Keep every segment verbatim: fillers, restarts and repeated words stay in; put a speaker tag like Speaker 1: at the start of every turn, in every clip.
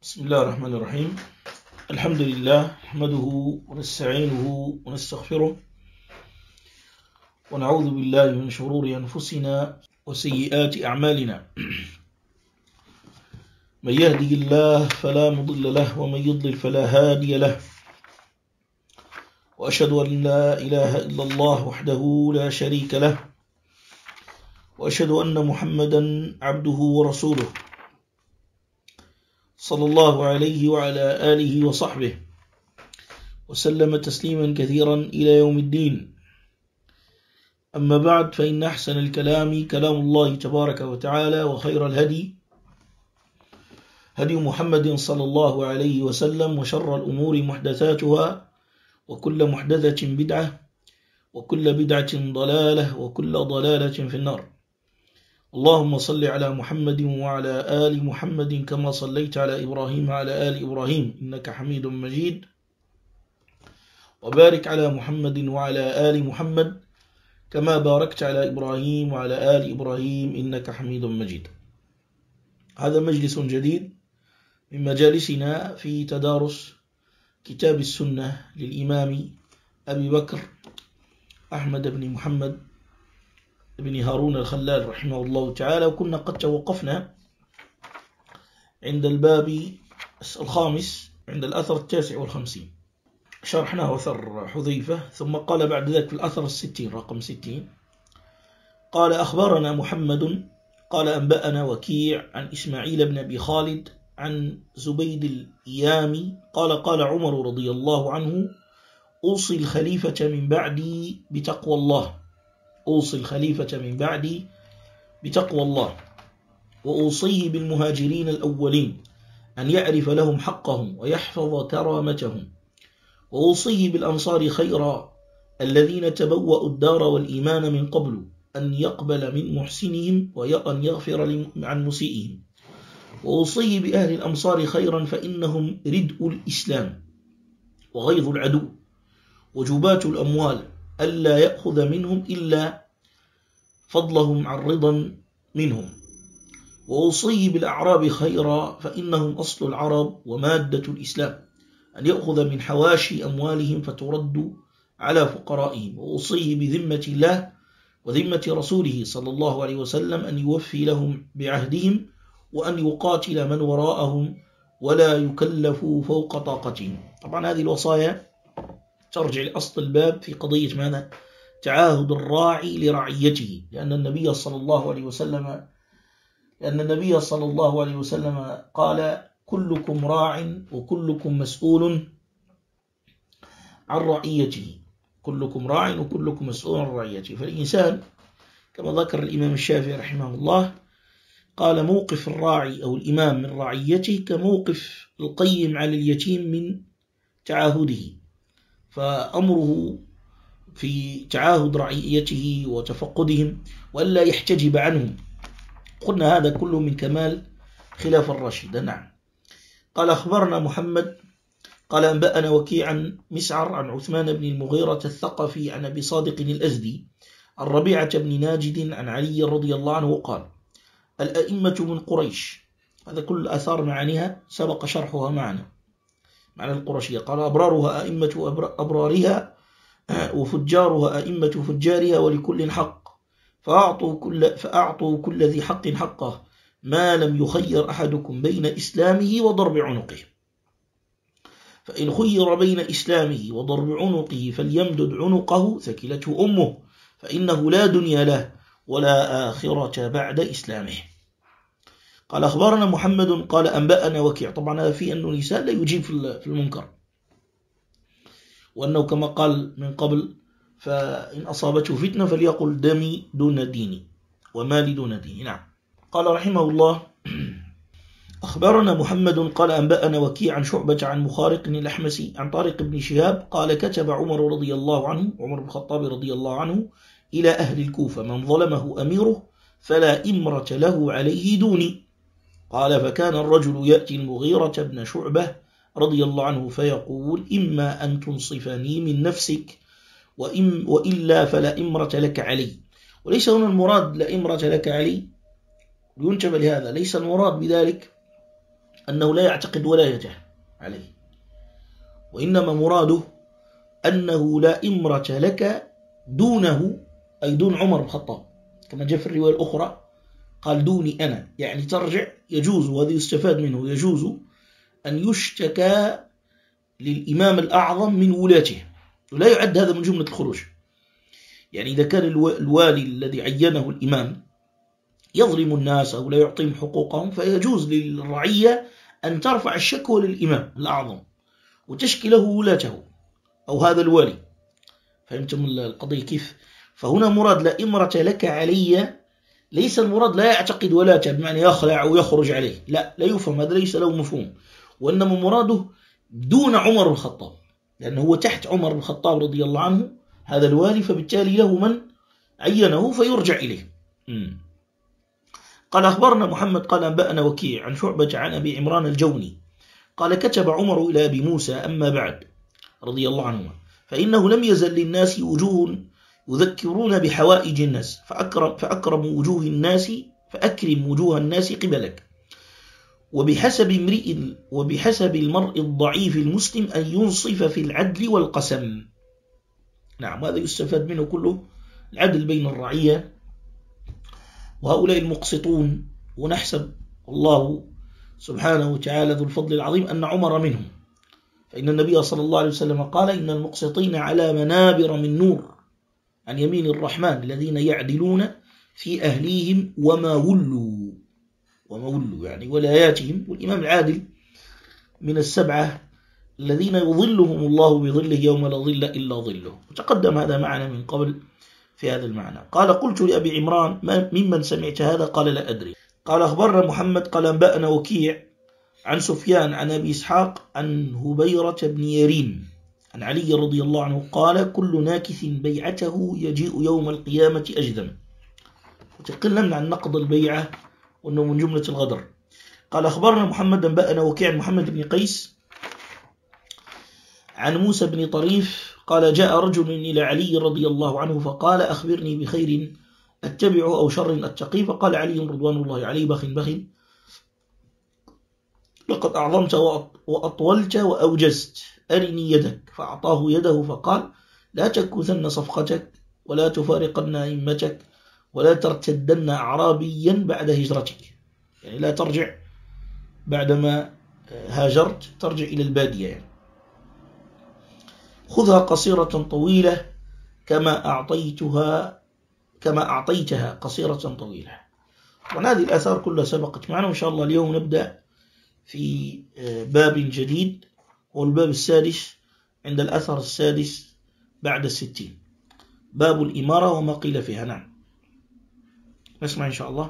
Speaker 1: بسم الله الرحمن الرحيم. الحمد لله نحمده ونستعينه ونستغفره ونعوذ بالله من شرور أنفسنا وسيئات أعمالنا. من يهدي الله فلا مضل له ومن يضلل فلا هادي له، وأشهد أن لا إله إلا الله وحده لا شريك له، وأشهد أن محمدا عبده ورسوله صلى الله عليه وعلى آله وصحبه وسلم تسليما كثيرا إلى يوم الدين. أما بعد، فإن أحسن الكلام كلام الله تبارك وتعالى، وخير الهدي هدي محمد صلى الله عليه وسلم، وشر الأمور محدثاتها، وكل محدثة بدعة، وكل بدعة ضلالة، وكل ضلالة في النار. اللهم صل على محمد وعلى آل محمد كما صليت على إبراهيم وعلى آل إبراهيم إنك حميد مجيد، وبارك على محمد وعلى آل محمد كما باركت على إبراهيم وعلى آل إبراهيم إنك حميد مجيد. هذا مجلس جديد من مجالسنا في تدارس كتاب السنة للإمام أبي بكر أحمد بن محمد بن هارون الخلال رحمه الله تعالى. وكنا قد توقفنا عند الباب الخامس عند الأثر التاسع والخمسين، شرحنا أثر حذيفة، ثم قال بعد ذلك في الأثر الستين رقم ستين قال: أخبرنا محمد قال أنبأنا وكيع عن إسماعيل بن أبي خالد عن زبيد الإيامي قال: قال عمر رضي الله عنه: أوصي الخليفة من بعدي بتقوى الله أوصي الخليفة من بعدي بتقوى الله، وأوصيه بالمهاجرين الأولين أن يعرف لهم حقهم ويحفظ كرامتهم، وأوصيه بالأنصار خيرا الذين تبوأوا الدار والإيمان من قبل أن يقبل من محسنهم وأن يغفر عن مسيئهم، وأوصيه بأهل الأمصار خيرا فإنهم ردء الإسلام وغيظ العدو وجبات الأموال ألا يأخذ منهم إلا فضلهم عن رضا منهم، وأوصيه بالأعراب خيرا فإنهم أصل العرب ومادة الإسلام أن يأخذ من حواشي أموالهم فترد على فقرائهم، وأوصيه بذمة الله وذمة رسوله صلى الله عليه وسلم أن يوفي لهم بعهدهم وأن يقاتل من وراءهم ولا يكلفوا فوق طاقتهم. طبعا هذه الوصايا ترجع لأصل الباب في قضية ماذا؟ تعاهد الراعي لرعيته، لأن النبي صلى الله عليه وسلم لأن النبي صلى الله عليه وسلم قال: كلكم راع وكلكم مسؤول عن رعيته كلكم راع وكلكم مسؤول عن رعيته. فالإنسان كما ذكر الإمام الشافعي رحمه الله قال: موقف الراعي أو الإمام من رعيته كموقف القيم على اليتيم من تعاهده، فأمره في تعاهد رعيته وتفقدهم وألا يحتجب عنهم. قلنا هذا كله من كمال خلاف الراشد. نعم. قال: أخبرنا محمد قال أنبأنا وكيع عن مسعر عن عثمان بن المغيرة الثقفي عن أبي صادق الأزدي عن ربيعة بن ناجد عن علي رضي الله عنه قال: الأئمة من قريش. هذا كل أثار معانيها سبق شرحها معنا، معنى القرشية. قال: أبرارها أئمة أبرارها وفجارها أئمة فجارها ولكل حق، فأعطوا كل, فأعطوا كل ذي حق حقه ما لم يخير أحدكم بين إسلامه وضرب عنقه، فإن خير بين إسلامه وضرب عنقه فليمدد عنقه ثكلته أمه، فإنه لا دنيا له ولا آخرة بعد إسلامه. قال: أخبرنا محمد قال أنبأنا وكيع. طبعا هذا فيه أنه الإنسان لا يجيب في المنكر، وأنه كما قال من قبل: فإن أصابته فتنة فليقل دمي دون ديني ومالي دون ديني. نعم. قال رحمه الله: أخبرنا محمد قال أنبأنا وكيع عن شعبة عن مخارق الأحمسي عن طارق بن شهاب قال: كتب عمر رضي الله عنه عمر بن الخطاب رضي الله عنه إلى أهل الكوفة: من ظلمه أميره فلا إمرة له عليه دوني. قال: فكان الرجل يأتي المغيرة بن شعبة رضي الله عنه فيقول: إما أن تنصفني من نفسك وإم وإلا فلا إمرة لك علي. وليس هنا المراد لا إمرة لك علي، ينتبه لهذا، ليس المراد بذلك أنه لا يعتقد ولايته عليه، وإنما مراده أنه لا إمرة لك دونه، أي دون عمر بن الخطاب، كما جاء في الرواية الأخرى قال دوني أنا، يعني ترجع. يجوز، وهذا يستفاد منه، يجوز أن يشتكى للإمام الأعظم من ولاته، ولا يعد هذا من جملة الخروج. يعني إذا كان الوالي الذي عينه الإمام يظلم الناس أو لا يعطيهم حقوقهم، فيجوز للرعية أن ترفع الشكوى للإمام الأعظم وتشكي له ولاته أو هذا الوالي. فهمتم القضية كيف؟ فهنا مراد لا إمرة لك علي، ليس المراد لا يعتقد ولاته بمعنى يخلع أو يخرج عليه، لا لا يفهم، هذا ليس له مفهوم. وإنما مراده دون عمر بن الخطاب، لأنه هو تحت عمر بن الخطاب رضي الله عنه هذا الوالي، فبالتالي له من عينه فيرجع إليه. م. قال أخبرنا محمد قال أنبأنا وكيع عن شعبة عن أبي عمران الجوني قال كتب عمر إلى أبي موسى أما بعد رضي الله عنهما فإنه لم يزل للناس وجوه يذكرون بحوائج الناس، فأكرم, فأكرم وجوه الناس فأكرم وجوه الناس قبلك، وبحسب امرئ وبحسب المرء الضعيف المسلم أن ينصف في العدل والقسم. نعم، هذا يستفاد منه كله، العدل بين الرعية وهؤلاء المقسطون، ونحسب الله سبحانه وتعالى ذو الفضل العظيم أن عمر منهم، فإن النبي صلى الله عليه وسلم قال إن المقسطين على منابر من نور عن يمين الرحمن الذين يعدلون في أهليهم وما ولوا، وما ولوا يعني ولاياتهم. والإمام العادل من السبعة الذين يظلهم الله بظله يوم لا ظل إلا ظله، وتقدم هذا معنا من قبل في هذا المعنى. قال قلت لأبي عمران ممن سمعت هذا؟ قال لا أدري. قال أخبرنا محمد قال أنبأنا وكيع عن سفيان عن أبي إسحاق عن هبيرة بن يريم عن علي رضي الله عنه قال كل ناكث بيعته يجيء يوم القيامة أجذم. وتكلمنا عن نقض البيعة وأنه من جملة الغدر. قال أخبرنا محمد أنبأنا وكيع عن محمد بن قيس عن موسى بن طريف قال جاء رجل إلى علي رضي الله عنه فقال أخبرني بخير أتبعه أو شر أتقي، فقال علي رضوان الله عليه بخ بخ لقد أعظمت وأطولت وأوجزت، أرني يدك. فأعطاه يده فقال لا تكوثن صفقتك ولا تفارقن أئمتك ولا ترتدن أعرابيا بعد هجرتك، يعني لا ترجع بعدما هاجرت ترجع إلى البادية، يعني خذها قصيرة طويلة كما أعطيتها كما أعطيتها قصيرة طويلة. وهذه الآثار كلها سبقت معنا، وإن شاء الله اليوم نبدأ في باب جديد، والباب السادس عند الأثر السادس بعد الستين، باب الإمارة وما قيل فيها. نعم، نسمع إن شاء الله.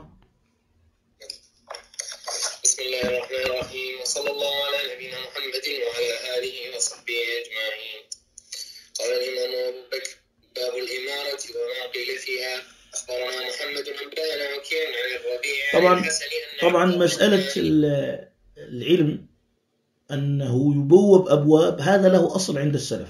Speaker 2: بسم الله الرحمن الرحيم، وصلى الله على نبينا محمد وعلى آله وصحبه أجمعين. قال الإمام أبو بكر باب الإمارة وما قيل فيها. أخبرنا محمد أنبأنا وكيع عن الربيع
Speaker 1: طبعا طبعا مسألة العلم أنه يبوب أبواب، هذا له أصل عند السلف،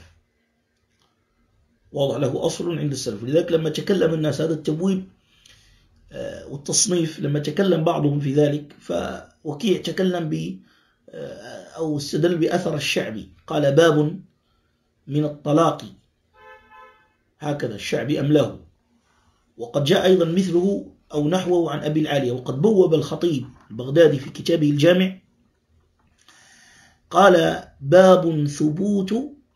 Speaker 1: واضح، له أصل عند السلف. لذلك لما تكلم الناس هذا التبويب والتصنيف، لما تكلم بعضهم في ذلك، فوكيع تكلم ب أو استدل بأثر الشعبي، قال باب من الطلاق، هكذا الشعبي أملاه. وقد جاء أيضا مثله أو نحوه عن أبي العالية. وقد بوب الخطيب البغدادي في كتابه الجامع قال باب ثبوت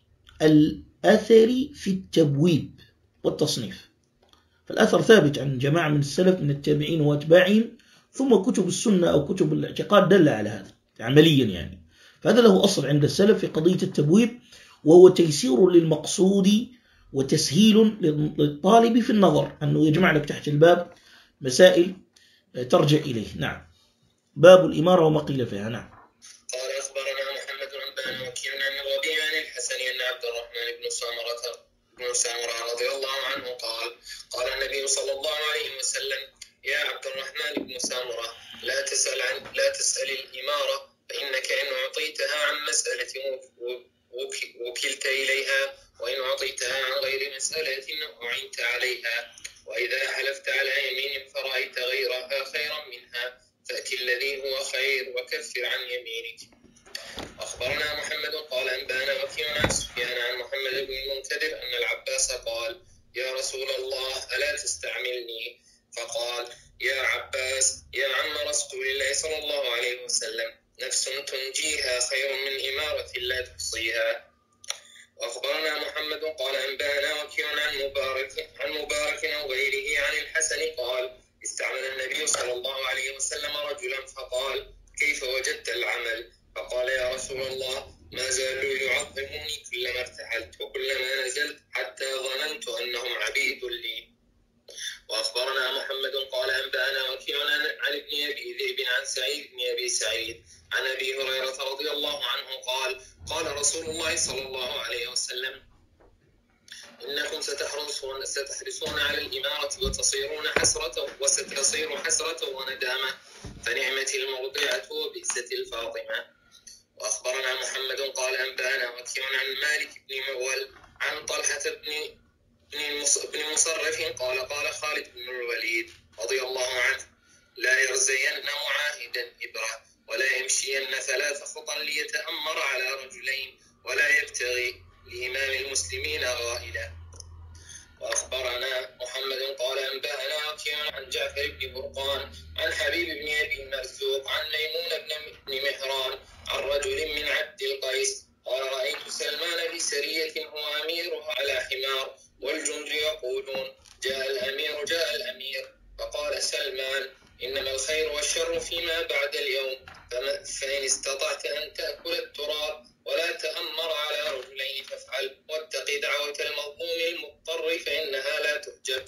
Speaker 1: الأثر في التبويب والتصنيف. فالأثر ثابت عن جماعة من السلف من التابعين واتباعهم، ثم كتب السنة أو كتب الاعتقاد دل على هذا عمليا، يعني فهذا له أصل عند السلف في قضية التبويب، وهو تيسير للمقصود وتسهيل للطالب في النظر، أنه يجمع لك تحت الباب مسائل ترجع إليه. نعم، باب الإمارة وما قيل فيها. نعم.
Speaker 2: قال أخبرنا محمد أنبأنا وكيع عن الربيع عن الحسن أن عبد الرحمن بن سامرة بن سامرة رضي الله عنه قال قال النبي صلى الله عليه وسلم يا عبد الرحمن بن سامرة لا تسأل عن لا تسأل الإمارة، فإنك إن أعطيتها عن مسألة وكلت إليها، وإن أعطيتها عن غير مسألة أعنت عليها، وإذا حلفت على يمين فرأيت غيرها خيرا منها فأت الذي هو خير وكفر عن يمينك. أخبرنا محمد قال أنبأنا وكيع عن سفيان عن محمد بن المنكدر أن العباس قال يا رسول الله ألا تستعملني؟ فقال يا عباس يا عم رسول الله صلى الله عليه وسلم نفس تنجيها خير من إمارة لا تحصيها. وأخبرنا محمد قال أنبأنا وكيع عن مبارك عن مبارك أو غيره عن الحسن قال استعمل النبي صلى الله عليه وسلم رجلا فقال كيف وجدت العمل؟ فقال يا رسول الله ما زالوا يعظموني كلما ارتحلت وكلما نزلت حتى ظننت أنهم عبيد لي. وأخبرنا محمد قال أنبأنا وكيع عن ابن أبي ذئب عن سعيد بن أبي سعيد عن أبي هريرة رضي الله عنه قال قال رسول الله صلى الله عليه وسلم إنكم ستحرصون ستحرصون على الإمارة وتصيرون حسرة وستصير حسرة وندامة فنعمة المرضعة وبئست الفاطمة. وأخبرنا محمد قال أنبأنا وكيع عن مالك بن مغول عن طلحة بن بن مصرف قال قال خالد بن الوليد رضي الله عنه لا يرزين معاهدا إبرة ولا يمشين ثلاث خطا ليتأمر على رجلين ولا يبتغي لإمام المسلمين غائلا. وأخبرنا محمد قال أنبأنا وكيع عن جعفر بن برقان عن حبيب بن أبي مرزوق عن ميمون بن مهران عن رجل من عبد القيس قال رأيت سلمان بسرية هو أميرها على حمار والجند يقولون جاء الأمير جاء الأمير فقال سلمان إنما الخير والشر فيما بعد اليوم فإن استطعت أن تأكل التراب ولا تأمر على رجلين فافعل واتق دعوة المظلوم المضطر فإنها لا تهجر.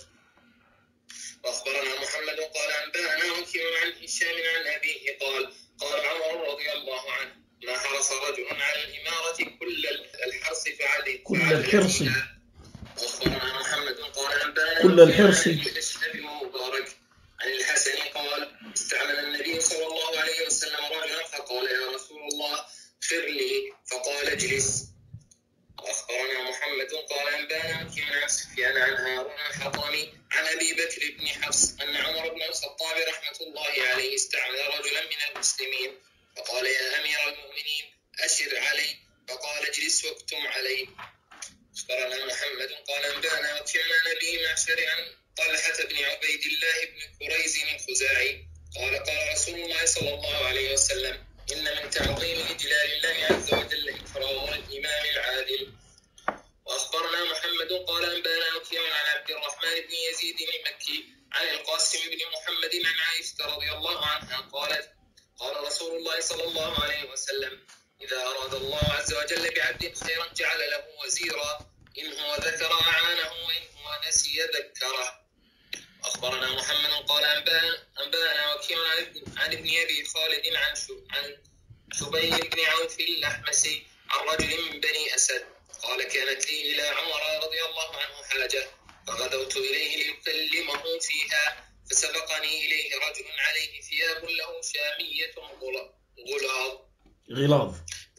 Speaker 2: وأخبرنا محمد قال أنبأنا وكيع عن هشام عن أبيه قال قال عمر رضي الله عنه ما حرص رجل على الإمارة كل الحرص فعليه
Speaker 1: كل الحرص.
Speaker 2: وأخبرنا محمد قال أنبأنا
Speaker 1: كل الحرص
Speaker 2: مبارك عن الحسن قال استعمل النبي صلى الله عليه وسلم رجلا فقال يا رسول الله خر لي فقال اجلس. وأخبرنا محمد قال أنبأنا وكيع عن سفيان عن هارون الحطمي عن أبي بكر بن حفص أن عمر بن الخطاب رحمة الله عليه استعمل رجلا من المسلمين فقال يا أمير المؤمنين أشر علي فقال اجلس واكتم علي. أخبرنا محمد قال أنبأنا وكيع عن أبي معشر عن طلحة بن عبيد الله بن كريز الخزاعي قال قال رسول الله صلى الله عليه وسلم إن من تعظيم إجلال الله عز وجل إكرام الإمام العادل. وأخبرنا محمد قال أنبأنا وكيع عن عبد الرحمن بن يزيد المكي عن القاسم بن محمد عن عائشة رضي الله عنها قالت قال رسول الله صلى الله عليه وسلم إذا أراد الله عز وجل بعبد خيرا جعل له وزيرا إن هو ذكر أعانه وإن هو نسي ذكره. أخبرنا محمد قال أنبأنا وكيع عن ابن أبي خالد عن عن شبيل بن عوف الأحمسي عن رجل من بني أسد قال كانت لي إلى عمر رضي الله عنه حاجة فغدوت إليه ليكلمه فيها فسبقني إليه رجل عليه ثياب له شامية غلاظ
Speaker 1: غلاظ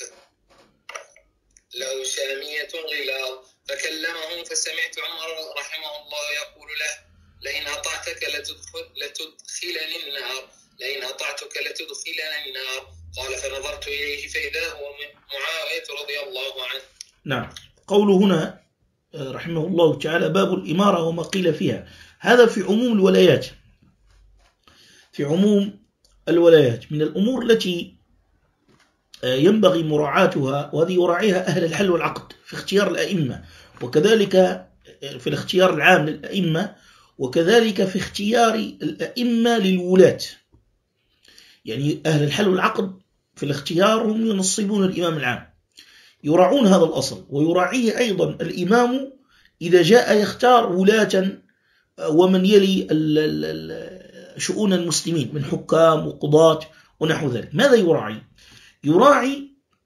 Speaker 2: له شامية غلاظ فكلمه فسمعت عمر رحمه الله يقول له لئن أطعتك لتدخل لتدخلني النار لئن أطعتك لتدخلني النار قال فنظرت إليه فإذا هو معاوية رضي الله عنه.
Speaker 1: نعم. قوله هنا رحمه الله تعالى باب الإمارة وما قيل فيها هذا في عموم الولايات في عموم الولايات من الأمور التي ينبغي مراعاتها وهذه يراعيها أهل الحل والعقد في اختيار الأئمة وكذلك في الاختيار العام للأئمة وكذلك في اختيار الأئمة للولاة. يعني أهل الحل والعقد في الاختيار هم ينصبون الإمام العام يراعون هذا الأصل ويراعيه أيضا الإمام إذا جاء يختار ولاة ومن يلي شؤون المسلمين من حكام وقضاة ونحو ذلك. ماذا يراعي؟ يراعي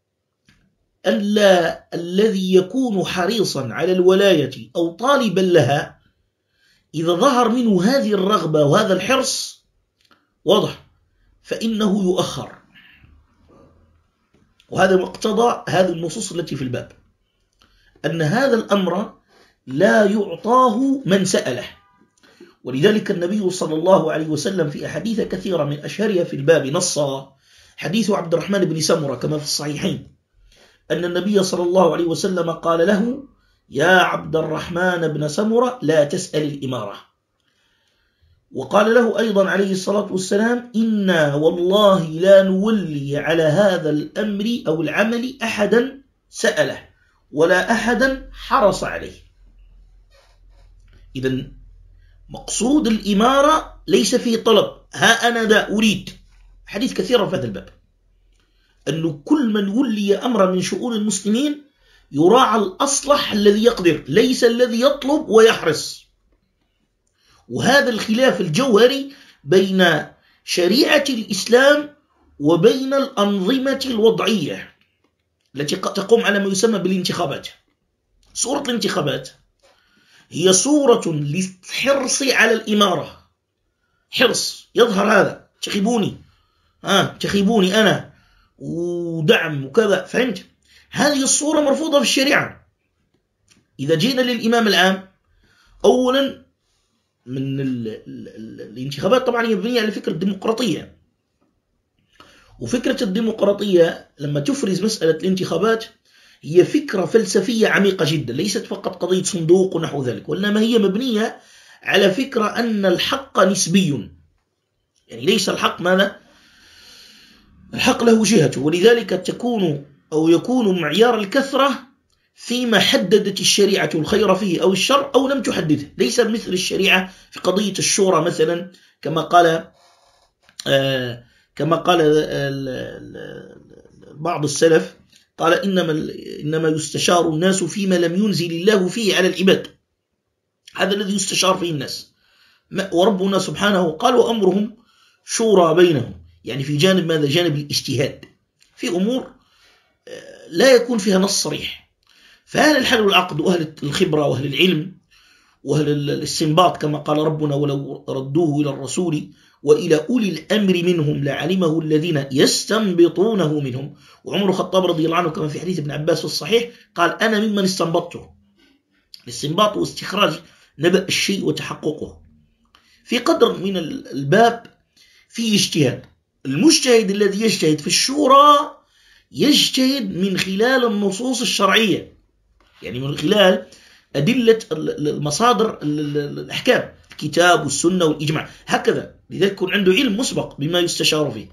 Speaker 1: ألا الذي يكون حريصا على الولاية أو طالبا لها إذا ظهر منه هذه الرغبة وهذا الحرص واضح فإنه يؤخر. وهذا مقتضى هذه النصوص التي في الباب أن هذا الأمر لا يعطاه من سأله ولذلك النبي صلى الله عليه وسلم في أحاديث كثيرة من أشهرها في الباب نص حديث عبد الرحمن بن سمرة كما في الصحيحين أن النبي صلى الله عليه وسلم قال له: يا عبد الرحمن بن سمرة لا تسأل الإمارة. وقال له أيضا عليه الصلاة والسلام: إنا والله لا نولي على هذا الأمر أو العمل أحدا سأله ولا أحدا حرص عليه. إذن مقصود الإمارة ليس فيه طلب، ها أنا ذا أريد. حديث كثيرة في هذا الباب أنه كل من ولي أمر من شؤون المسلمين يراعى الأصلح الذي يقدر، ليس الذي يطلب ويحرص. وهذا الخلاف الجوهري بين شريعة الإسلام وبين الأنظمة الوضعية التي تقوم على ما يسمى بالانتخابات. صورة الانتخابات هي صورة للحرص على الإمارة، حرص يظهر هذا انتخبوني آه انتخبوني أنا ودعم وكذا، فهمت؟ هذه الصورة مرفوضة في الشريعة. إذا جينا للإمام العام، أولا من ال ال ال الانتخابات طبعا هي مبنية على فكرة الديمقراطية، وفكرة الديمقراطية لما تفرز مسألة الانتخابات هي فكرة فلسفية عميقة جدا، ليست فقط قضية صندوق ونحو ذلك، وإنما هي مبنية على فكرة أن الحق نسبي، يعني ليس الحق ماذا؟ الحق له جهته، ولذلك تكون أو يكون معيار الكثرة فيما حددت الشريعة الخير فيه أو الشر أو لم تحدده، ليس مثل الشريعة في قضية الشورى مثلا، كما قال آه كما قال بعض السلف، قال إنما, إنما يستشار الناس فيما لم ينزل الله فيه على العباد. هذا الذي يستشار فيه الناس، وربنا سبحانه قال: وأمرهم شورى بينهم، يعني في جانب ماذا؟ جانب الاجتهاد في أمور لا يكون فيها نص صريح. فأهل الحل والعقد وأهل الخبرة وأهل العلم وأهل الاستنباط كما قال ربنا: ولو ردوه إلى الرسول وإلى أولي الأمر منهم لعلمه الذين يستنبطونه منهم. وعمر الخطاب رضي الله عنه كما في حديث ابن عباس الصحيح قال: أنا ممن استنبطته. الاستنباط واستخراج نبأ الشيء وتحققه. في قدر من الباب في اجتهاد، المجتهد الذي يجتهد في الشورى يجتهد من خلال النصوص الشرعية، يعني من خلال أدلة المصادر الأحكام، الكتاب والسنة والإجماع، هكذا. لذلك يكون عنده علم مسبق بما يستشار فيه.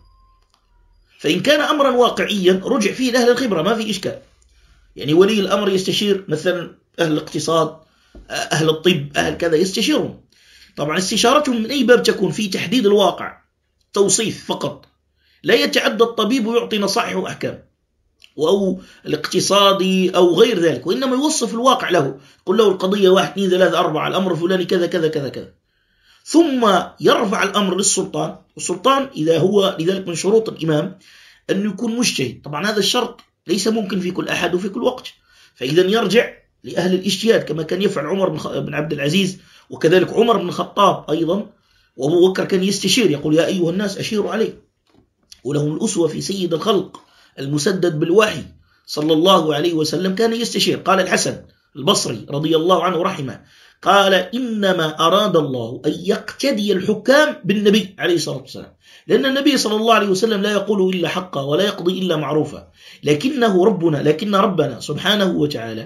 Speaker 1: فإن كان أمرا واقعيا رجع فيه لأهل الخبرة، ما في إشكال. يعني ولي الأمر يستشير مثلا أهل الاقتصاد، أهل الطب، أهل كذا، يستشيرهم. طبعا استشارتهم من أي باب تكون؟ في تحديد الواقع، توصيف فقط، لا يتعدى الطبيب ويعطي نصائح وأحكام، أو الاقتصادي أو غير ذلك، وإنما يوصف الواقع له، يقول له القضية واحد اثنين ثلاثة أربعة، الأمر الفلاني كذا كذا كذا كذا، ثم يرفع الأمر للسلطان. والسلطان إذا هو، لذلك من شروط الإمام أن يكون مجتهد. طبعا هذا الشرط ليس ممكن في كل أحد وفي كل وقت، فإذا يرجع لأهل الاجتهاد كما كان يفعل عمر بن عبد العزيز، وكذلك عمر بن الخطاب أيضا، وأبو بكر كان يستشير، يقول: يا أيها الناس أشيروا عليه. ولهم الأسوة في سيد الخلق المسدد بالوحي صلى الله عليه وسلم، كان يستشير. قال الحسن البصري رضي الله عنه رحمه، قال: إنما أراد الله أن يقتدي الحكام بالنبي عليه الصلاة والسلام، لأن النبي صلى الله عليه وسلم لا يقول إلا حقا ولا يقضي إلا معروفا، لكنه ربنا لكن ربنا سبحانه وتعالى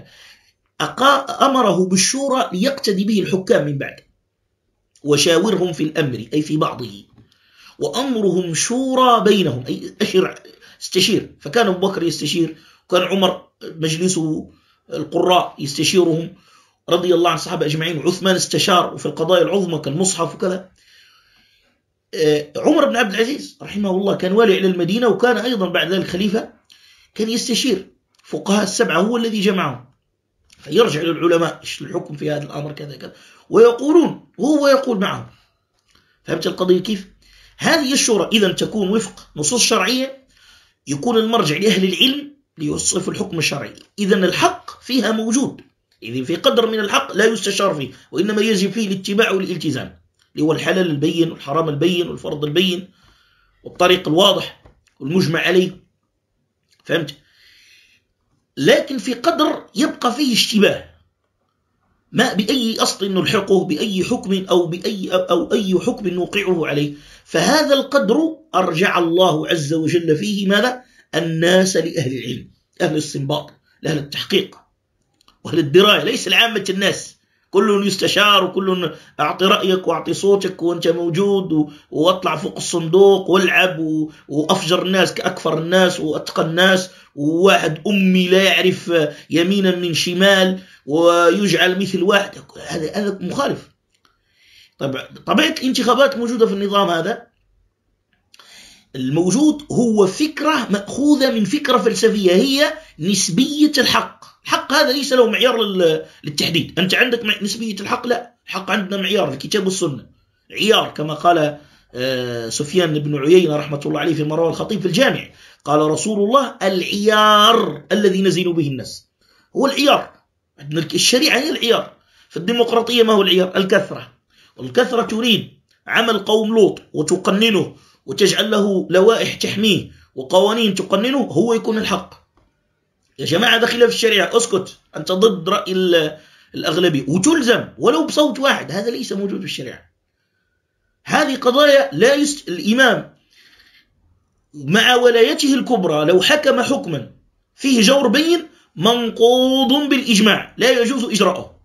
Speaker 1: أمره بالشورى ليقتدي به الحكام من بعد. وشاورهم في الأمر أي في بعضه، وأمرهم شورى بينهم أي أشر استشير. فكان أبو بكر يستشير، وكان عمر مجلسه القراء يستشيرهم رضي الله عن الصحابة أجمعين، وعثمان استشار وفي القضايا العظمى كالمصحف وكذا. عمر بن عبد العزيز رحمه الله كان والي إلى المدينة، وكان أيضا بعد ذلك خليفة، كان يستشير فقهاء السبعة، هو الذي جمعهم، فيرجع للعلماء: إيش الحكم في هذا الأمر كذا كذا، ويقولون وهو يقول معهم. فهمت القضية كيف؟ هذه الشورى إذا تكون وفق نصوص شرعية، يكون المرجع لأهل العلم ليوصف الحكم الشرعي. إذا الحق فيها موجود، إذا في قدر من الحق لا يستشار فيه، وإنما يجب فيه الاتباع والالتزام، اللي هو الحلال البين والحرام البين والفرض البين والطريق الواضح والمجمع عليه. فهمت؟ لكن في قدر يبقى فيه اشتباه، ما بأي أصل نلحقه، بأي حكم أو بأي أو أي حكم نوقعه عليه. فهذا القدر أرجع الله عز وجل فيه ماذا؟ الناس لأهل العلم، أهل الاستنباط، لأهل التحقيق وأهل الدراية، ليس لعامة الناس. كل يستشار وكل أعطي رأيك وأعطي صوتك وأنت موجود واطلع فوق الصندوق والعب، وأفجر الناس كأكفر الناس وأتقى الناس، وواحد أمي لا يعرف يمينا من شمال ويجعل مثل واحد. هذا هذا مخالف. طبعا طبيعة الانتخابات موجودة في النظام هذا. الموجود هو فكرة مأخوذة من فكرة فلسفية هي نسبية الحق. الحق هذا ليس له معيار للتحديد. أنت عندك نسبية الحق؟ لا، الحق عندنا معيار، الكتاب والسنة عيار، كما قال سفيان بن عيينة رحمة الله عليه في مروى الخطيب في الجامع، قال رسول الله: العيار الذي نزين به الناس هو العيار. الشريعة هي العيار. في الديمقراطية ما هو العيار؟ الكثرة. والكثرة تريد عمل قوم لوط وتقننه وتجعل له لوائح تحميه وقوانين تقننه، هو يكون الحق. يا جماعة هذا خلاف الشريعة، اسكت، أنت ضد رأي الأغلبية وتلزم ولو بصوت واحد. هذا ليس موجود في الشريعة. هذه قضايا لا يست... الإمام مع ولايته الكبرى لو حكم حكما فيه جور بين منقوض بالإجماع لا يجوز إجراءه.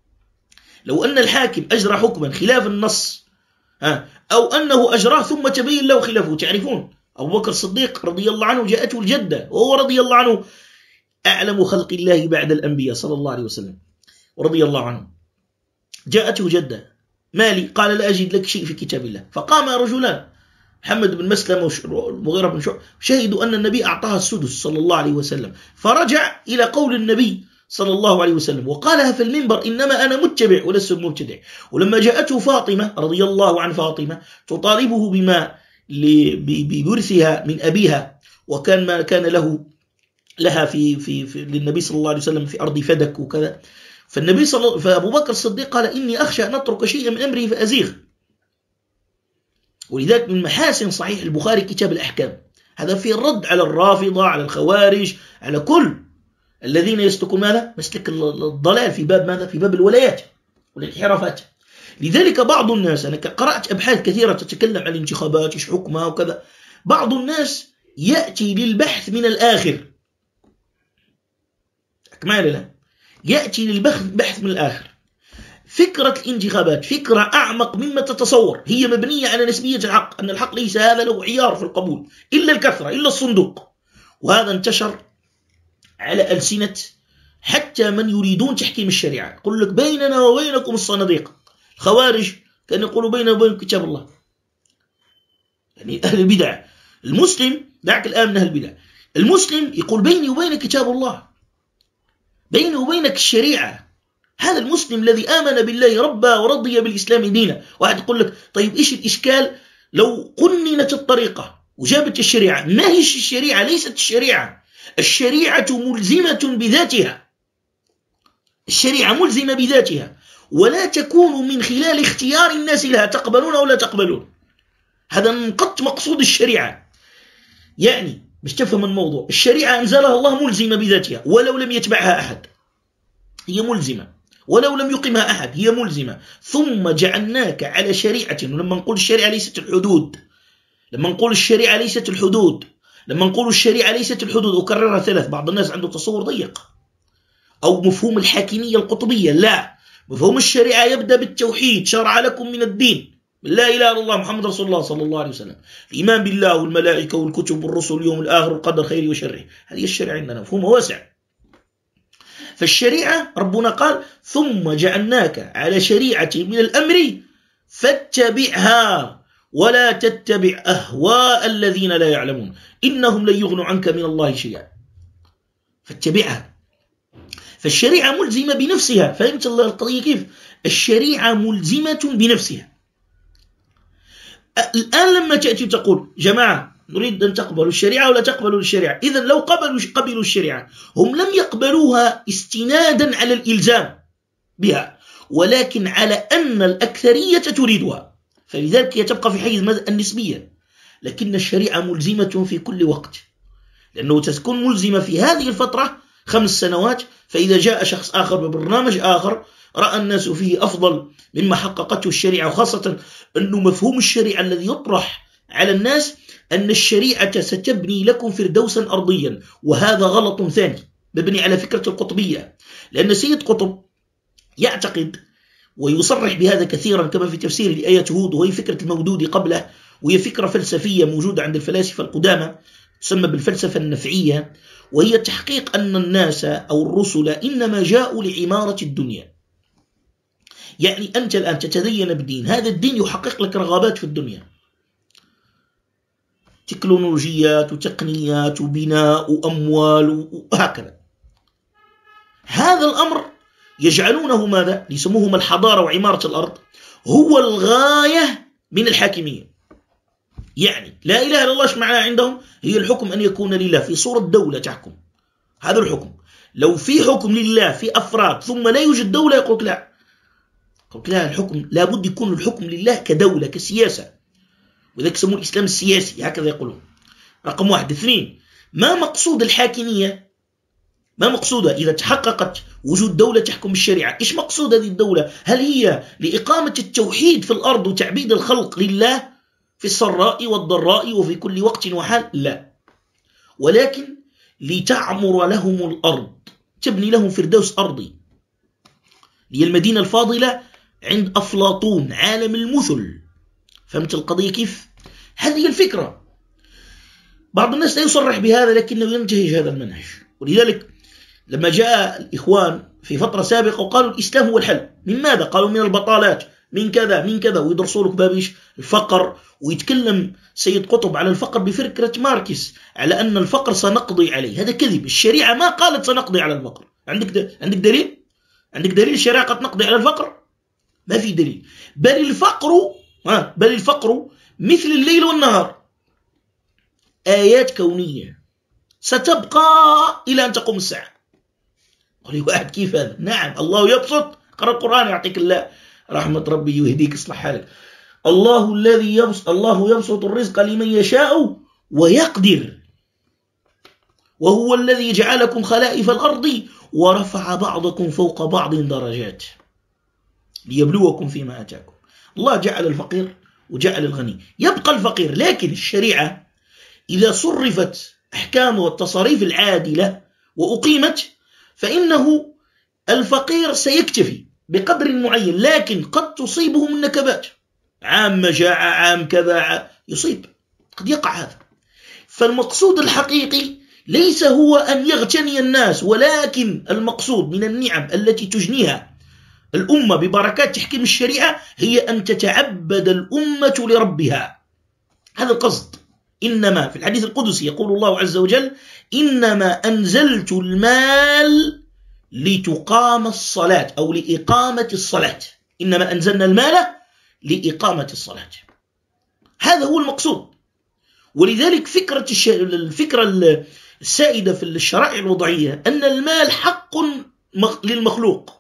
Speaker 1: لو أن الحاكم أجرى حكما خلاف النص أو أنه أجراه ثم تبين له خلافه، تعرفون أبو بكر الصديق رضي الله عنه جاءته الجدة وهو رضي الله عنه أعلم خلق الله بعد الأنبياء صلى الله عليه وسلم ورضي الله عنه، جاءته جدة: مالي؟ قال: لا أجد لك شيء في كتاب الله. فقام رجلان محمد بن مسلم والمغيرة بن شعبة شهدوا أن النبي أعطاها السدس صلى الله عليه وسلم، فرجع إلى قول النبي صلى الله عليه وسلم وقالها في المنبر: إنما أنا متبع ولست مبتدع. ولما جاءته فاطمة رضي الله عن فاطمة تطالبه بما بورثها من أبيها، وكان ما كان له لها في في, في للنبي صلى الله عليه وسلم في أرض فدك وكذا، فالنبي صلى فأبو بكر الصديق قال: إني أخشى أن أترك شيئا من أمري فأزيغ. ولذلك من محاسن صحيح البخاري كتاب الأحكام، هذا في الرد على الرافضة، على الخوارج، على كل الذين يسلكون ماذا؟ مسلك الضلال في باب ماذا؟ في باب الولايات والانحرافات. لذلك بعض الناس، أنا قرأت أبحاث كثيرة تتكلم عن الانتخابات إيش حكمها وكذا، بعض الناس يأتي للبحث من الآخر، أكمل لا يأتي للبحث من الآخر. فكرة الانتخابات فكرة أعمق مما تتصور، هي مبنية على نسبية الحق، أن الحق ليس هذا له عيار في القبول إلا الكثرة إلا الصندوق. وهذا انتشر على ألسنة حتى من يريدون تحكيم الشريعة، يقول لك: بيننا وبينكم الصناديق. الخوارج كان يقولوا: بيننا وبينكم كتاب الله. يعني أهل البدع. المسلم دعك الآن من أهل البدع، المسلم يقول: بيني وبينك كتاب الله، بيني وبينك الشريعة. هذا المسلم الذي آمن بالله ربا ورضي بالإسلام دينا. واحد يقول لك: طيب إيش الإشكال لو قننت الطريقة وجابت الشريعة؟ ما هي الشريعة؟ ليست الشريعة، الشريعة ملزمة بذاتها، الشريعة ملزمة بذاتها ولا تكون من خلال اختيار الناس لها، تقبلون أو لا تقبلون. هذا منقط مقصود الشريعة. يعني باش تفهم الموضوع، الشريعة أنزلها الله ملزمة بذاتها ولو لم يتبعها أحد، هي ملزمة، ولو لم يقمها أحد هي ملزمة. ثم جعلناك على شريعة. ولما نقول الشريعة ليست الحدود، لما نقول الشريعة ليست الحدود لما نقول الشريعة ليست الحدود أكررها ثلاث. بعض الناس عنده تصور ضيق أو مفهوم الحاكمية القطبية. لا، مفهوم الشريعة يبدأ بالتوحيد: شرع لكم من الدين لا إله إلا الله محمد رسول الله صلى الله عليه وسلم، الإيمان بالله والملائكة والكتب والرسل واليوم الآخر والقدر خيره وشره. هذه الشريعة عندنا مفهوم واسع. فالشريعة ربنا قال: ثم جعلناك على شريعة من الأمر فاتبعها ولا تتبع أهواء الذين لا يعلمون إنهم لن يغنوا عنك من الله شيئا. فاتبعها. فالشريعة ملزمة بنفسها. فهمت القضية كيف؟ الشريعة ملزمة بنفسها. الآن لما تأتي تقول: جماعة نريد أن تقبلوا الشريعة ولا تقبلوا الشريعة، إذن لو قبلوا قبلوا الشريعة، هم لم يقبلوها استنادا على الإلزام بها، ولكن على أن الأكثرية تريدها، فلذلك هي تبقى في حيز النسبية. لكن الشريعة ملزمة في كل وقت، لأنه تكون ملزمة في هذه الفترة خمس سنوات، فإذا جاء شخص آخر ببرنامج آخر رأى الناس فيه أفضل مما حققته الشريعة، وخاصة أنه مفهوم الشريعة الذي يطرح على الناس أن الشريعة ستبني لكم فردوسا أرضيا، وهذا غلط ثاني مبني على فكرة القطبية. لأن سيد قطب يعتقد ويصرح بهذا كثيرا كما في تفسير لآية هود، وهي فكرة المودود قبله، وهي فكرة فلسفية موجودة عند الفلاسفة القدامى تسمى بالفلسفة النفعية، وهي تحقيق أن الناس أو الرسل إنما جاءوا لعمارة الدنيا. يعني أنت الآن تتدين بدين، هذا الدين يحقق لك رغبات في الدنيا، تكنولوجيات وتقنيات وبناء وأموال وهكذا. هذا الأمر يجعلونه ماذا؟ يسموهم الحضارة وعمارة الأرض، هو الغاية من الحاكمية. يعني لا إله إلا الله ايش معناها عندهم؟ هي الحكم أن يكون لله في صورة دولة تحكم. هذا الحكم. لو في حكم لله في أفراد ثم لا يوجد دولة، يقول لا، يقول لا، الحكم لابد يكون الحكم لله كدولة كسياسة، وذلك يسمون الإسلام السياسي، هكذا يقولون. رقم واحد. اثنين، ما مقصود الحاكمية؟ ما مقصودها إذا تحققت وجود دولة تحكم الشريعة؟ إيش مقصود هذه الدولة؟ هل هي لإقامة التوحيد في الأرض وتعبيد الخلق لله في السراء والضراء وفي كل وقت وحال؟ لا، ولكن لتعمر لهم الأرض، تبني لهم فردوس أرضي. هي المدينة الفاضلة عند أفلاطون، عالم المثل. فهمت القضية كيف؟ هذه الفكرة. بعض الناس لا يصرح بهذا لكنه ينتهج هذا المنهج. ولذلك لما جاء الإخوان في فترة سابقة وقالوا الإسلام هو الحل، من ماذا؟ قالوا من البطالات، من كذا من كذا، ويدرسوا لك بابيش الفقر، ويتكلم سيد قطب على الفقر بفكرة ماركس على أن الفقر سنقضي عليه. هذا كذب. الشريعة ما قالت سنقضي على الفقر. عندك د... عندك دليل؟ عندك دليل الشريعة قد نقضي على الفقر؟ ما في دليل. بل الفقر ها بل الفقر مثل الليل والنهار، آيات كونية ستبقى إلى أن تقوم الساعة. قال لي واحد كيف هذا؟ نعم، الله يبسط، قرأ القرآن يعطيك الله رحمة ربي ويهديك اصلح حالك. الله الذي يبسط الله يبسط الرزق لمن يشاء ويقدر، وهو الذي جعلكم خلائف الأرض ورفع بعضكم فوق بعض درجات ليبلوكم فيما آتاكم. الله جعل الفقير وجعل الغني، يبقى الفقير. لكن الشريعة إذا صرفت أحكام والتصاريف العادلة وأقيمت، فإنه الفقير سيكتفي بقدر معين، لكن قد تصيبه من نكبات، عام مجاعة، عام كذا، يصيب، قد يقع هذا. فالمقصود الحقيقي ليس هو أن يغتني الناس، ولكن المقصود من النعم التي تجنيها الأمة ببركات تحكيم الشريعة هي أن تتعبد الأمة لربها. هذا القصد. إنما في الحديث القدسي يقول الله عز وجل: إنما أنزلت المال لتقام الصلاة أو لإقامة الصلاة. إنما أنزلنا المال لإقامة الصلاة. هذا هو المقصود. ولذلك فكرة الش... الفكرة السائدة في الشرائع الوضعية أن المال حق للمخلوق،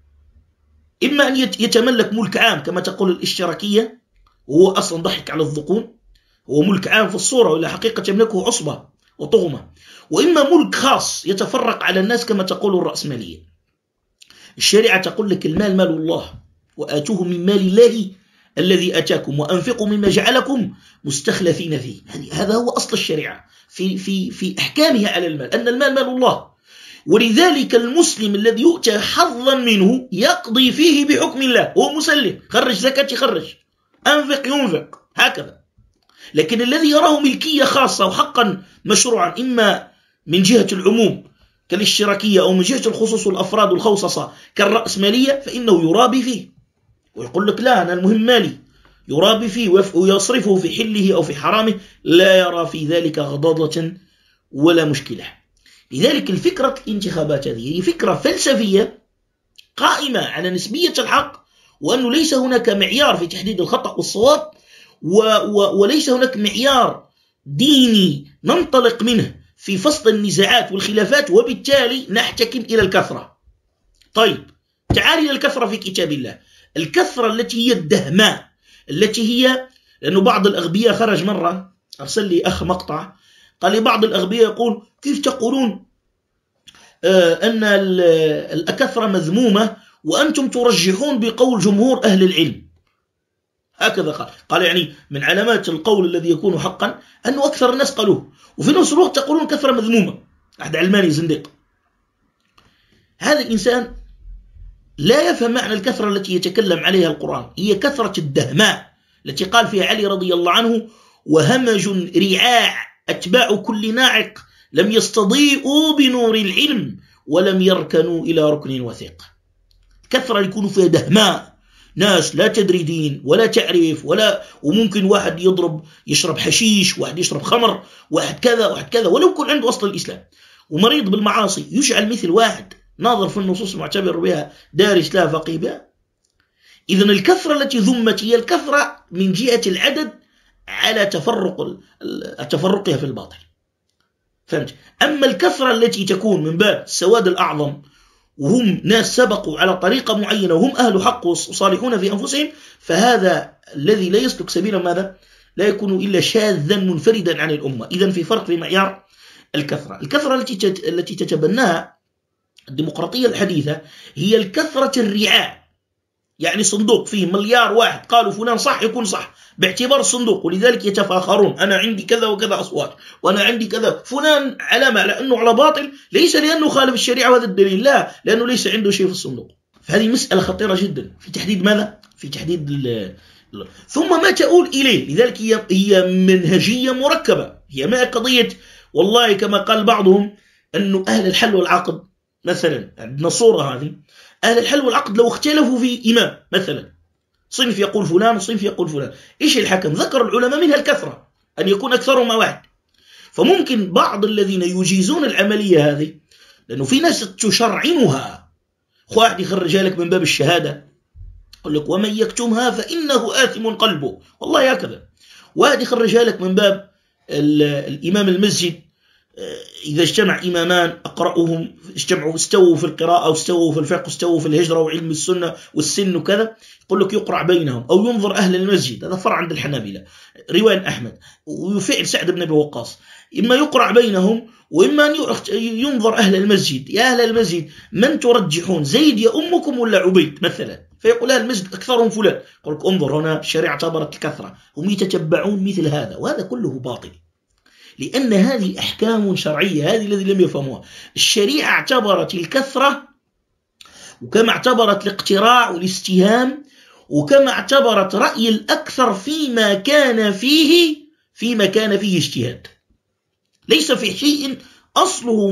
Speaker 1: إما أن يتملك ملك عام كما تقول الاشتراكية، وهو أصلا ضحك على الذقون، هو ملك عام في الصورة ولا حقيقة يملكه عصبة وطغمة، وإما ملك خاص يتفرق على الناس كما تقول الرأسمالية. الشريعة تقول لك المال مال الله، وآتوه من مال الله الذي أتاكم وأنفقوا مما جعلكم مستخلفين فيه. هذا هو أصل الشريعة في, في, في أحكامها على المال، أن المال مال الله. ولذلك المسلم الذي يؤتى حظا منه يقضي فيه بحكم الله، هو مسلم، خرج زكاة يخرج، أنفق ينفق، هكذا. لكن الذي يراه ملكية خاصة وحقا مشروعا، إما من جهة العموم كالاشتراكية أو من جهة الخصوص والأفراد والخوصصة كالرأسمالية، فإنه يرابي فيه ويقول لك لا، أنا المهم مالي، يرابي فيه ويصرفه في حله أو في حرامه، لا يرى في ذلك غضاضة ولا مشكلة. لذلك الفكرة الانتخابات هذه هي فكرة فلسفية قائمة على نسبية الحق، وأنه ليس هناك معيار في تحديد الخطأ والصواب، و و وليس هناك معيار ديني ننطلق منه في فصل النزاعات والخلافات، وبالتالي نحتكم إلى الكثرة. طيب تعالي إلى الكثرة في كتاب الله، الكثرة التي هي الدهماء، التي هي، لأنه بعض الأغبياء خرج مرة أرسل لي أخ مقطع قال لي بعض الأغبياء يقول: كيف تقولون آه أن الكثرة مذمومة وأنتم ترجحون بقول جمهور أهل العلم. هكذا قال. قال يعني من علامات القول الذي يكون حقا أنه أكثر الناس قالوه، وفي نفس الوقت تقولون كثرة مذمومة. أحد علماني زنديق. هذا الإنسان لا يفهم معنى الكثرة التي يتكلم عليها القرآن، هي كثرة الدهماء التي قال فيها علي رضي الله عنه: وهمج رعاع أتباع كل ناعق لم يستضيئوا بنور العلم ولم يركنوا إلى ركن وثيق. كثرة يكون فيها دهماء، ناس لا تدري دين ولا تعرف ولا، وممكن واحد يضرب يشرب حشيش، واحد يشرب خمر، واحد كذا واحد كذا، ولو كان عنده أصل الإسلام، ومريض بالمعاصي يجعل مثل واحد ناظر في النصوص معتبر بها دارس لا فقيه بها. إذن الكثرة التي ذمت هي الكثرة من جهة العدد على تفرق تفرقها في الباطل. فهمت؟ أما الكثرة التي تكون من باب السواد الأعظم وهم ناس سبقوا على طريقة معينة وهم أهل حق وصالحون في أنفسهم، فهذا الذي لا يسلك سبيلا ماذا؟ لا يكون إلا شاذا منفردا عن الأمة. إذن في فرق في معيار الكثرة. الكثرة التي التي تتبناها الديمقراطية الحديثة هي الكثرة الرعاع، يعني صندوق فيه مليار واحد قالوا فلان صح يكون صح باعتبار الصندوق، ولذلك يتفاخرون: أنا عندي كذا وكذا أصوات، وأنا عندي كذا. فلان علامة على أنه على باطل ليس لأنه خالف الشريعة وهذا الدليل، لا، لأنه ليس عنده شيء في الصندوق. فهذه مسألة خطيرة جدا في تحديد ماذا؟ في تحديد ال ثم ما تؤول إليه. لذلك هي هي منهجية مركبة، هي ما قضية والله كما قال بعضهم أنه أهل الحل والعقد مثلا، عندنا صورة هذه، أهل الحل والعقد لو اختلفوا في إمام مثلا، صنف يقول فلان وصنف يقول فلان، إيش الحكم؟ ذكر العلماء منها الكثرة، أن يكون أكثرهم مع واحد. فممكن بعض الذين يجيزون العملية هذه، لأنه في ناس تشرعنها، واحد يخرجها لك من باب الشهادة، يقول لك: ومن يكتمها فإنه آثم قلبه، والله هكذا. واحد يخرجها لك من باب الإمام المسجد، إذا اجتمع إمامان أقرأهم اجتمعوا استووا في القراءة واستووا في الفقه واستووا في الهجرة وعلم السنة والسن وكذا، يقول لك يقرأ بينهم أو ينظر أهل المسجد. هذا فرع عند الحنابلة، رواية أحمد وفعل سعد بن أبي وقاص، إما يقرأ بينهم وإما أن ينظر أهل المسجد: يا أهل المسجد من ترجحون، زيد يا أمكم ولا عبيد مثلا؟ فيقول أهل المسجد أكثرهم فلان، يقول لك انظر هنا الشريعة اعتبرت الكثرة، هم يتتبعون مثل هذا، وهذا كله باطل، لأن هذه أحكام شرعية. هذه الذي لم يفهموها. الشريعة اعتبرت الكثرة، وكما اعتبرت الاقتراع والاستهام، وكما اعتبرت رأي الأكثر فيما كان فيه فيما كان فيه اجتهاد، ليس في شيء أصله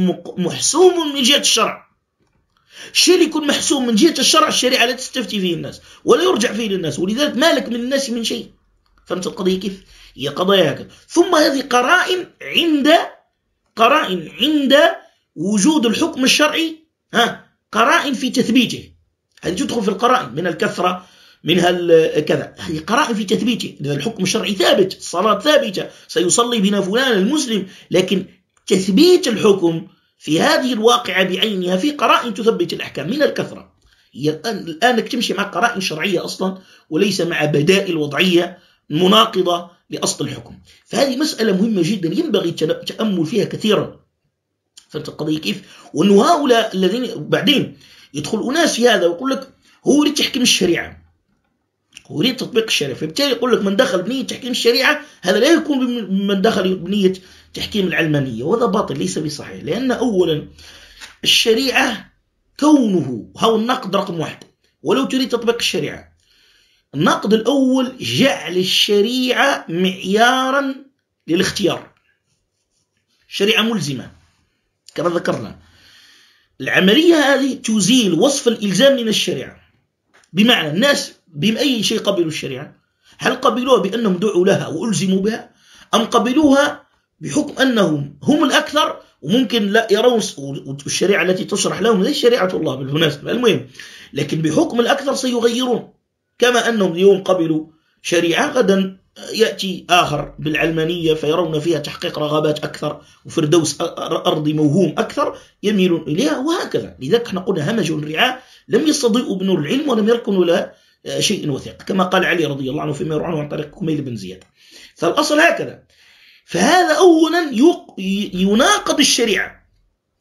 Speaker 1: محسوم من جهة الشرع. الشيء اللي يكون محسوم من جهة الشرع الشريعة لا تستفتي فيه الناس ولا يرجع فيه للناس، ولذلك مالك من الناس من شيء. فهمت القضية كيف؟ هي قضايا هكذا. ثم هذه قرائن عند قرائن عند وجود الحكم الشرعي، ها قرائن في تثبيته، هذه تدخل في القرائن من الكثرة منها كذا، هذه قرائن في تثبيته. إذا الحكم الشرعي ثابت، الصلاة ثابتة، سيصلي بنا فلان المسلم، لكن تثبيت الحكم في هذه الواقعة بعينها في قرائن تثبت الأحكام من الكثرة. هي الآن تمشي مع قرائن شرعية أصلا وليس مع بدائل وضعية مناقضة لأصل الحكم. فهذه مسألة مهمة جدا ينبغي التأمل فيها كثيرا. فهمت القضية كيف؟ وأنه هؤلاء الذين بعدين يدخل أناس في هذا ويقول لك هو يريد تحكيم الشريعة، هو يريد تطبيق الشريعة، فبالتالي يقول لك من دخل بنية تحكيم الشريعة هذا لا يكون من دخل بنية تحكيم العلمانية، وهذا باطل ليس بصحيح. لأن أولا الشريعة كونه هو النقد رقم واحد، ولو تريد تطبيق الشريعة، النقد الأول جعل الشريعة معيارا للاختيار، الشريعة ملزمة كما ذكرنا. العملية هذه تزيل وصف الإلزام من الشريعة، بمعنى الناس بأي شيء قبلوا الشريعة؟ هل قبلوها بأنهم دعوا لها وألزموا بها، أم قبلوها بحكم أنهم هم الأكثر وممكن لا يرون الشريعة التي تشرح لهم ليس شريعة الله بالمناسبة، المهم، لكن بحكم الأكثر سيغيرون، كما أنهم اليوم قبلوا شريعة غدا يأتي آخر بالعلمانية فيرون فيها تحقيق رغبات أكثر وفردوس أرضي موهوم أكثر يميلون إليها، وهكذا. لذلك احنا قلنا همج الرعاء لم يستضيئوا بنور العلم ولم يركنوا لها شيء وثيق، كما قال علي رضي الله عنه فيما يروى عنه عن طريق كميل بن زياد. فالأصل هكذا. فهذا أولا يناقض الشريعة،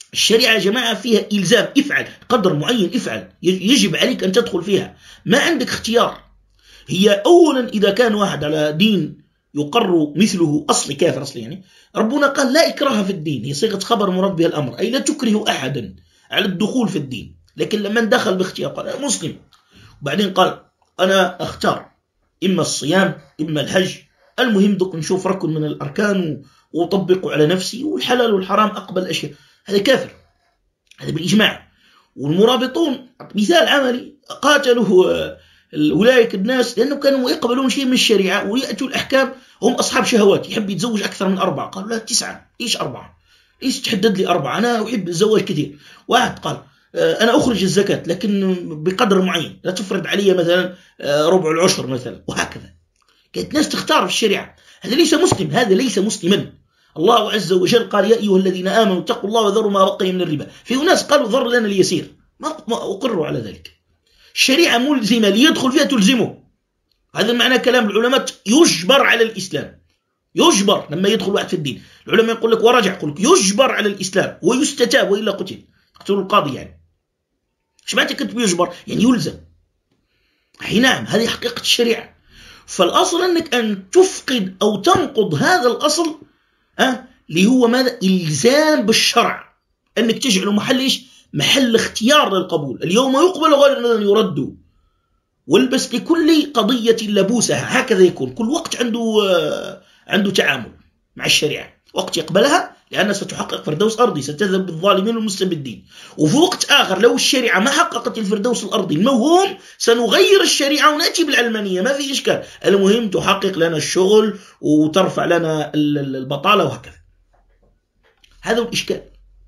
Speaker 1: الشريعة يا جماعة فيها إلزام، افعل قدر معين، افعل، يجب عليك أن تدخل فيها، ما عندك اختيار. هي أولا إذا كان واحد على دين يقر مثله أصل كافر أصلي، يعني ربنا قال لا إكراه في الدين، هي صيغة خبر مراد بها الأمر، أي لا تكره أحدا على الدخول في الدين. لكن لما دخل باختيار قال أنا مسلم، وبعدين قال أنا أختار إما الصيام إما الحج، المهم دوك نشوف ركن من الأركان وأطبقه على نفسي، والحلال والحرام أقبل أشياء، هذا كافر، هذا بالإجماع. والمرابطون مثال عملي قاتلوا أولئك الناس لأنه كانوا يقبلون شيء من الشريعة ويأتوا الأحكام، هم أصحاب شهوات، يحب يتزوج أكثر من أربعة، قالوا لا تسعة، إيش أربعة، إيش تحدد لي أربعة، أنا أحب الزواج كثير. واحد قال أنا أخرج الزكاة لكن بقدر معين، لا تفرض علي مثلا ربع العشر مثلا، وهكذا. كانت ناس تختار في الشريعة، هذا ليس مسلم، هذا ليس مسلما. الله عز وجل قال يا أيها الذين آمنوا اتقوا الله وذروا ما بقي من الربا. في ناس قالوا ذر لنا اليسير، ما أقروا على ذلك. الشريعة ملزمة، ليدخل فيها تلزمه، هذا معنى كلام العلماء، يجبر على الإسلام، يجبر لما يدخل واحد في الدين. العلماء يقول لك ورجع، يقول لك يجبر على الإسلام ويستتاب وإلا قتل، يقتل القاضي. يعني ايش معنى كتب يجبر؟ يعني يلزم. أي نعم، هذه حقيقة الشريعة. فالأصل أنك أن تفقد أو تنقض هذا الأصل أه؟ اللي هو ماذا؟ إلزام بالشرع، أنك تجعله محل إيش؟ محل اختيار للقبول. اليوم يقبل غير أن يرد، والبس لكل قضية لبوسها، هكذا يكون كل وقت عنده عنده تعامل مع الشريعة، وقت يقبلها لأنها ستحقق فردوس أرضي، ستذهب بالظالمين والمستبدين. وفي وقت آخر لو الشريعة ما حققت الفردوس الأرضي الموهوم سنغير الشريعة ونأتي بالعلمانية، ما في إشكال، المهم تحقق لنا الشغل وترفع لنا البطالة وهكذا. هذا الإشكال.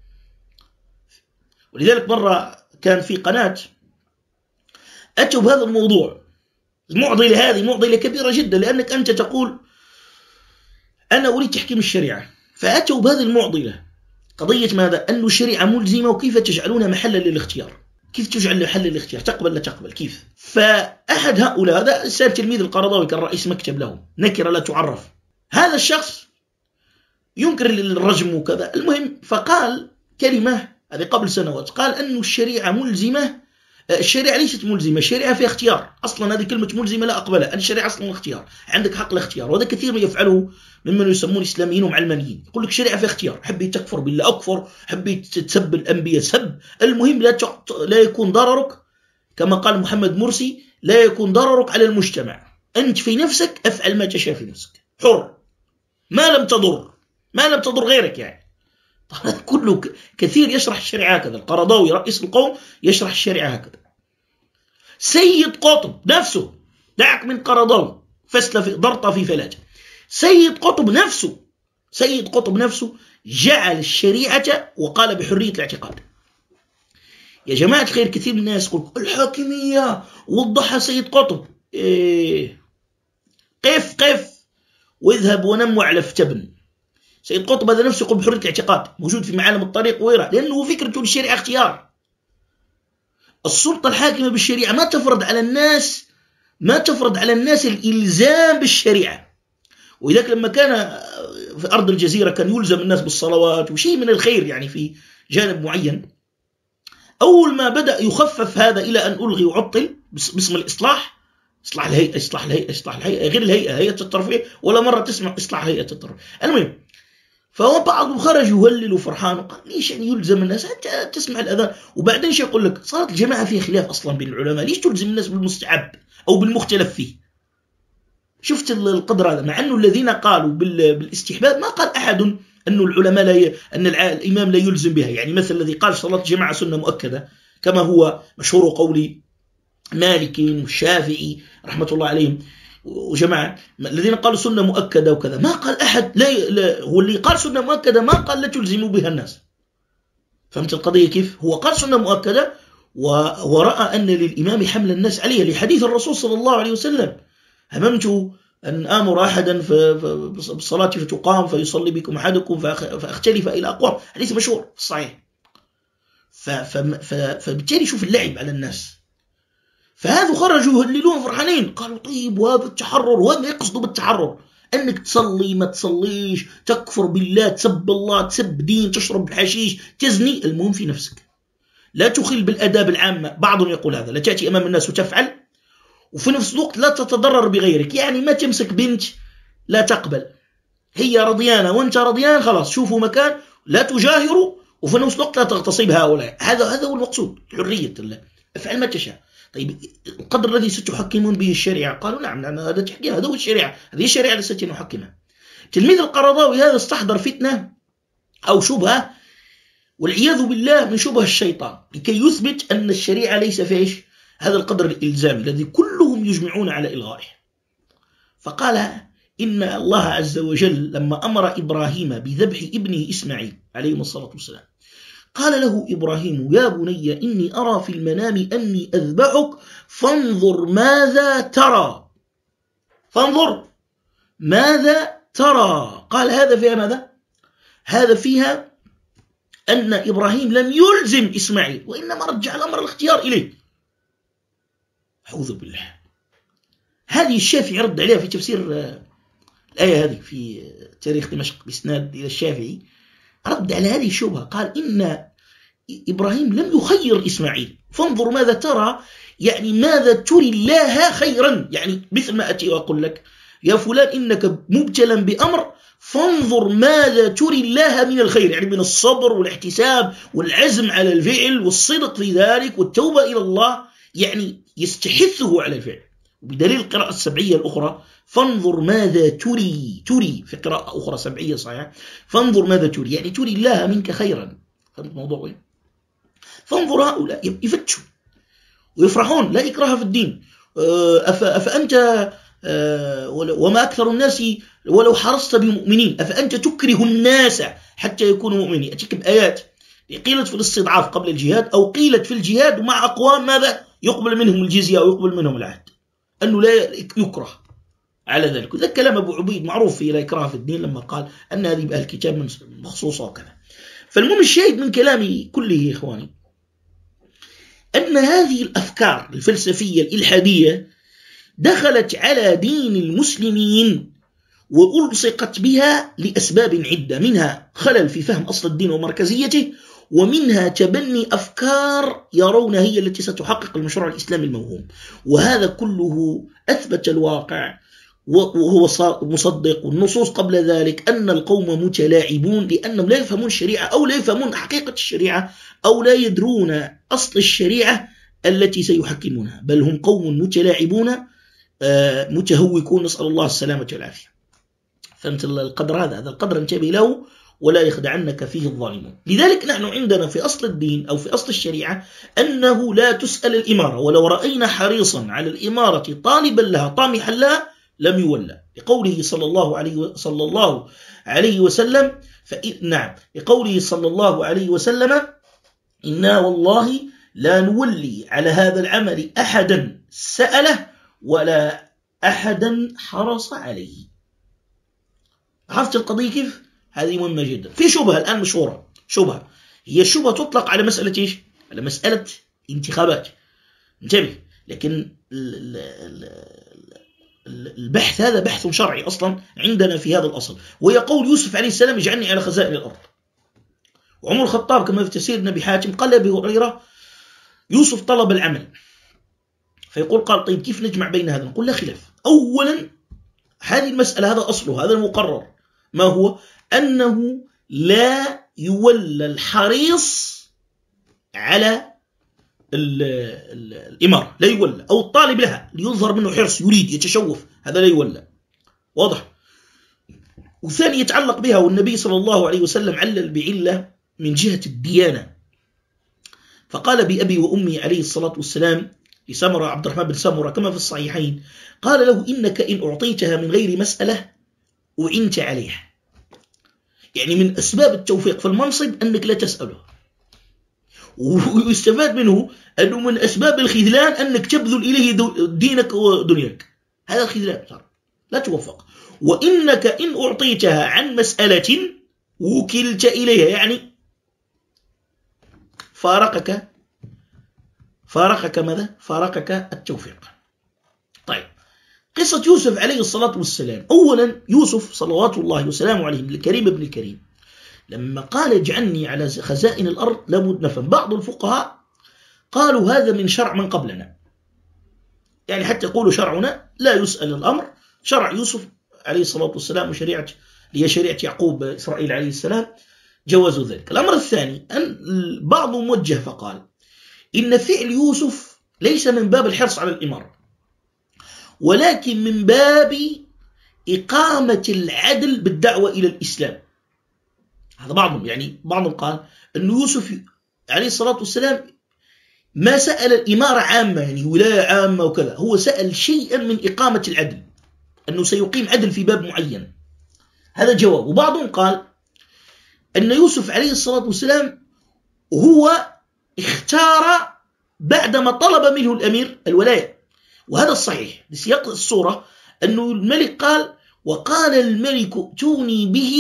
Speaker 1: ولذلك مرة كان في قناة أتوا بهذا الموضوع، المعضلة هذه معضلة كبيرة جدا، لأنك أنت تقول أنا أريد تحكيم الشريعة، فأتوا بهذه المعضلة، قضية ماذا؟ أن الشريعة ملزمة وكيف تجعلونها محلا للاختيار، كيف تجعل محل الاختيار، تقبل لا تقبل كيف؟ فأحد هؤلاء، هذا السيد تلميذ القرضاوي كان رئيس مكتب لهم، نكرة لا تعرف، هذا الشخص ينكر الرجم وكذا. المهم فقال كلمة هذه قبل سنوات، قال أن الشريعة ملزمة، الشريعة ليست ملزمة، الشريعة فيها اختيار، أصلا هذه كلمة ملزمة لا أقبلها، الشريعة أصلا اختيار، عندك حق الاختيار. وهذا كثير ما يفعله ممن يسمون إسلاميين ومعلمانيين، يقول لك الشريعة فيها اختيار، حبيت تكفر بالله أكفر، حبيت تسب الأنبياء سب، المهم لا لا يكون ضررك كما قال محمد مرسي، لا يكون ضررك على المجتمع، أنت في نفسك أفعل ما تشاء في نفسك، حر، ما لم تضر، ما لم تضر غيرك. يعني كله كثير يشرح الشريعة هكذا، القرضاوي رئيس القوم يشرح الشريعة هكذا. سيد قطب نفسه، دعك من قرضاوي فسل في ضرطة في فلاجة، سيد قطب نفسه، سيد قطب نفسه جعل الشريعة وقال بحرية الاعتقاد. يا جماعة الخير، كثير من الناس يقول الحاكمية وضحها سيد قطب، إيه قف قف واذهب ونم على فتبن. سيد قطب هذا نفسه يقول بحرية الاعتقاد، موجود في معالم الطريق وغيرها، لأنه فكرته الشريعة اختيار. السلطة الحاكمة بالشريعة ما تفرض على الناس، ما تفرض على الناس الإلزام بالشريعة. ولذلك لما كان في أرض الجزيرة كان يلزم الناس بالصلوات وشيء من الخير يعني في جانب معين، أول ما بدأ يخفف هذا إلى أن ألغي وعطل باسم الإصلاح، إصلاح الهيئة، إصلاح الهيئة، إصلاح الهيئة، غير الهيئة، هيئة الترفيه، ولا مرة تسمع إصلاح هيئة الترفيه. المهم فهو بعضهم خرج يهلل وفرحان وقال ليش يعني يلزم الناس، أنت تسمع الأذان. وبعدين ايش يقول لك؟ صارت الجماعة فيها خلاف أصلا بين العلماء، ليش تلزم الناس بالمستحب أو بالمختلف فيه؟ شفت القدر هذا، مع أنه الذين قالوا بالاستحباب ما قال أحد أن العلماء لا ي... أن الإمام لا يلزم بها. يعني مثل الذي قال صلاة الجماعة سنة مؤكدة كما هو مشهور قول مالك والشافعي رحمة الله عليهم وجماعة، الذين قالوا سنة مؤكدة وكذا، ما قال أحد لا, ي... لا هو اللي قال سنة مؤكدة ما قال لا تلزموا بها الناس. فهمت القضية كيف؟ هو قال سنة مؤكدة و... ورأى أن للإمام حمل الناس عليه لحديث الرسول صلى الله عليه وسلم هممت أن آمر أحدا بالصلاة فتقام فيصلي بكم أحدكم فأختلف إلى أقوام، حديث مشهور صحيح. فبالتالي شوف اللعب على الناس، فهذا خرجوا يهللون فرحانين، قالوا طيب وهذا التحرر، وهذا يقصدوا بالتحرر أنك تصلي ما تصليش، تكفر بالله، تسب الله، تسب دين، تشرب الحشيش، تزني، المهم في نفسك. لا تخل بالأداب العامة. بعضهم يقول هذا: لا تأتي أمام الناس وتفعل، وفي نفس الوقت لا تتضرر بغيرك. يعني ما تمسك بنت لا تقبل، هي رضيانة وانت رضيان، خلاص شوفوا مكان، لا تجاهروا، وفي نفس الوقت لا تغتصب هؤلاء. هذا هذا هو المقصود، حرية الله، افعل ما تشاء. طيب القدر الذي ستحكمون به الشريعة؟ قالوا نعم، نعم هذا تحكيم، هذا هو الشريعة، هذه الشريعة التي نحكمها. تلميذ القرضاوي هذا استحضر فتنة أو شبهة، والعياذ بالله، من شبه الشيطان، لكي يثبت أن الشريعة ليس فيش هذا القدر الإلزامي الذي كلهم يجمعون على إلغائه. فقال إن الله عز وجل لما أمر إبراهيم بذبح ابنه إسماعيل عليه الصلاة والسلام، قال له إبراهيم: يا بني إني أرى في المنام أني أذبحك فانظر ماذا ترى. فانظر ماذا ترى. قال هذا فيها ماذا؟ هذا فيها أن إبراهيم لم يلزم إسماعيل، وإنما رجع الأمر الاختيار إليه. أعوذ بالله. هذه الشافعي رد عليها في تفسير الآية هذه في تاريخ دمشق بإسناد إلى الشافعي، رد على هذه الشبهة، قال إن إبراهيم لم يخير إسماعيل. فانظر ماذا ترى، يعني ماذا تري الله خيرا، يعني مثل ما أتي وأقول لك: يا فلان إنك مبتلا بأمر، فانظر ماذا تري الله من الخير، يعني من الصبر والاحتساب والعزم على الفعل والصدق في ذلك والتوبة إلى الله، يعني يستحثه على الفعل. بدليل القراءة السبعية الأخرى: فانظر ماذا تري، تري في قراءة أخرى سبعية صحيحة، فانظر ماذا تري، يعني تري الله منك خيرا. فهمت الموضوع وين؟ فانظر هؤلاء يفتشوا ويفرحون، لا إكراه في الدين. أفأنت وما أكثر الناس ولو حرصت بمؤمنين، أفأنت تكره الناس حتى يكونوا مؤمنين. أتيك بآيات قيلت في الاستضعاف قبل الجهاد، أو قيلت في الجهاد مع أقوام ماذا يقبل منهم الجزية ويقبل منهم العهد، أنه لا يكره على ذلك. وذا كلام أبو عبيد معروف في لا إكراه في الدين، لما قال أن هذه بأهل الكتاب مخصوصة وكذا. فالمهم الشاهد من كلامي كله يا إخواني أن هذه الأفكار الفلسفية الإلحادية دخلت على دين المسلمين وألصقت بها لأسباب عدة، منها خلل في فهم أصل الدين ومركزيته، ومنها تبني أفكار يرونها هي التي ستحقق المشروع الإسلامي الموهوم. وهذا كله أثبت الواقع وهو مصدق والنصوص قبل ذلك أن القوم متلاعبون، لأنهم لا يفهمون الشريعة أو لا يفهمون حقيقة الشريعة أو لا يدرون أصل الشريعة التي سيحكمونها، بل هم قوم متلاعبون متهوكون، نسأل الله السلامة والعافية. فهمت القدر هذا؟ هذا القدر انتبه له ولا يخدعنك فيه الظالمون. لذلك نحن عندنا في أصل الدين أو في أصل الشريعة أنه لا تسأل الإمارة، ولو رأينا حريصا على الإمارة طالبا لها طامحا لها لم يولى، لقوله صلى الله عليه صلى الله عليه وسلم نعم لقوله صلى الله عليه وسلم: إنا والله لا نولي على هذا العمل أحدا سأله ولا أحدا حرص عليه. عرفت القضية كيف؟ هذه مهمة جدا. في شبهة الآن مشهورة، شبهة هي الشبهة تطلق على مسألة إيش؟ على مسألة انتخابات، انتبه. لكن البحث هذا بحث شرعي أصلا عندنا في هذا الأصل، وهي قول يوسف عليه السلام: اجعلني على خزائن الأرض. وعمر الخطاب كما في تفسير النبي حاتم قال لأبي هريرة: يوسف طلب العمل، فيقول قال: طيب كيف نجمع بين هذا؟ نقول لا خلاف. أولا هذه المسألة هذا أصله، هذا المقرر، ما هو؟ أنه لا يولى الحريص على الإمارة، لا يولى، أو الطالب لها ليظهر منه حرص يريد يتشوف، هذا لا يولى، واضح. وثاني يتعلق بها، والنبي صلى الله عليه وسلم علل بعلة من جهة الديانة، فقال بأبي وأمي عليه الصلاة والسلام لسمرة عبد الرحمن بن سمرة كما في الصحيحين، قال له: إنك إن أعطيتها من غير مسألة أعنت عليها. يعني من أسباب التوفيق في المنصب أنك لا تسأله، ويستفاد منه أنه من أسباب الخذلان أنك تبذل إليه دينك ودنياك، هذا الخذلان لا توفق. وإنك إن أعطيتها عن مسألة وكلت إليها، يعني فارقك فارقك ماذا؟ فارقك التوفيق. طيب قصة يوسف عليه الصلاة والسلام. أولا يوسف صلوات الله وسلامه عليه الكريم ابن الكريم لما قال اجعلني على خزائن الأرض لابد نفهم. بعض الفقهاء قالوا هذا من شرع من قبلنا، يعني حتى يقولوا شرعنا لا يسأل الأمر، شرع يوسف عليه الصلاة والسلام وشريعة هي شريعة يعقوب إسرائيل عليه السلام جوزوا ذلك. الأمر الثاني أن بعض موجه فقال إن فعل يوسف ليس من باب الحرص على الإمارة، ولكن من باب إقامة العدل بالدعوة إلى الإسلام. هذا بعضهم، يعني بعضهم قال أن يوسف عليه الصلاة والسلام ما سأل الإمارة عامة يعني ولاية عامة وكذا، هو سأل شيئا من إقامة العدل، أنه سيقيم عدل في باب معين. هذا جواب. وبعضهم قال أن يوسف عليه الصلاة والسلام هو اختار بعدما طلب منه الأمير الولاية، وهذا الصحيح بسياق الصورة أنه الملك قال وقال الملك ائتوني به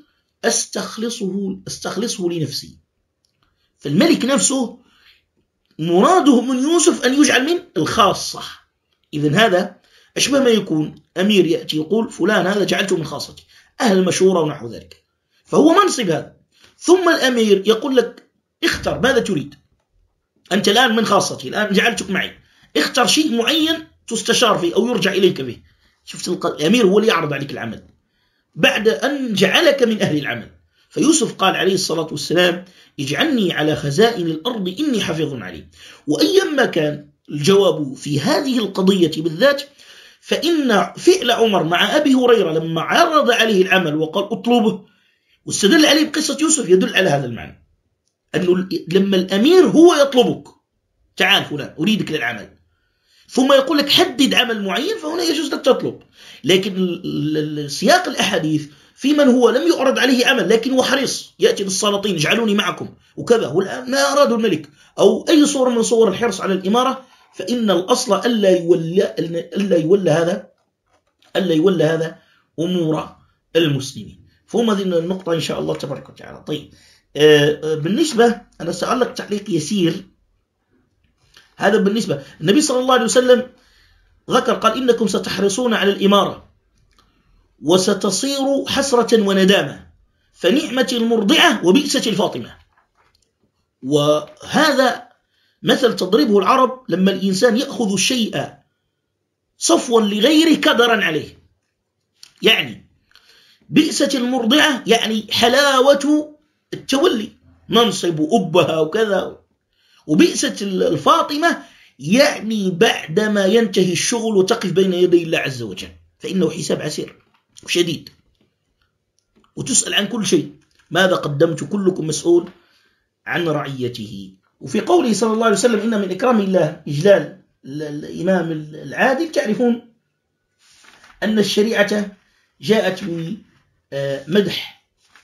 Speaker 1: أستخلصه, أستخلصه لنفسي. فالملك نفسه مراده من يوسف أن يجعل من الخاصة. إذن هذا أشبه ما يكون أمير يأتي يقول فلان هذا جعلته من خاصتي، أهل المشورة ونحو ذلك، فهو منصب هذا. ثم الأمير يقول لك اختر ماذا تريد، أنت الآن من خاصتي، الآن جعلتك معي، اختر شيء معين تستشار فيه أو يرجع إليك به. شفت الأمير هو اللي يعرض عليك العمل بعد أن جعلك من أهل العمل. فيوسف قال عليه الصلاة والسلام اجعلني على خزائن الأرض إني حفيظ عليم. وأيما كان الجواب في هذه القضية بالذات، فإن فعل عمر مع أبي هريرة لما عرض عليه العمل وقال اطلبه واستدل عليه بقصة يوسف يدل على هذا المعنى، أنه لما الأمير هو يطلبك تعال فلان أريدك للعمل ثم يقول لك حدد عمل معين، فهنا يجوز لك تطلب. لكن سياق الأحاديث في من هو لم يعرض عليه عمل لكن هو حريص يأتي بالسلاطين اجعلوني معكم وكذا، ما أراد الملك أو أي صورة من صور الحرص على الإمارة، فإن الأصل ألا يولى ألا يولى هذا ألا يولى هذا أمور المسلمين. فهم هذه النقطة إن شاء الله تبارك وتعالى. طيب بالنسبة أنا سألك تعليق يسير، هذا بالنسبة النبي صلى الله عليه وسلم ذكر قال إنكم ستحرصون على الإمارة وستصير حسرة وندامة، فنعمة المرضعة وبئسة الفاطمة. وهذا مثل تضربه العرب لما الإنسان يأخذ الشيء صفوا لغيره كدرا عليه، يعني بئسة المرضعة يعني حلاوة التولي منصب أبها وكذا، وبئسة الفاطمة يعني بعدما ينتهي الشغل وتقف بين يدي الله عز وجل، فإنه حساب عسير وشديد وتسأل عن كل شيء، ماذا قدمت، كلكم مسؤول عن رعيته. وفي قوله صلى الله عليه وسلم إن من إكرام الله إجلال الإمام العادل، تعرفون أن الشريعة جاءت بمدح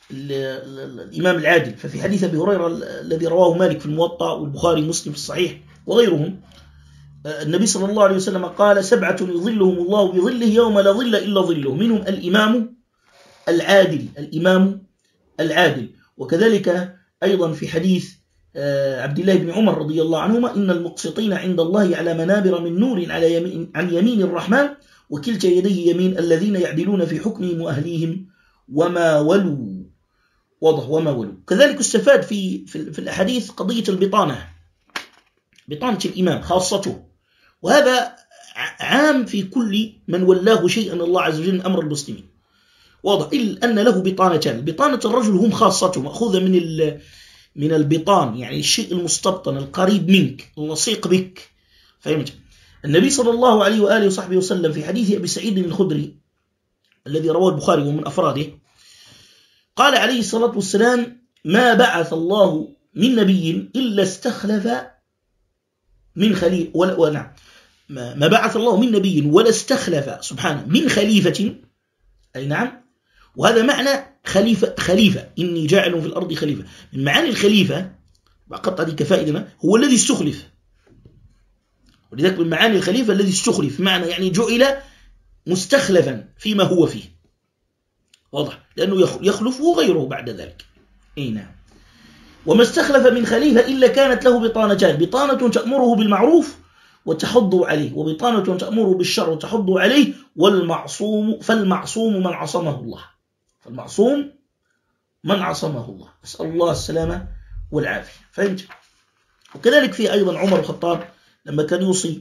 Speaker 1: الإمام العادل. ففي حديث أبي هريرة الذي رواه مالك في الموطأ والبخاري مسلم في الصحيح وغيرهم، النبي صلى الله عليه وسلم قال سبعة يظلهم الله بظله يوم لا ظل إلا ظله، منهم الإمام العادل الإمام العادل. وكذلك أيضا في حديث عبد الله بن عمر رضي الله عنهما إن المقسطين عند الله على منابر من نور على يمين عن يمين الرحمن وكلتا يديه يمين الذين يعدلون في حكمهم وأهليهم وما ولوا. واضح وما ولوا. كذلك استفاد في في الأحاديث قضية البطانة، بطانة الإمام خاصته، وهذا عام في كل من ولاه شيئا الله عز وجل من أمر المسلمين. واضح إلا أن له بطانتان، بطانة الرجل هم خاصته مأخوذة من من البطان يعني الشيء المستبطن القريب منك اللصيق بك، فهمت؟ النبي صلى الله عليه وآله وصحبه وسلم في حديث أبي سعيد الخدري الذي رواه البخاري ومن أفراده قال عليه الصلاة والسلام ما بعث الله من نبي إلا استخلف من خليفة ولا ونعم ما بعث الله من نبي ولا استخلف سبحانه من خليفة، أي نعم، وهذا معنى خليفة خليفة إني جاعل في الأرض خليفة. من معاني الخليفة بقطع دي كفائدنا هو الذي استخلف، ولذلك من معاني الخليفة الذي استخلف معنى يعني جعل مستخلفا فيما هو فيه. واضح لأنه يخلفه غيره بعد ذلك. أي نعم. وما استخلف من خليفة إلا كانت له بطانتان، بطانة تأمره بالمعروف وتحض عليه، وبطانة تأمر بالشر وتحض عليه، والمعصوم فالمعصوم من عصمه الله، فالمعصوم من عصمه الله، أسأل الله السلامة والعافية. فهمت؟ وكذلك في أيضا عمر الخطاب لما كان يوصي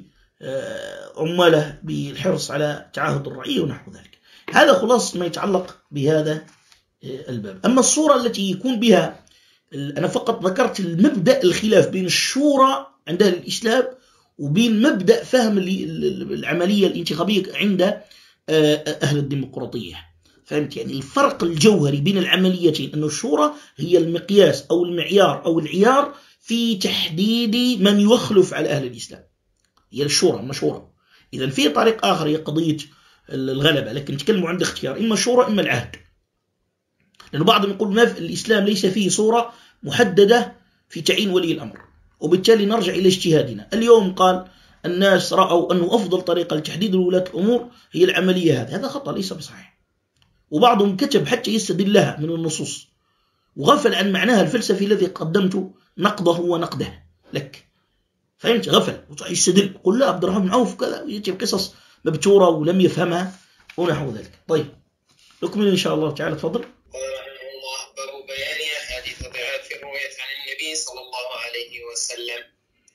Speaker 1: عماله بالحرص على تعاهد الرعية ونحو ذلك. هذا خلاص ما يتعلق بهذا الباب. أما الصورة التي يكون بها، أنا فقط ذكرت المبدأ الخلاف بين الشورى عند أهل الإسلام وبين مبدأ فهم العملية الانتخابية عند أهل الديمقراطية. فهمت؟ يعني الفرق الجوهري بين العمليتين أن الشورى هي المقياس أو المعيار أو العيار في تحديد من يخلف على أهل الإسلام، هي الشورى مشورة. إذن في طريق آخر هي قضية الغلبة، لكن نتكلم عند اختيار إما الشورى إما العهد، لأن بعضهم يقول ما في الإسلام ليس فيه صورة محددة في تعيين ولي الأمر، وبالتالي نرجع إلى اجتهادنا. اليوم قال الناس رأوا أنه أفضل طريقة لتحديد ولاة الأمور هي العملية هذه، هذا خطأ ليس بصحيح. وبعضهم كتب حتى يستدل لها من النصوص وغفل عن معناها الفلسفي الذي قدمت نقضه ونقده لك. فهمت؟ غفل ويستدل، قل لا عبد الرحمن بن عوف كذا، ويجي قصص مبتورة ولم يفهمها ونحو ذلك. طيب نكمل إن شاء الله تعالى. تفضل.
Speaker 2: قال رحمه الله: باب بيان أحاديث ضعاف الرواية عن النبي صلى الله عليه وسلم.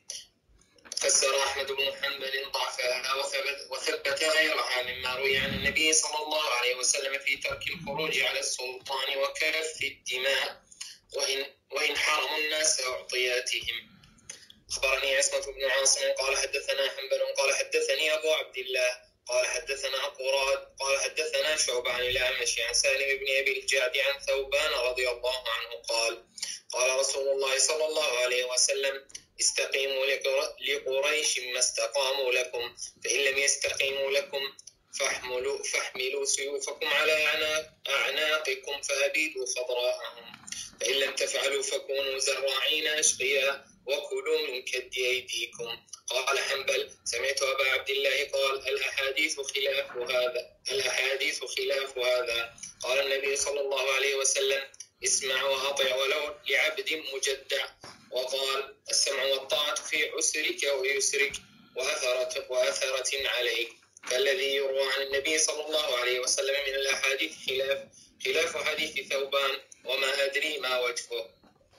Speaker 2: فسر أحمد بن حنبل ضعفها وثبت غيرها مما روي عن النبي صلى الله عليه وسلم في ترك الخروج على السلطان وكف الدماء وإن, وإن حرموا الناس أعطياتهم. أخبرني عصمة بن عاصم قال حدثنا حنبل قال حدثني أبو عبد الله قال حدثنا قراد قال حدثنا شعبة عن الأعمش عن سالم بن أبي الجعد عن ثوبان رضي الله عنه قال قال رسول الله صلى الله عليه وسلم: استقيموا لقريش ما استقاموا لكم، فإن لم يستقيموا لكم فاحملوا, فاحملوا سيوفكم على أعناقكم فأبيدوا خضراءهم، فإن لم تفعلوا فكونوا زراعين أشقياء وكلوا من كد أيديكم. قال حنبل: سمعت أبا عبد الله قال: الأحاديث خلاف هذا الأحاديث خلاف هذا. قال النبي صلى الله عليه وسلم: اسمع وأطع ولو لعبد مجدع. وقال: السمع والطاعة في عسرك ويسرك وأثرة, وأثرة عليك. فالذي يروى عن النبي صلى الله عليه وسلم من الأحاديث خلاف خلاف حديث ثوبان، وما أدري ما وجهه.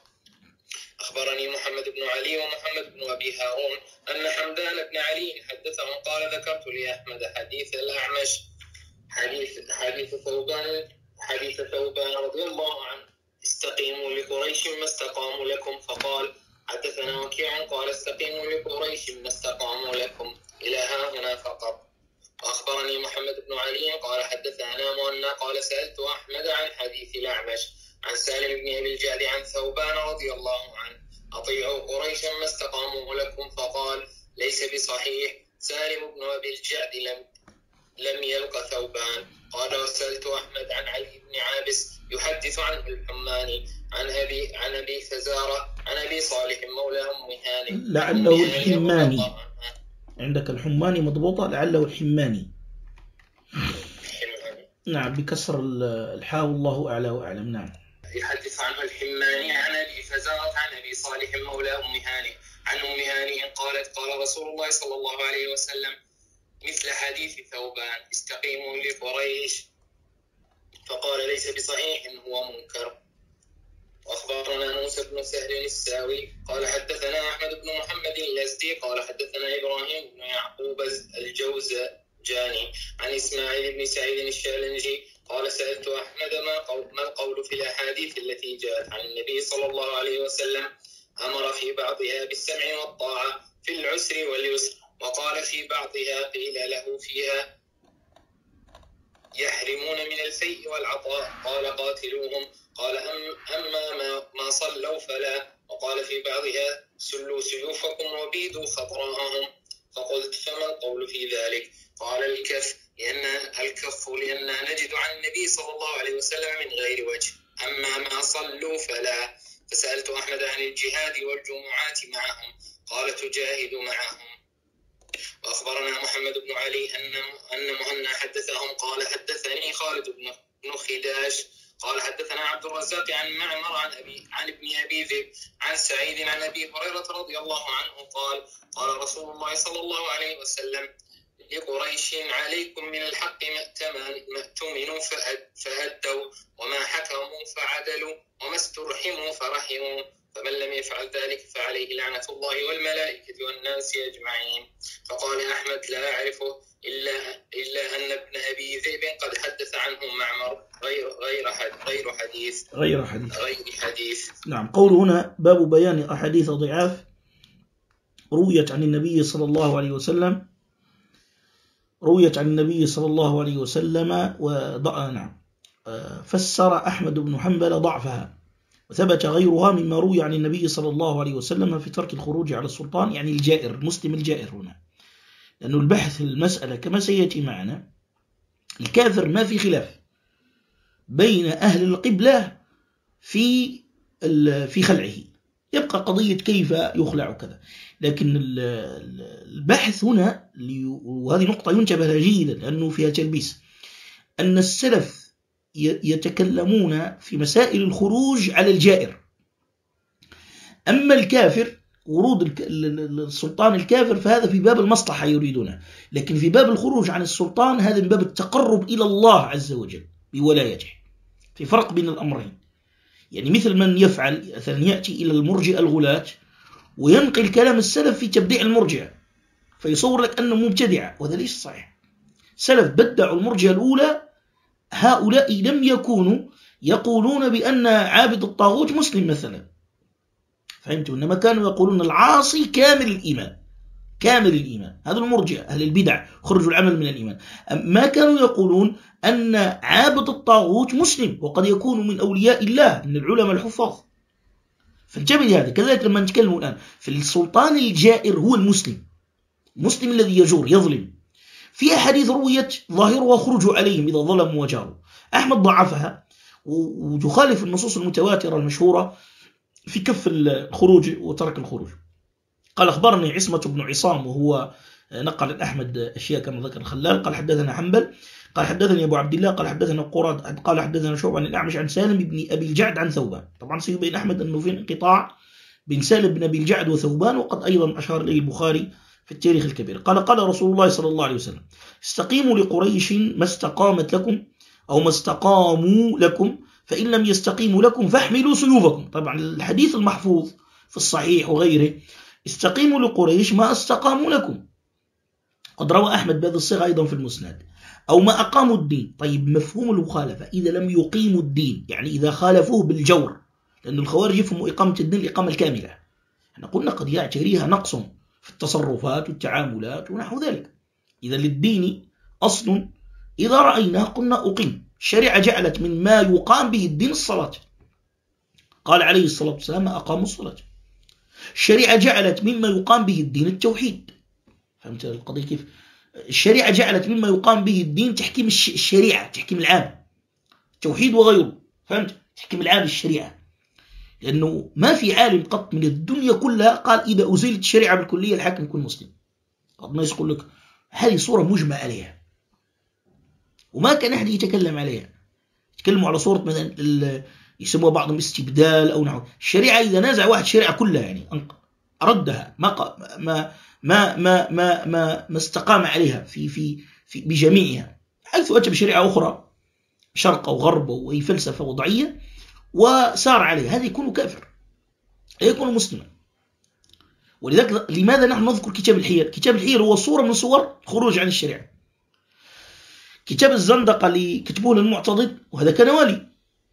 Speaker 2: أخبرني محمد بن علي ومحمد بن أبي هارون أن حمدان بن علي حدثهم قال: ذكرت لأحمد حديث الأعمش حديث حديث ثوبان حديث ثوبان رضي الله عنه: استقيموا لقريش ما استقاموا لكم. فقال: حدثنا وكيع قال: استقيموا لقريش ما استقاموا لكم، إلى ها هنا فقط. وأخبرني محمد بن علي قال: حدثنا مؤنى قال: سألت أحمد عن حديث الأعمش عن سالم بن أبي الجعد عن ثوبان رضي الله عنه: أطيعوا قريشا ما استقاموا لكم. فقال: ليس بصحيح، سالم بن أبي الجعد لم لم يلق ثوبان. قال: وسألت أحمد عن علي بن عابس يحدث عنه الحماني عن أبي عن أبي فزارة عن أبي صالح مولى أم هاني
Speaker 1: لعله الحماني. عندك الحماني مضبوطة، لعله الحماني.
Speaker 2: الحماني.
Speaker 1: نعم، بكسر الحاء، والله أعلى وأعلم. نعم.
Speaker 2: يحدث عنه الحماني عن أبي فزارة عن أبي صالح مولى أم هاني عن أم هاني قالت: قال رسول الله صلى الله عليه وسلم مثل حديث ثوبان: استقيموا لقريش. فقال: ليس بصحيح، هو منكر. وأخبرنا موسى بن سهل الساوي قال: حدثنا أحمد بن محمد الأزدي قال: حدثنا إبراهيم بن يعقوب الجوزجاني عن إسماعيل بن سعيد الشالنجي قال: سألت أحمد ما القول في الأحاديث التي جاءت عن النبي صلى الله عليه وسلم أمر في بعضها بالسمع والطاعة في العسر واليسر، وقال في بعضها قيل له فيها يحرمون من الفيء والعطاء، قال: قاتلوهم. قال: أم أما ما, ما صلوا فلا. وقال في بعضها: سلوا سيوفكم وبيدوا خضراءهم. فقلت: فما القول في ذلك؟ قال: الكف، لأن الكف لأننا نجد عن النبي صلى الله عليه وسلم من غير وجه. أما ما صلوا فلا. فسألت أحمد عن الجهاد والجمعات معهم قال: تجاهد معهم. وأخبرنا محمد بن علي أن أن مهنا حدثهم قال: حدثني خالد بن خداش قال حدثنا عبد الرزاق عن معمر عن أبي عن ابن أبي ذئب عن سعيد عن أبي هريرة رضي الله عنه قال قال رسول الله صلى الله عليه وسلم لقريش عليكم من الحق ما اؤتمنوا فأدوا وما حكموا فعدلوا وما استرحموا فرحموا فمن لم يفعل ذلك فعليه لعنة الله والملائكة والناس أجمعين. فقال أحمد لا أعرفه إلا إلا أن ابن أبي ذئب قد حدث عنه معمر غير غير غير حديث
Speaker 1: غير حديث
Speaker 2: غير حديث.
Speaker 1: نعم. قول هنا باب بيان أحاديث ضعاف رويت عن النبي صلى الله عليه وسلم رويت عن النبي صلى الله عليه وسلم وضع نعم فسر أحمد بن حنبل ضعفها وثبت غيرها مما روي عن النبي صلى الله عليه وسلم في ترك الخروج على السلطان، يعني الجائر المسلم الجائر هنا، لأنه البحث المسألة كما سيأتي معنا الكافر ما في خلاف بين أهل القبلة في في خلعه، يبقى قضية كيف يخلع كذا، لكن البحث هنا وهذه نقطة ينتبه لها جيدا لأنه فيها تلبيس، أن السلف يتكلمون في مسائل الخروج على الجائر، أما الكافر ورود السلطان الكافر فهذا في باب المصلحة يريدونه، لكن في باب الخروج عن السلطان هذا من باب التقرب إلى الله عز وجل بولايته، في فرق بين الأمرين. يعني مثل من يفعل مثلا يأتي إلى المرجئة الغلاة وينقل كلام السلف في تبديع المرجئة فيصور لك أنه مبتدع، وهذا ليس صحيح. سلف بدعوا المرجئة الأولى، هؤلاء لم يكونوا يقولون بأن عابد الطاغوت مسلم مثلا، فهمتوا؟ إنما كانوا يقولون العاصي كامل الإيمان، كامل الإيمان، هذا المرجئة أهل البدع خرجوا العمل من الإيمان. ما كانوا يقولون أن عابد الطاغوت مسلم وقد يكون من أولياء الله من العلماء الحفاظ، فانتبه لهذا. كذلك لما نتكلم الآن في السلطان الجائر هو المسلم، المسلم الذي يجور يظلم، في أحاديث رويت ظاهرها خرجوا عليهم إذا ظلموا وجاروا، أحمد ضعفها وتخالف النصوص المتواترة المشهورة في كف الخروج وترك الخروج. قال أخبرني عصمة بن عصام وهو نقل أحمد أشياء كما ذكر الخلال، قال حدثنا حنبل قال حدثني أبو عبد الله قال حدثنا قراد قال حدثنا شعبة عن الأعمش عن سالم بن أبي الجعد عن ثوبان. طبعا سيبين أحمد أنه في انقطاع بين سالم بن أبي الجعد وثوبان، وقد أيضا أشار إليه البخاري في التاريخ الكبير. قال قال رسول الله صلى الله عليه وسلم استقيموا لقريش ما استقامت لكم أو ما استقاموا لكم، فإن لم يستقيموا لكم فاحملوا سيوفكم. طبعا الحديث المحفوظ في الصحيح وغيره استقيموا لقريش ما استقاموا لكم، قد روى أحمد بهذه الصيغة أيضا في المسند، أو ما أقاموا الدين. طيب مفهوم المخالفة إذا لم يقيموا الدين، يعني إذا خالفوه بالجور، لأن الخوارج يفهموا إقامة الدين الإقامة الكاملة، احنا قلنا قد يعتريها نقص في التصرفات والتعاملات ونحو ذلك. إذا للدين أصل إذا رأيناه قلنا أقيم. الشريعة جعلت من ما يقام به الدين الصلاة، قال عليه الصلاة والسلام ما أقاموا الصلاة. الشريعة جعلت مما يقام به الدين التوحيد، فهمت القضية كيف؟ الشريعة جعلت مما يقام به الدين تحكيم الشريعة، تحكيم العام، التوحيد وغيره، فهمت؟ تحكيم العام الشريعة، لأنه ما في عالم قط من الدنيا كلها قال إذا أزيلت الشريعة بالكلية الحاكم يكون مسلم. قد الناس يقول لك هذه صورة مجمع عليها وما كان أحد يتكلم عليها، يتكلموا على صورة مثلا يسموها بعضهم استبدال أو نحو. الشريعة إذا نازع واحد الشريعة كلها يعني أردها، ما ما ما ما ما ما, ما استقام عليها في في في بجميعها، حيث أتى بشريعة أخرى شرق أو غرب أو أي فلسفة وضعية وسار عليه، هذا يكون كافر، يكون مسلما. ولذلك لماذا نحن نذكر كتاب الحيل؟ كتاب الحيل هو صورة من صور الخروج عن الشريعة. كتاب الزندقة اللي كتبوه للمعتضد وهذا كان والي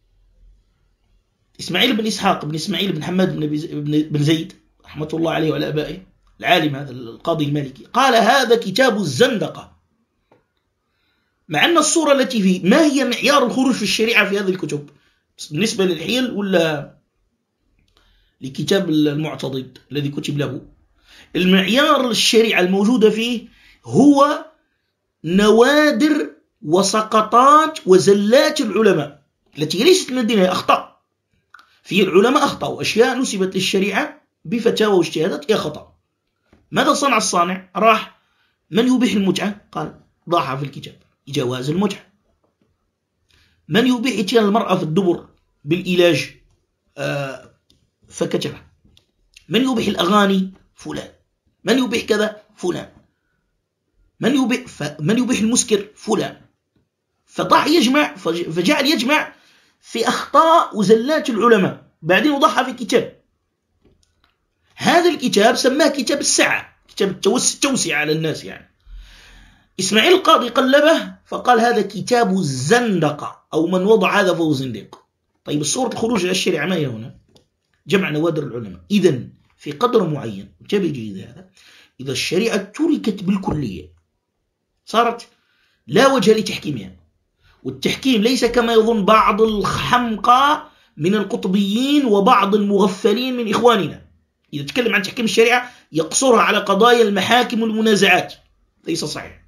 Speaker 1: إسماعيل بن إسحاق بن إسماعيل بن حماد بن بن زيد رحمة الله عليه وعلى آبائه، العالم هذا القاضي المالكي، قال هذا كتاب الزندقة، مع أن الصورة التي فيه ما هي معيار الخروج في الشريعة في هذه الكتب بالنسبة للحيل ولا لكتاب المعتضد الذي كتب له؟ المعيار الشريعة الموجودة فيه هو نوادر وسقطات وزلات العلماء التي ليست من الدين، هي أخطاء. في العلماء أخطأوا أشياء نسبت للشريعة بفتاوى واجتهادات، هي خطأ. ماذا صنع الصانع؟ راح من يبيح المتعة؟ قال ضعها في الكتاب جواز المتعة. من يبيح إتيان المرأة في الدبر بالإيلاج آه فكتبه. من يبيح الأغاني؟ فلان. من يبيح كذا؟ فلان. من يبيح, من يبيح المسكر؟ فلان. فضع يجمع، فجعل يجمع في أخطاء وزلات العلماء، بعدين وضعها في كتاب. هذا الكتاب سماه كتاب السعة، كتاب التوسع على الناس يعني. إسماعيل القاضي قلبه فقال هذا كتاب الزندقة، أو من وضع هذا فهو زنديق. طيب الصورة الخروج على الشريعة ما هي هنا؟ جمع نوادر العلماء. إذن في قدر معين، انتبه جيد هذا، إذا الشريعة تركت بالكلية صارت لا وجه لتحكيمها. والتحكيم ليس كما يظن بعض الحمقى من القطبيين وبعض المغفلين من إخواننا. إذا تكلم عن تحكيم الشريعة يقصرها على قضايا المحاكم والمنازعات، ليس صحيح.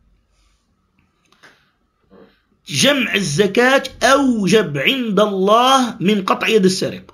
Speaker 1: جمع الزكاة أوجب عند الله من قطع يد السارق.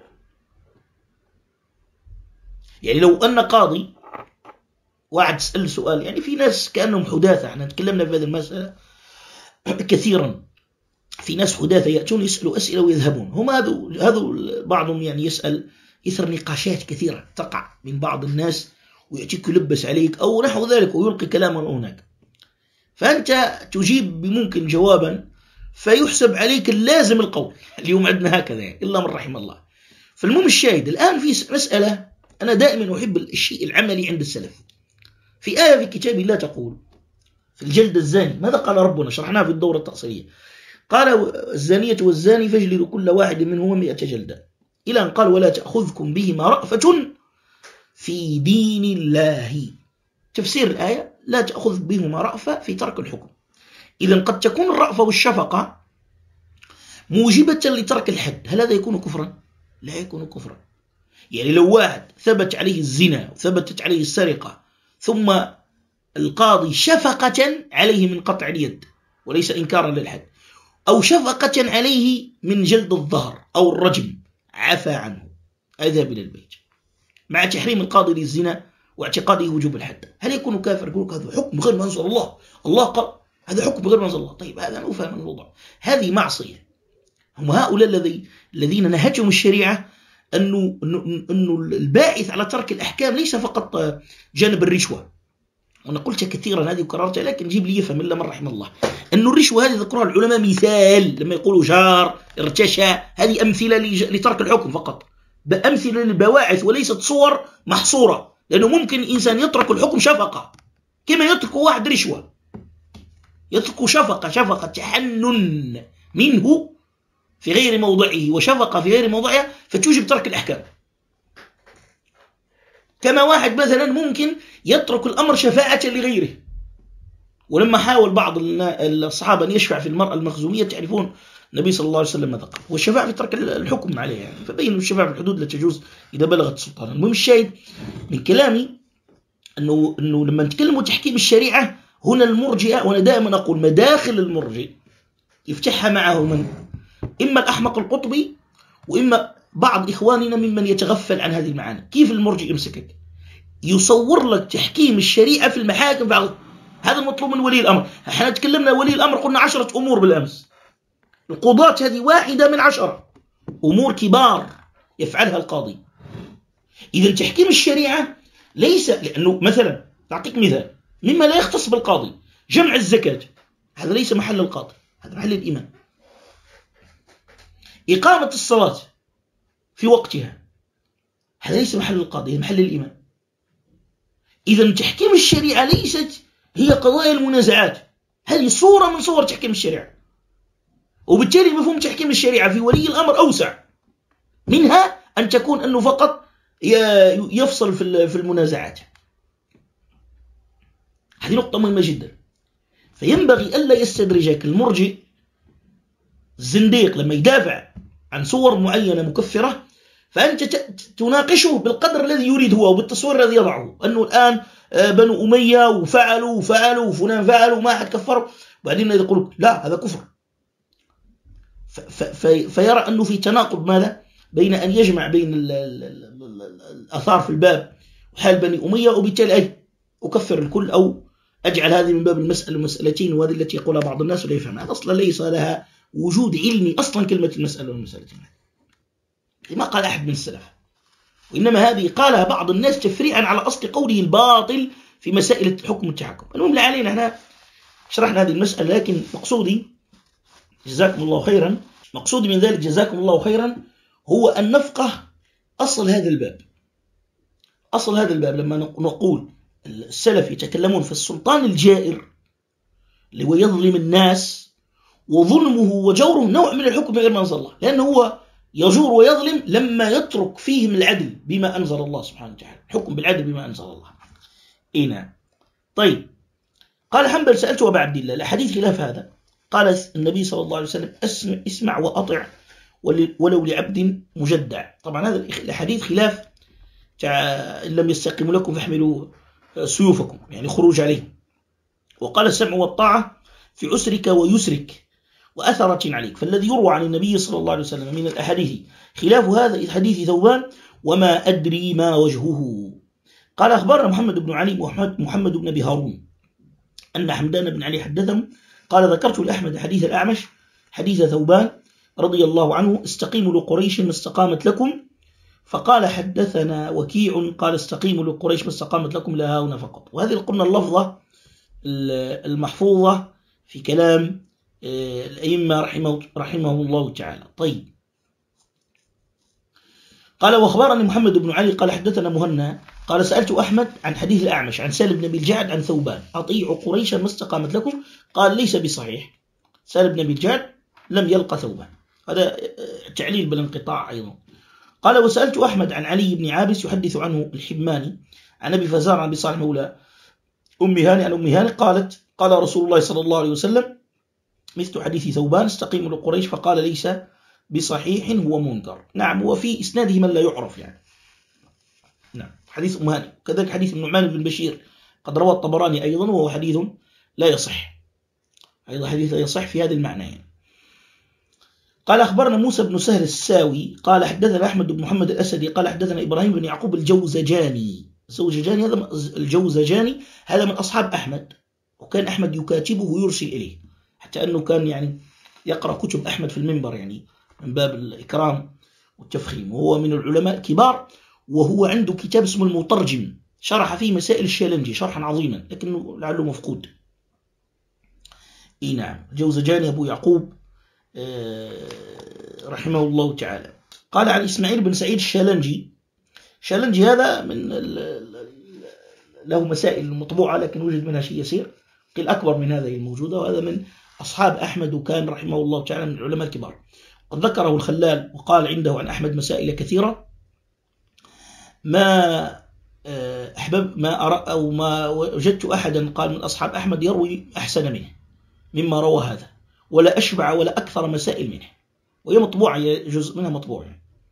Speaker 1: يعني لو أن قاضي واحد سأل سؤال، يعني في ناس كأنهم حداثة، احنا تكلمنا في هذه المسألة كثيرا، في ناس حداثة يأتون يسألوا أسئلة ويذهبون. هم هذا بعضهم يعني يسأل يثر نقاشات كثيرة تقع من بعض الناس ويأتيك يلبس عليك أو نحو ذلك ويلقي كلاما هناك، فأنت تجيب بممكن جوابا فيحسب عليك اللازم القول. اليوم عندنا هكذا يعني، إلا من رحم الله. فالمهم الشاهد الآن في مسألة أنا دائما أحب الشيء العملي عند السلف. في آية في كتاب الله تقول في الجلد الزاني، ماذا قال ربنا؟ شرحناها في الدورة التأصيلية. قال الزانية والزاني فاجلدوا كل واحد منهما مئة جلدة، إلى أن قال ولا تأخذكم بهما رأفة في دين الله. تفسير الآية لا تأخذ بهما رأفة في ترك الحكم. إذن قد تكون الرأفة والشفقة موجبة لترك الحد، هل هذا يكون كفرا؟ لا يكون كفرا. يعني لو واحد ثبت عليه الزنا وثبتت عليه السرقة ثم القاضي شفقة عليه من قطع اليد وليس إنكارا للحد، أو شفقة عليه من جلد الظهر أو الرجم، عفى عنه، أذهب إلى البيت، مع تحريم القاضي للزنا واعتقاده وجوب الحد، هل يكون كافر؟ يقول هذا حكم غير ما أنزل الله، الله قال هذا حكم غير ما أنزل الله. طيب هذا نفهم الوضع، هذه معصية. هم هؤلاء الذي الذين نهجهم الشريعة أنه أنه الباعث على ترك الأحكام ليس فقط جانب الرشوة. وأنا قلت كثيرا هذه وكررتها، لكن جيب لي يفهم إلا من رحم الله. أنه الرشوة هذه ذكرها العلماء مثال، لما يقولوا جار ارتشى، هذه أمثلة لترك الحكم فقط، بأمثلة للبواعث وليست صور محصورة. لأنه ممكن إنسان يترك الحكم شفقة كما يترك واحد رشوة، يترك شفقة شفقة تحنن منه في غير موضعه وشفقة في غير موضعها فتوجب ترك الأحكام. كما واحد مثلا ممكن يترك الأمر شفاعة لغيره، ولما حاول بعض الصحابة أن يشفع في المرأة المخزومية تعرفون النبي صلى الله عليه وسلم ماذا قال؟ والشفاعة في ترك الحكم عليها يعني، فبين الشفاعة في الحدود لا تجوز إذا بلغت السلطان. المهم الشاهد من كلامي أنه, أنه لما نتكلم تحكيم الشريعة هنا المرجئة، وأنا دائما أقول مداخل المرجئ يفتحها معه من إما الأحمق القطبي وإما بعض إخواننا ممن يتغفل عن هذه المعاني. كيف المرجئ يمسكك؟ يصور لك تحكيم الشريعة في المحاكم بعض. هذا المطلوب من ولي الأمر. احنا تكلمنا ولي الأمر قلنا عشرة أمور بالأمس، القضاة هذه واحدة من عشرة أمور كبار يفعلها القاضي. إذا تحكيم الشريعة ليس، لأنه مثلا أعطيك مثال مما لا يختص بالقاضي، جمع الزكاة هذا ليس محل القاضي، هذا محل الإمام. إقامة الصلاة في وقتها هذا ليس محل القاضي، محل الإمام. إذا تحكيم الشريعة ليست هي قضايا المنازعات، هذه صورة من صور تحكيم الشريعة، وبالتالي مفهوم تحكيم الشريعة في ولي الأمر أوسع منها أن تكون أنه فقط يفصل في المنازعات. هذه نقطة مهمة جدا. فينبغي ألا يستدرجك المرجئ الزنديق لما يدافع عن صور معينة مكفرة، فأنت تناقشه بالقدر الذي يريد هو وبالتصوير الذي يضعه، أنه الآن بنو أمية وفعلوا وفعلوا وفلان فعلوا وما أحد كفروا، وبعدين يقول لا هذا كفر. فيرى أنه في تناقض ماذا بين أن يجمع بين الأثار في الباب وحال بني أمية، وبالتالي أي أكفر الكل أو أجعل هذه من باب المسألة مسألتين، وهذه التي يقولها بعض الناس ولا يفهم. هذا أصلا ليس لها وجود علمي أصلا كلمة المسألة والمسألتين، ما قال أحد من السلف، وإنما هذه قالها بعض الناس تفريعا على أصل قوله الباطل في مسائل الحكم والتحكم. المهم لا علينا، احنا شرحنا هذه المسألة، لكن مقصودي جزاكم الله خيرا، مقصودي من ذلك جزاكم الله خيرا هو أن نفقه أصل هذا الباب. أصل هذا الباب لما نقول السلف يتكلمون في السلطان الجائر اللي هو يظلم الناس، وظلمه وجوره نوع من الحكم بغير ما أنزل الله، لأنه هو يجور ويظلم لما يترك فيهم العدل بما أنزل الله سبحانه وتعالى، حكم بالعدل بما أنزل الله. إينا طيب. قال حنبل سألت أبا عبد الله الحديث خلاف هذا، قال النبي صلى الله عليه وسلم اسمع, اسمع وأطع ولو لعبد مجدع. طبعا هذا الحديث خلاف إن لم يستقيموا لكم فاحملوا سيوفكم، يعني خروج عليه. وقال السمع والطاعة في عسرك ويسرك وأثرة عليك. فالذي يروى عن النبي صلى الله عليه وسلم من الأحاديث خلاف هذا حديث ثوبان وما أدري ما وجهه. قال أخبرنا محمد بن علي محمد بن أبي هارون أن حمدان بن علي حدثهم قال ذكرت لأحمد حديث الأعمش حديث ثوبان رضي الله عنه استقيموا لقريش ما استقامت لكم، فقال حدثنا وكيع قال استقيموا لقريش ما استقامت لكم لا هاهنا فقط. وهذه قلنا اللفظة المحفوظة في كلام الأئمة رحمه, رحمه الله تعالى. طيب. قال واخبرني محمد بن علي قال حدثنا مهنا قال سألت أحمد عن حديث الأعمش عن سالم بن أبي الجعد عن ثوبان أطيعوا قريشا ما استقامت لكم، قال ليس بصحيح، سالم بن أبي الجعد لم يلقى ثوبان، هذا تعليل بالانقطاع أيضا. قال وسألت أحمد عن علي بن عابس يحدث عنه الحبماني عن أبي فزار عن أبي صالح مولى أم هاني عن أم هاني قالت قال رسول الله صلى الله عليه وسلم مثل حديث ثوبان استقيموا لقريش، فقال ليس بصحيح هو منكر. نعم، وفي إسناده من لا يعرف يعني. نعم، حديث أم هاني. كذلك حديث النعمان بن بشير قد روى الطبراني أيضا وهو حديث لا يصح، أيضا حديث لا يصح في هذا المعنى يعني. قال أخبرنا موسى بن سهل الساوي قال حدثنا أحمد بن محمد الأسدي قال حدثنا إبراهيم بن يعقوب الجوزجاني. الجوزجاني هذا الجوزجاني هذا من أصحاب أحمد، وكان أحمد يكاتبه ويرسل إليه، حتى أنه كان يعني يقرأ كتب أحمد في المنبر يعني من باب الإكرام والتفخيم، وهو من العلماء الكبار، وهو عنده كتاب اسمه المترجم شرح فيه مسائل الشالنجي شرحا عظيما لكنه لعله مفقود. إيه نعم، الجوزجاني أبو يعقوب رحمه الله تعالى. قال عن إسماعيل بن سعيد الشالنجي. الشالنجي هذا من له مسائل مطبوعة لكن وجد منها شيء يسير، قيل أكبر من هذه الموجودة، وهذا من أصحاب أحمد وكان رحمه الله تعالى من العلماء الكبار. قد ذكره الخلال وقال عنده عن أحمد مسائل كثيرة ما أحبب ما أرى أو ما وجدت أحدا قال من أصحاب أحمد يروي أحسن منه مما روى هذا، ولا أشبع ولا أكثر مسائل منه، وهي مطبوعة جزء منها مطبوع.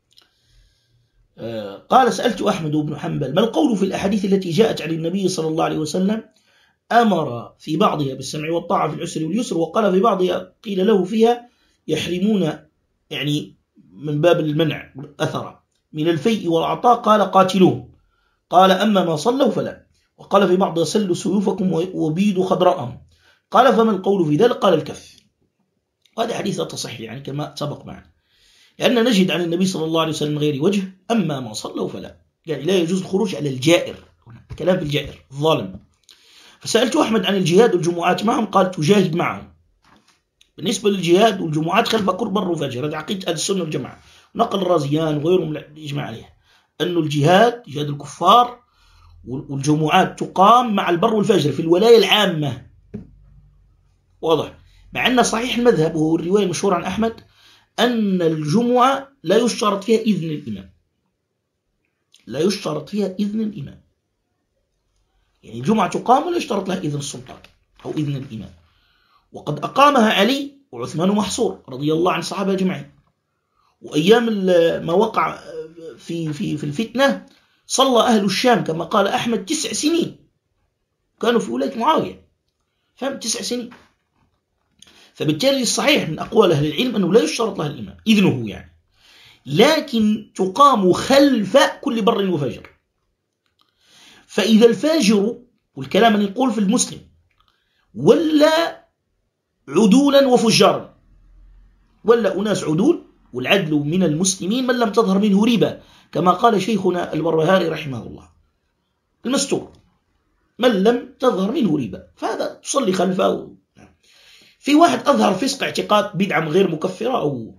Speaker 1: قال سألت أحمد بن حنبل ما القول في الأحاديث التي جاءت عن النبي صلى الله عليه وسلم أمر في بعضها بالسمع والطاعة في العسر واليسر، وقال في بعضها قيل له فيها يحرمون يعني من باب المنع أثر من الفيء والعطاء، قال قاتلوهم، قال أما ما صلوا فلا، وقال في بعضها سلوا سيوفكم وبيدوا خضراءهم، قال فما القول في ذلك؟ قال الكف. هذا حديث لا تصح يعني كما سبق معنا، لأن نجد عن النبي صلى الله عليه وسلم غير وجه أما ما صلوا فلا، يعني لا يجوز الخروج على الجائر، كلام في الجائر الظالم. فسألت أحمد عن الجهاد والجمعات معهم، قال تجاهد معهم. بالنسبة للجهاد والجمعات خلف قرب بر وفجر، هذا عقيدة أهل السنة والجماعة، نقل الرازيان وغيرهم يجمع عليها أن الجهاد جهاد الكفار والجمعات تقام مع البر والفجر في الولاية العامة، واضح. مع أن صحيح المذهب وهو الرواية المشهورة عن أحمد أن الجمعة لا يشترط فيها إذن الإمام، لا يشترط فيها إذن الإمام، يعني الجمعة تقام ولا يشترط لها إذن السلطان أو إذن الإمام. وقد أقامها علي وعثمان محصور رضي الله عن الصحابة أجمعين، وأيام ما وقع في في في الفتنة صلى أهل الشام كما قال أحمد تسع سنين، كانوا في ولاية معاوية، فهم تسع سنين. فبالتالي الصحيح من أقوال أهل العلم أنه لا يشترط لها الإمام إذنه يعني، لكن تقام خلف كل بر وفجر. فإذا الفاجر، والكلام أن يقول في المسلم، ولا عدولا وفجارا، ولا أناس عدول، والعدل من المسلمين من لم تظهر منه ريبة، كما قال شيخنا البربهاري رحمه الله، المستور من لم تظهر منه ريبة، فهذا تصلي خلفه. في واحد أظهر فسق اعتقاد بدعة غير مكفرة أو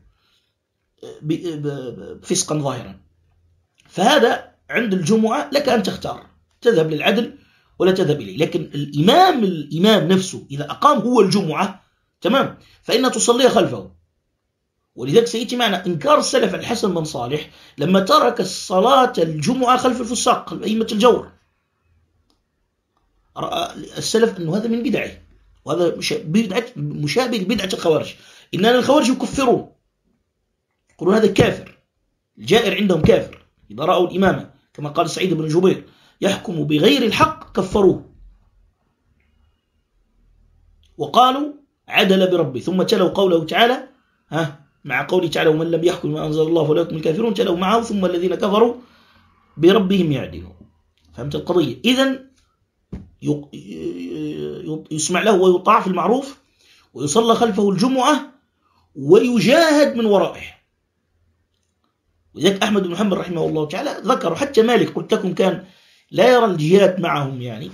Speaker 1: فسقا ظاهرا، فهذا عند الجمعة لك أن تختار، تذهب للعدل ولا تذهب إليه. لكن الإمام الإمام نفسه إذا أقام هو الجمعة تمام فإنها تصلي خلفه. ولذلك سيأتي معنا إنكار السلف الحسن بن صالح لما ترك الصلاة الجمعة خلف الفساق خلف أئمة الجور، رأى السلف أنه هذا من بدعه، وهذا مشابه لبدعة الخوارج. إن الخوارج يكفرون، يقولون هذا كافر، الجائر عندهم كافر إذا رأوا الإمامة، كما قال سعيد بن جبير يحكم بغير الحق كفروه، وقالوا عدل بربه. ثم تلوا قوله تعالى ها مع قوله تعالى ومن لم يحكم ما أنزل الله فلا يحكم الكافرون، تلوا معه ثم الذين كفروا بربهم يعدلون. فهمت القضية؟ إذن يسمع له ويطاع في المعروف، ويصلى خلفه الجمعة، ويجاهد من ورائه. وذلك أحمد بن محمد رحمه الله تعالى ذكر، حتى مالك قلت لكم كان لا يرى الجهاد معهم، يعني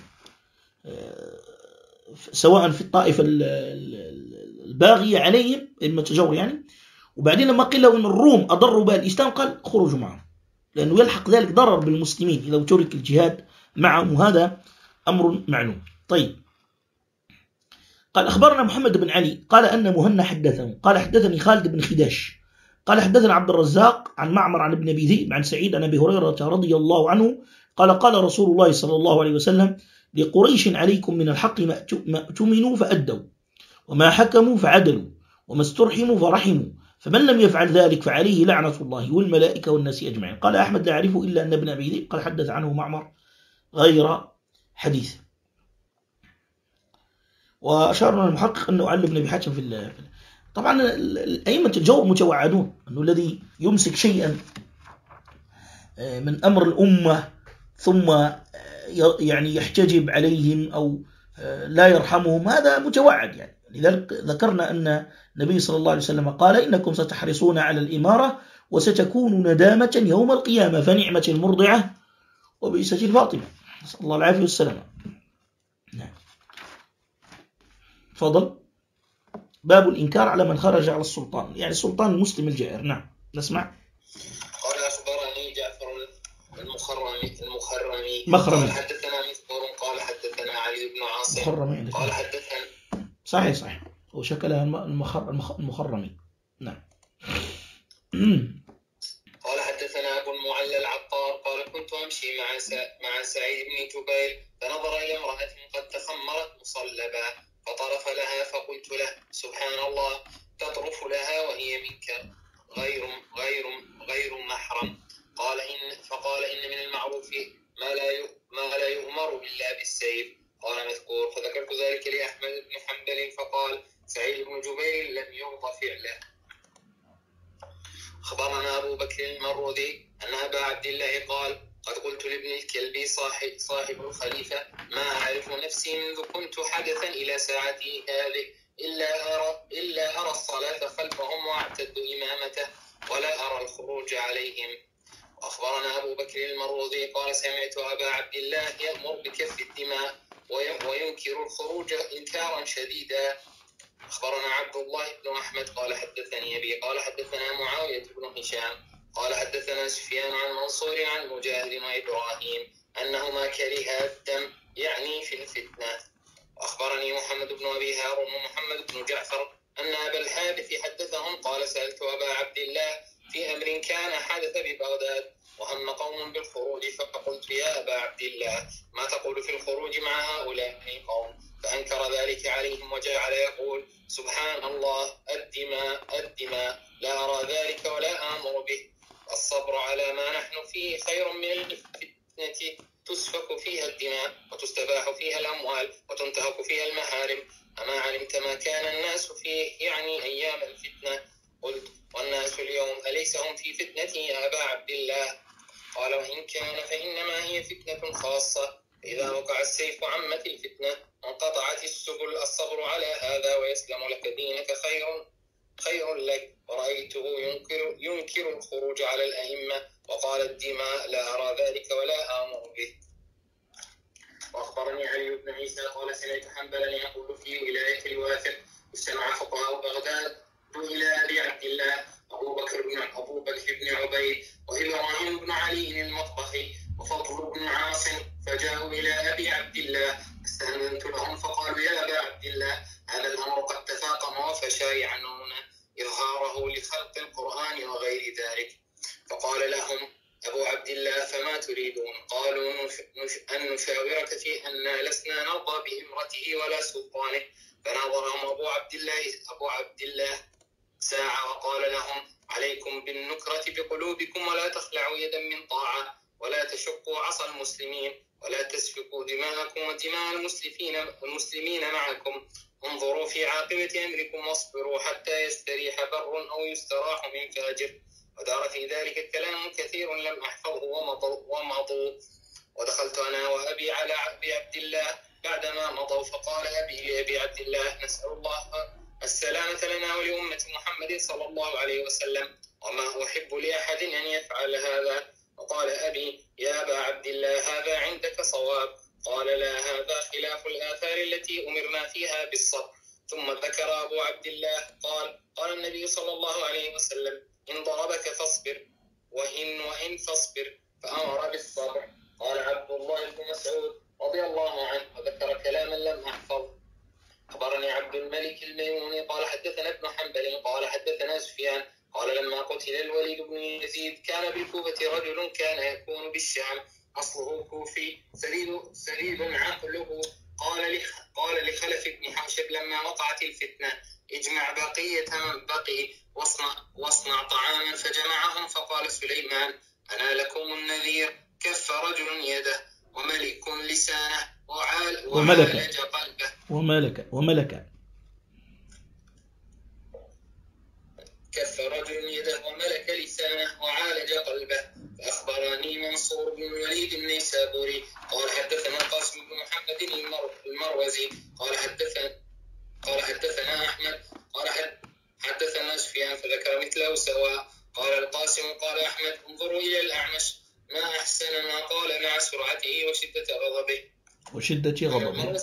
Speaker 1: سواء في الطائفة الباغية عليهم إما تجور يعني. وبعدين لما قيل له أن الروم أضروا بها الإسلام قال خرجوا معهم، لأنه يلحق ذلك ضرر بالمسلمين إذا ترك الجهاد معهم، وهذا أمر معلوم. طيب، قال أخبرنا محمد بن علي قال أن مهنا حدثه قال حدثني خالد بن خداش قال حدثنا عبد الرزاق عن معمر عن ابن أبي ذئب عن سعيد عن أبي هريرة رضي الله عنه قال قال رسول الله صلى الله عليه وسلم لقريش عليكم من الحق ما اؤتمنوا فأدوا، وما حكموا فعدلوا، وما استرحموا فرحموا، فمن لم يفعل ذلك فعليه لعنة الله والملائكة والناس أجمعين. قال أحمد لا أعرفه إلا أن ابن أبي ذئب قال حدث عنه معمر غير حديث. وأشارنا المحقق أنه علم ابن أبي حاتم في الله. طبعا أئمة الجور متوعدون أنه الذي يمسك شيئا من أمر الأمة ثم يعني يحتجب عليهم أو لا يرحمهم هذا متوعد يعني. لذلك ذكرنا أن النبي صلى الله عليه وسلم قال إنكم ستحرصون على الإمارة وستكون ندامة يوم القيامة، فنعمة المرضعة وبئست الفاطمة، نسأل الله العافية والسلامة. نعم. فضل باب الإنكار على من خرج على السلطان، يعني السلطان المسلم الجائر. نعم نسمع.
Speaker 2: قال أخبرني جعفر المخرمي المخرمي
Speaker 1: مخرمي
Speaker 2: قال حدثنا مسعور قال حدثنا علي بن عاصم
Speaker 1: مخرمي
Speaker 2: قال حدثنا
Speaker 1: صحيح صحيح وشكلها المخر المخرمي. نعم.
Speaker 2: قال حدثنا أبو المعلى العطار قال كنت أمشي مع سا... مع سعيد بن جبير فنظر إلى امرأة قد تخمرت مصلبا فطرف لها فقلت له سبحان الله تطرف لها وهي منك غير غير غير محرم. قال إن فقال إن من المعروف ما لا ي... ما لا يؤمر إلا بالسيف. قال مذكور فذكرت ذلك لأحمد بن حنبل فقال سعيد بن جبير لم يرضى فعله. أخبرنا أبو بكر المروذي أن أبا عبد الله قال قد قلت لابن الكلبي صاحب, صاحب الخليفة ما أعرف نفسي منذ كنت حدثا إلى ساعتي هذه إلا أرى, إلا أرى الصلاة خلفهم وأعتد إمامته ولا أرى الخروج عليهم. أخبرنا أبو بكر المروذي قال سمعت أبا عبد الله يأمر بكف الدماء وينكر الخروج إنكارا شديدا. أخبرنا عبد الله بن أحمد قال حدثني أبي قال حدثنا معاوية بن هشام قال حدثنا سفيان عن منصور عن مجاهد وإبراهيم أنهما كرها الدم يعني في الفتنة. أخبرني محمد بن أبي هارون ومحمد بن جعفر أن أبا الحارث حدثهم قال سألت أبا عبد الله في أمر كان حدث ببغداد وهم قوم بالخروج فقلت يا أبا عبد الله ما تقول في الخروج مع هؤلاء القوم؟ فأنكر ذلك عليهم وجعل يقول سبحان الله الدماء الدماء لا أرى ذلك ولا آمر به. الصبر على ما نحن فيه خير من الفتنة تسفك فيها الدماء وتستباح فيها الأموال وتنتهك فيها المحارم. أما علمت ما كان الناس فيه يعني أيام الفتنة؟ قلت والناس اليوم أليس هم في فتنة يا أبا عبد الله؟ قال وإن كان فإنما هي فتنة خاصة إذا وقع السيف عمت الفتنة وانقطعت السبل. الصبر على هذا ويسلم لك دينك خير خير لك، ورأيته ينكر, ينكر الخروج على الأئمة وقال الدماء لا أرى ذلك ولا آمر به. وأخبرني علي بن عيسى قال سمعت حنبلا يقول في ولاية الواثق اجتمع فقهاء بغداد إلى أبي عبد الله أبو بكر بن أبو بكر بن عبيد وإبراهيم بن علي المطبخي وفضل بن عاصم، فجاءوا إلى أبي عبد الله استأذنت لهم فقالوا يا أبا عبد الله هذا الأمر قد تفاقم وفشى يعنون إظهاره لخلق القرآن وغير ذلك. فقال لهم أبو عبد الله فما تريدون؟ قالوا أن نشاورك في أن لسنا نرضى بإمرته ولا سلطانه. فناظرهم أبو عبد الله أبو عبد الله ساعة وقال لهم عليكم بالنكرة بقلوبكم ولا تخلعوا يدا من طاعة ولا تشقوا عصا المسلمين ولا تسفكوا دماءكم ودماء المسلمين المسلمين معكم. انظروا في عاقبة أمركم واصبروا حتى يستريح بر أو يستراح من فاجر. ودار في ذلك كلام كثير لم أحفظه ومضوا. ودخلت أنا وأبي على أبي عبد الله بعدما مضوا فقال أبي لأبي عبد الله نسأل الله السلامة لنا ولأمة محمد صلى الله عليه وسلم وما أحب لأحد أن يفعل هذا. وقال أبي يا أبا عبد الله هذا عندك صواب. قال لا هذا خلاف الآثار التي أمرنا فيها بالصبر. ثم ذكر أبو عبد الله قال قال النبي صلى الله عليه وسلم إن ضربك فاصبر وإن وإن فاصبر، فأمر بالصبر. قال عبد الله بن مسعود رضي الله عنه وذكر كلاما لم أحفظ. أخبرني عبد الملك الميموني قال حدثنا ابن حنبل قال حدثنا سفيان قال لما قتل الوليد بن يزيد كان بالكوفة رجل كان يكون بالشام أصله كوفي سديد سديد عقله. قال لخ قال لخلف بن حوشب لما وقعت الفتنة اجمع بقية من بقي واصنع, واصنع طعاما، فجمعهم فقال سليمان أنا لكم النذير. كف رجل يده وملك لسانه وعال وعالج قلبه
Speaker 1: وملك وملك
Speaker 2: كف رجل يده وملك لسانه وعالج قلبه. فأخبرني منصور بن الوليد النيسابوري قال حدثنا القاسم بن محمد المروزي قال حدثنا قال حدثنا أحمد قال حدثنا سفيان فذكر مثله سواء. قال القاسم قال أحمد انظروا إلى الأعمش ما أحسن ما قال مع سرعته وشدة غضبه
Speaker 1: وشدة غضبه.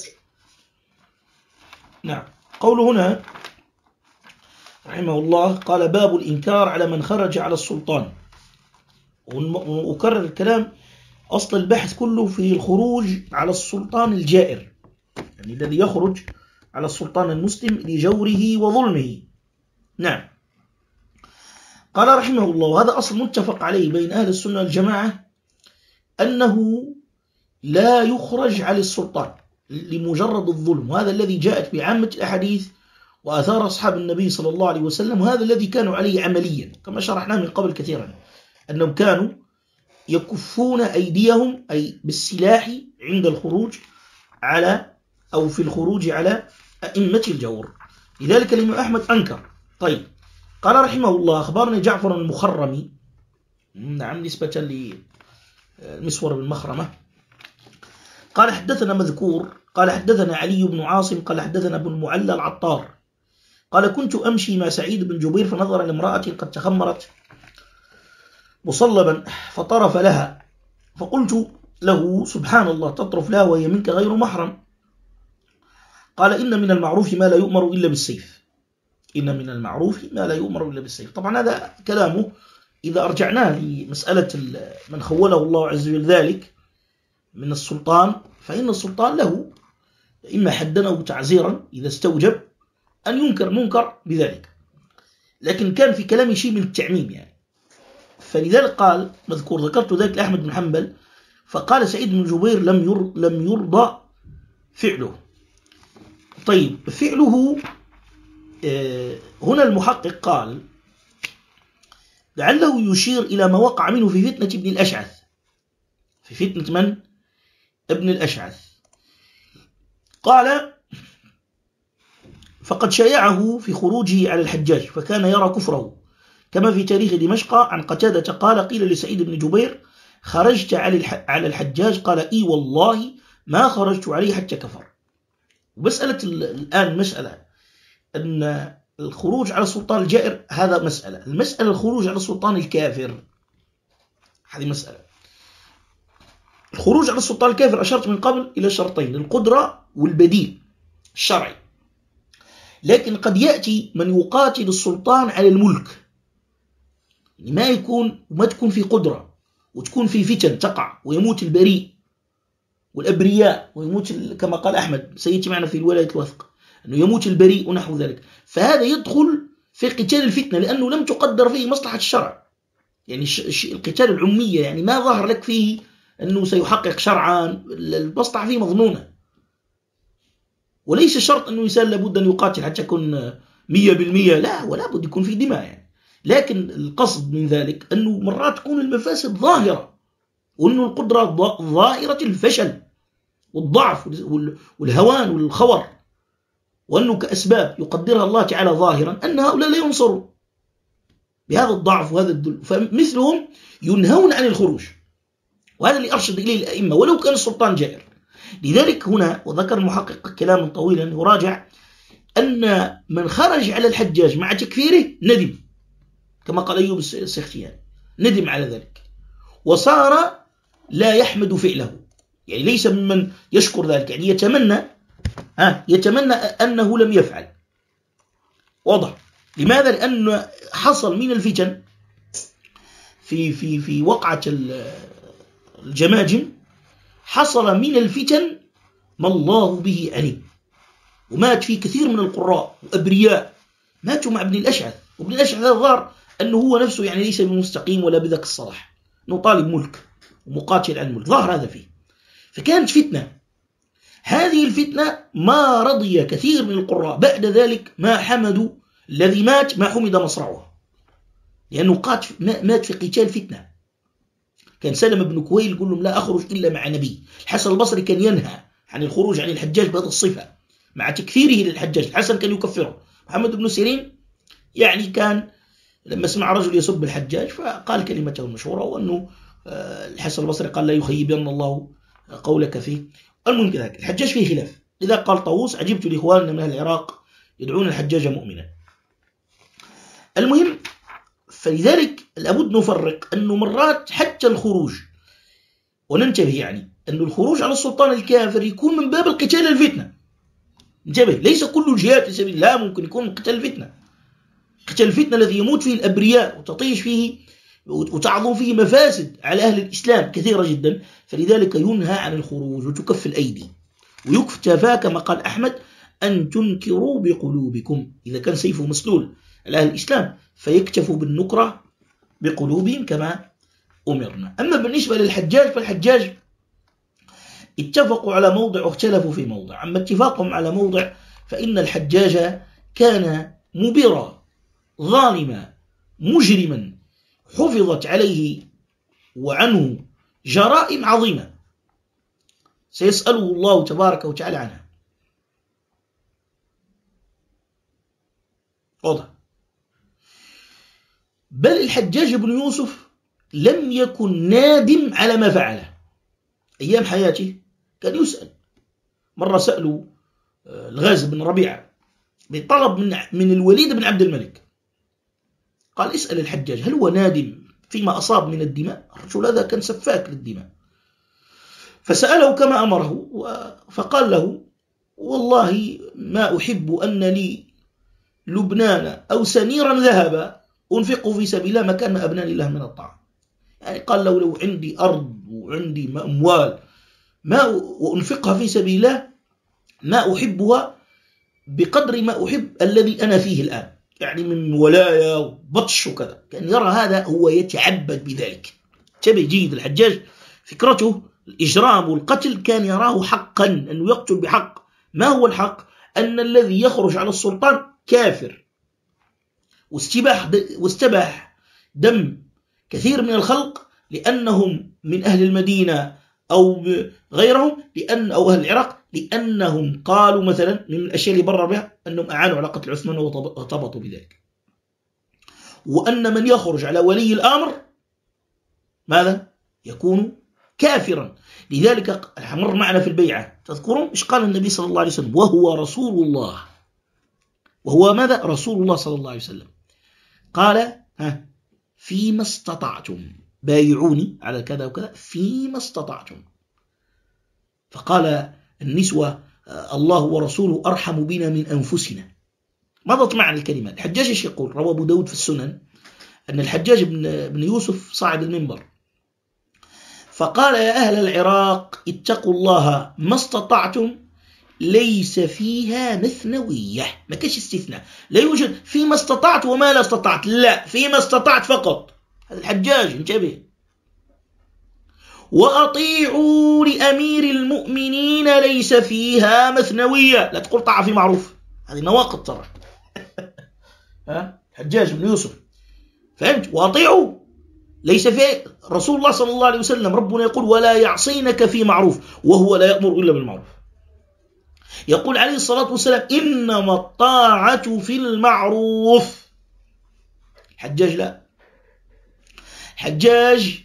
Speaker 1: نعم. قول هنا رحمه الله قال باب الإنكار على من خرج على السلطان. وأكرر الكلام أصل البحث كله في الخروج على السلطان الجائر، يعني الذي يخرج على السلطان المسلم لجوره وظلمه. نعم. قال رحمه الله وهذا أصل متفق عليه بين أهل السنة والجماعة أنه لا يخرج على السلطان لمجرد الظلم، وهذا الذي جاءت بعامة الأحاديث وآثار أصحاب النبي صلى الله عليه وسلم، وهذا الذي كانوا عليه عمليا كما شرحنا من قبل كثيرا، أنهم كانوا يكفون أيديهم أي بالسلاح عند الخروج على أو في الخروج على أئمة الجور. لذلك الإمام أحمد أنكر. طيب قال رحمه الله أخبرني جعفر المخرمي، نعم نسبة لمسور بن مخرمة، قال حدثنا مذكور قال حدثنا علي بن عاصم قال حدثنا ابن المعلى العطار قال كنت أمشي مع سعيد بن جبير فنظر لامرأة قد تخمرت مصلبا فطرف لها، فقلت له سبحان الله تطرف لها وهي منك غير محرم. قال إن من المعروف ما لا يؤمر إلا بالسيف إن من المعروف ما لا يؤمر إلا بالسيف. طبعا هذا كلامه إذا أرجعناه لمسألة من خوله الله عز وجل ذلك من السلطان، فإن السلطان له إما حدا أو تعزيرا إذا استوجب أن ينكر منكر بذلك، لكن كان في كلامه شيء من التعميم يعني. فلذلك قال مذكور ذكرت ذلك لأحمد بن حنبل فقال سعيد بن جبير لم ير لم يرضى فعله. طيب فعله هنا المحقق قال لعله يشير إلى ما وقع منه في فتنة ابن الأشعث. في فتنة من؟ ابن الأشعث. قال فقد شايعه في خروجه على الحجاج فكان يرى كفره، كما في تاريخ دمشق عن قتادة قال قيل لسعيد بن جبير خرجت على الحجاج قال إي والله ما خرجت عليه حتى كفر. ومسألة الآن مسألة أن الخروج على السلطان الجائر هذا مسألة، المسألة الخروج على السلطان الكافر هذه مسألة. الخروج على السلطان الكافر أشرت من قبل إلى شرطين، القدرة والبديل الشرعي. لكن قد يأتي من يقاتل السلطان على الملك، ما يكون ما تكون في قدرة وتكون في فتن تقع ويموت البريء والأبرياء ويموت كما قال أحمد سيأتي معنا في الولاية الوثق أنه يموت البريء ونحو ذلك، فهذا يدخل في قتال الفتنة لأنه لم تقدر فيه مصلحة الشرع. يعني القتال العمية يعني ما ظهر لك فيه أنه سيحقق شرعا، المصلحة فيه مظنونة، وليس شرط أنه إنسان لابد أن يقاتل حتى يكون مية بالمية، لا، ولا بد يكون في دماء يعني. لكن القصد من ذلك أنه مرات تكون المفاسد ظاهرة، وأنه القدرة ظاهرة الفشل والضعف والهوان والخور، وأنه كأسباب يقدرها الله تعالى ظاهرا أن هؤلاء لا ينصروا بهذا الضعف وهذا الذل، فمثلهم ينهون عن الخروج، وهذا اللي أرشد إليه الأئمة ولو كان السلطان جائر. لذلك هنا وذكر المحقق كلاما طويلا يراجع أن من خرج على الحجاج مع تكفيره ندم، كما قال أيوب السختياني، ندم على ذلك وصار لا يحمد فعله، يعني ليس ممن يشكر ذلك، يعني يتمنى ها يتمنى أنه لم يفعل. واضح؟ لماذا؟ لأن حصل من الفتن في في في وقعة الجماجم، حصل من الفتن ما الله به عليم، ومات فيه كثير من القراء وأبرياء ماتوا مع ابن الأشعث، وابن الأشعث هذا ظهر أنه هو نفسه يعني ليس بمستقيم ولا بذاك الصلاح، أنه طالب ملك ومقاتل عن الملك، ظهر هذا فيه، فكانت فتنة. هذه الفتنة ما رضي كثير من القراء بعد ذلك ما حمدوا الذي مات ما حمد مصرعه، لأنه قات مات في قتال فتنة. كان سلم بن كويل يقول لهم لا أخرج إلا مع نبي. الحسن البصري كان ينهى عن الخروج عن الحجاج بهذه الصفة مع تكفيره للحجاج، الحسن كان يكفره. محمد بن سيرين يعني كان لما سمع رجل يسب الحجاج فقال كلمته المشهورة، وأنه الحسن البصري قال لا يخيبن الله قولك فيه. المهم كذلك الحجاج فيه خلاف، لذا قال طاووس عجبت لإخواننا من أهل العراق يدعون الحجاج مؤمنا. المهم فلذلك لابد نفرق أنه مرات حتى الخروج، وننتبه يعني أن الخروج على السلطان الكافر يكون من باب القتال الفتنة، انتبه، ليس كل الجهاد في سبيل الله ممكن يكون من قتال الفتنة. قتال الفتنة الذي يموت فيه الأبرياء وتطيش فيه وتعظم فيه مفاسد على أهل الإسلام كثيرة جدا، فلذلك ينهى عن الخروج وتكف الأيدي ويكتفى كما قال أحمد أن تنكروا بقلوبكم، إذا كان سيفه مسلول على أهل الإسلام فيكتفوا بالنكرة بقلوبهم كما أمرنا. أما بالنسبة للحجاج فالحجاج اتفقوا على موضع واختلفوا في موضع. أما اتفاقهم على موضع فإن الحجاج كان مبرا ظالما مجرما حفظت عليه وعنه جرائم عظيمة سيسأله الله تبارك وتعالى عنها. واضح؟ بل الحجاج بن يوسف لم يكن نادم على ما فعله أيام حياته، كان يسأل. مرة سألوا الغازي بن ربيعة بطلب من من الوليد بن عبد الملك، قال اسأل الحجاج هل هو نادم فيما أصاب من الدماء؟ الرجل هذا كان سفاك للدماء. فسأله كما أمره فقال له والله ما أحب أن لي لبنان أو سنيرا ذهبا أنفقه في سبيل الله مكان ما أبناني الله من الطعام. يعني قال له لو عندي أرض وعندي أموال ما وأنفقها في سبيل الله ما أحبها بقدر ما أحب الذي أنا فيه الآن، يعني من ولاية وبطش وكذا. كان يرى هذا هو يتعبد بذلك. تبع جيد الحجاج فكرته الإجرام والقتل كان يراه حقا أنه يقتل بحق. ما هو الحق؟ أن الذي يخرج على السلطان كافر واستباح واستباح دم كثير من الخلق لأنهم من أهل المدينة أو غيرهم، لأن أو أهل العراق، لأنهم قالوا مثلا من الأشياء اللي برر بها أنهم أعانوا على قتل عثمان وارتبطوا بذلك. وأن من يخرج على ولي الأمر ماذا؟ يكون كافرا. لذلك مر معنا في البيعة تذكرون إيش قال النبي صلى الله عليه وسلم وهو رسول الله وهو ماذا؟ رسول الله صلى الله عليه وسلم قال ها فيما استطعتم، بايعوني على كذا وكذا فيما استطعتم. فقال النسوة الله ورسوله أرحم بنا من أنفسنا. مضت معنا الكلمات. الحجاج ايش يقول؟ روى أبو داود في السنن أن الحجاج بن يوسف صعد المنبر فقال يا أهل العراق اتقوا الله ما استطعتم ليس فيها مثنوية، ما كاش استثناء، لا يوجد فيما استطعت وما لا استطعت، لا فيما استطعت فقط. هذا الحجاج انتبه. وأطيعوا لأمير المؤمنين ليس فيها مثنوية، لا تقول طاعة في معروف، هذه نواقض ترى. ها حجاج بن يوسف فهمت؟ وأطيعوا ليس في رسول الله صلى الله عليه وسلم ربنا يقول ولا يعصينك في معروف وهو لا يأمر إلا بالمعروف. يقول عليه الصلاة والسلام إنما الطاعة في المعروف. حجاج لا، حجاج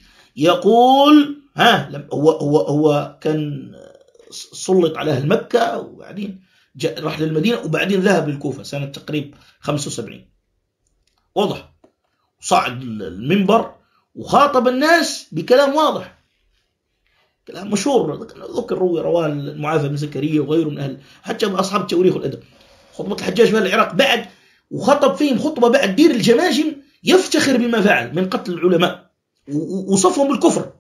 Speaker 1: يقول ها هو هو هو كان سلط على أهل مكة وبعدين جاء راح للمدينة وبعدين ذهب للكوفة سنة تقريبا خمسة وسبعين. واضح. صعد المنبر وخاطب الناس بكلام واضح، كلام مشهور ذكر روي رواه المعافى بن زكريا وغيره من أهل حتى أصحاب التواريخ والأدب. خطبة الحجاج في العراق بعد وخطب فيهم خطبة بعد دير الجماجم يفتخر بما فعل من قتل العلماء وصفهم بالكفر،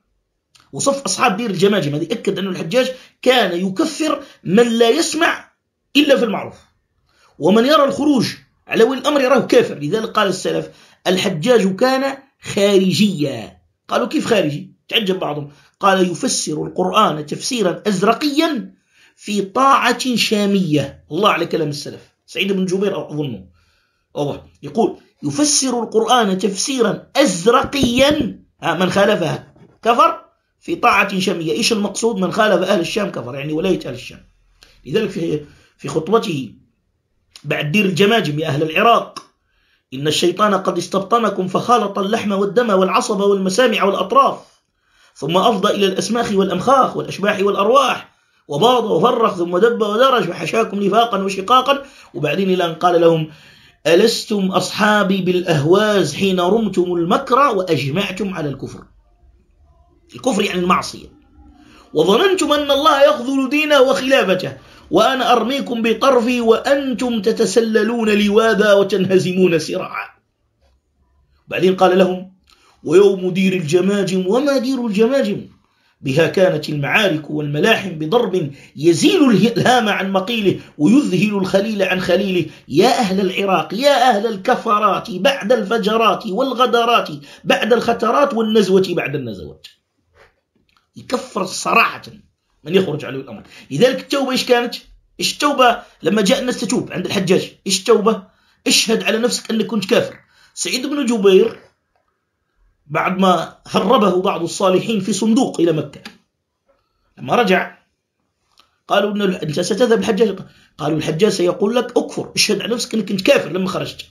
Speaker 1: وصف أصحاب دير الجماجم. هذه أكد أن الحجاج كان يكفر من لا يسمع إلا في المعروف، ومن يرى الخروج على ولي الأمر يراه كافر. لذلك قال السلف الحجاج كان خارجيا. قالوا كيف خارجي؟ تعجب بعضهم. قال يفسر القرآن تفسيرا أزرقيا في طاعة شامية. الله على كلام السلف. سعيد بن جبير أظنه الله يقول يفسر القرآن تفسيرا أزرقيا، من خالفها كفر، في طاعة شامية. إيش المقصود؟ من خالف أهل الشام كفر، يعني ولاية أهل الشام. لذلك في في خطبته بعد دير الجماجم يا أهل العراق إن الشيطان قد استبطنكم فخالط اللحم والدم والعصب والمسامع والأطراف ثم أفضى إلى الأسماخ والأمخاخ والأشباح والأرواح وباض وفرخ ثم دب ودرج وحشاكم نفاقا وشقاقا. وبعدين إلى أن قال لهم ألستم أصحابي بالأهواز حين رمتم المكر وأجمعتم على الكفر. الكفر يعني المعصية. وظننتم أن الله يخذل دينه وخلافته وأنا أرميكم بطرفي وأنتم تتسللون لواذا وتنهزمون سراعا. بعدين قال لهم ويوم دير الجماجم وما دير الجماجم بها كانت المعارك والملاحم بضرب يزيل الهام عن مقيله ويذهل الخليل عن خليله. يا أهل العراق يا أهل الكفرات بعد الفجرات والغدرات بعد الخترات والنزوة بعد النزوات. يكفر صراحة من يخرج عليه الأمر. لذلك التوبة إيش كانت؟ إيش التوبة لما جاء الناس تتوب عند الحجاج؟ إيش التوبة؟ اشهد على نفسك أنك كنت كافر. سعيد بن جبير بعد ما هربه بعض الصالحين في صندوق إلى مكة لما رجع قالوا إن أنت ستذهب الحجاج، قالوا الحجاج سيقول لك أكفر، اشهد على نفسك أنك كنت كافر لما خرجت.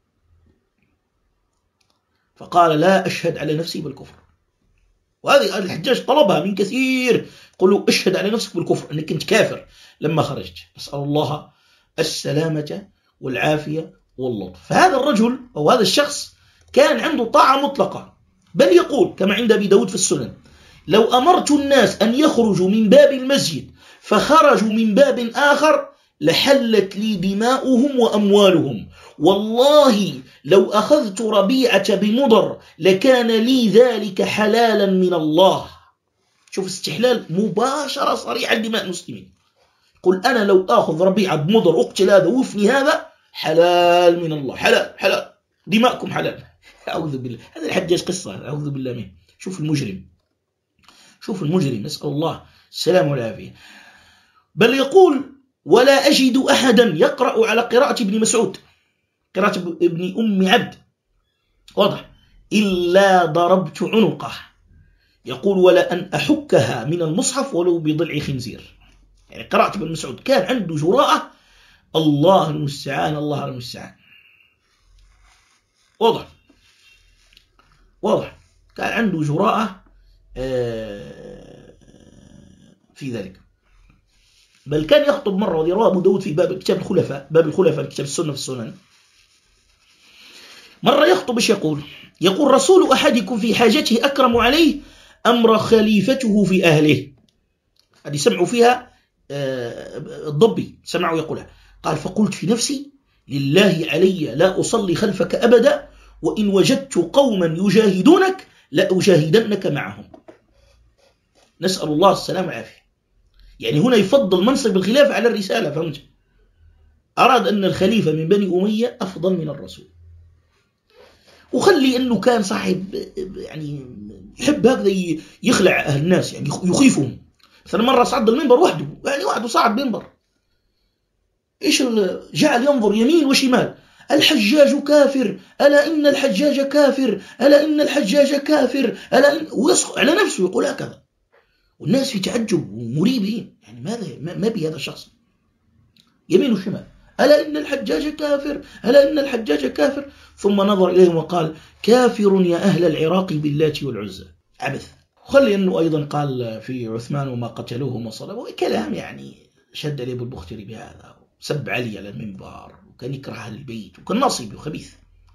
Speaker 1: فقال لا أشهد على نفسي بالكفر. وهذه الحجاج طلبها من كثير، قلوا اشهد على نفسك بالكفر أنك كنت كافر لما خرجت. نسأل الله السلامة والعافية واللطف. فهذا الرجل أو هذا الشخص كان عنده طاعة مطلقة، بل يقول كما عند أبي داود في السنن لو أمرت الناس أن يخرجوا من باب المسجد فخرجوا من باب آخر لحلت لي دماؤهم وأموالهم، والله لو أخذت ربيعة بمضر لكان لي ذلك حلالا من الله. شوف استحلال مباشرة صريحة دماء المسلمين. قل أنا لو أخذ ربيعة بمضر أقتل هذا وفني هذا حلال من الله، حلال حلال دماءكم حلال. أعوذ بالله. هذا الحجاج قصة أعوذ بالله منه. شوف المجرم، شوف المجرم، نسأل الله السلام والعافية. بل يقول ولا أجد أحدا يقرأ على قراءة ابن مسعود، قراءة ابن أم عبد، واضح، إلا ضربت عنقه. يقول ولا أن أحكها من المصحف ولو بضلع خنزير. يعني قراءة ابن مسعود كان عنده جراءة، الله المستعان الله المستعان. واضح واضح كان عنده جراءة في ذلك. بل كان يخطب مرة، وذي رواه أبو داود في باب كتاب الخلفاء، باب الخلفاء كتاب السنة في السنن. مرة يخطب إيش يقول؟ يقول: رسول أحدكم في حاجته أكرم عليه أمر خليفته في أهله. هذه سمعوا فيها الضبي، سمعوا يقولها. قال: فقلت في نفسي: لله علي لا أصلي خلفك أبدا، وإن وجدت قوما يجاهدونك لأجاهدنك معهم. نسأل الله السلام والعافية. يعني هنا يفضل منصب الخلافة على الرسالة، فهمت؟ أراد أن الخليفة من بني أمية أفضل من الرسول، وخلي أنه كان صاحب يعني يحب هكذا يخلع أهل الناس، يعني يخيفهم. مثلا مرة صعد المنبر وحده، يعني وحده صعد منبر، إيش جعل ينظر يمين وشمال: الحجاج كافر، ألا إن الحجاج كافر، ألا إن الحجاج كافر، ألا إن... ويصخ على نفسه يقول هكذا، والناس في تعجب ومريبين، يعني ماذا ما بي هذا الشخص؟ يمين وشمال: ألا إن الحجاج كافر، ألا إن الحجاج كافر. ثم نظر إليهم وقال: كافر يا أهل العراق باللات والعزى. عبث. خلي أنه أيضا قال في عثمان: وما قتلوه وما صلبوه، كلام يعني شد عليه أبو البختري بهذا، سب علي على المنبر، وكان يكره أهل البيت، وكان ناصبي وخبيث.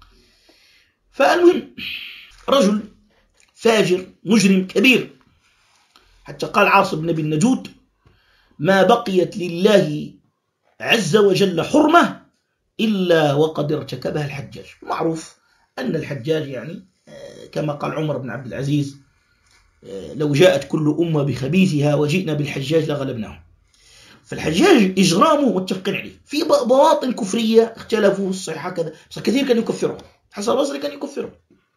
Speaker 1: فالمهم رجل فاجر مجرم كبير، حتى قال عاصم بن أبي النجود: ما بقيت لله عز وجل حرمة إلا وقد ارتكبها الحجاج. معروف أن الحجاج يعني كما قال عمر بن عبد العزيز: لو جاءت كل أمة بخبيثها وجئنا بالحجاج لغلبناهم. فالحجاج إجرامه متفقين عليه، في بواطن كفرية اختلفوا في الصحة كذا، بس كثير كان يكفرهم. حسن البصري كان يكفرهم.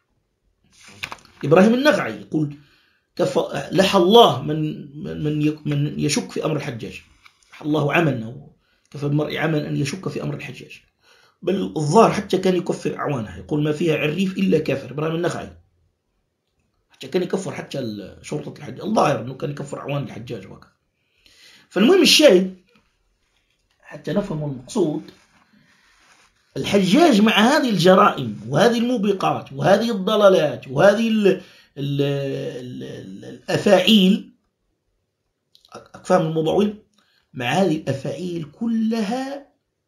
Speaker 1: إبراهيم النخعي يقول: كف... لح الله من من من يشك في أمر الحجاج. لح الله عمل، كفى المرء عمل أن يشك في أمر الحجاج. بل الظاهر حتى كان يكفر أعوانه، يقول: ما فيها عريف إلا كافر. إبراهيم النخعي حتى كان يكفر حتى شرطة الحجاج، الظاهر أنه كان يكفر أعوان الحجاج وكذا. فالمهم الشاهد حتى نفهم المقصود، الحجاج مع هذه الجرائم وهذه الموبقات وهذه الضلالات وهذه ال ال ال ال الأفاعيل، أفهم الموضوعين، مع هذه الأفاعيل كلها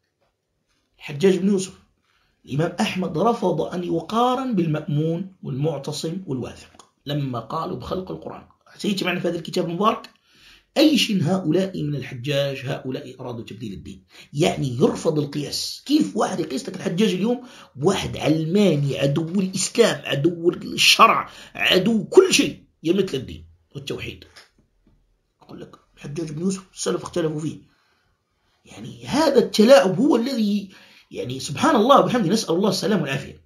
Speaker 1: الحجاج بن يوسف الإمام أحمد رفض أن يقارن بالمأمون والمعتصم والواثق لما قالوا بخلق القرآن. سيأتي معنا في هذا الكتاب المبارك أيش هؤلاء من الحجاج، هؤلاء أرادوا تبديل الدين. يعني يرفض القياس. كيف واحد يقيس لك الحجاج اليوم بواحد علماني عدو الإسلام عدو الشرع عدو كل شيء يمثل الدين والتوحيد؟ أقول لك الحجاج بن يوسف السلف اختلفوا فيه. يعني هذا التلاعب هو الذي يعني سبحان الله وبحمده، نسأل الله السلام والعافية،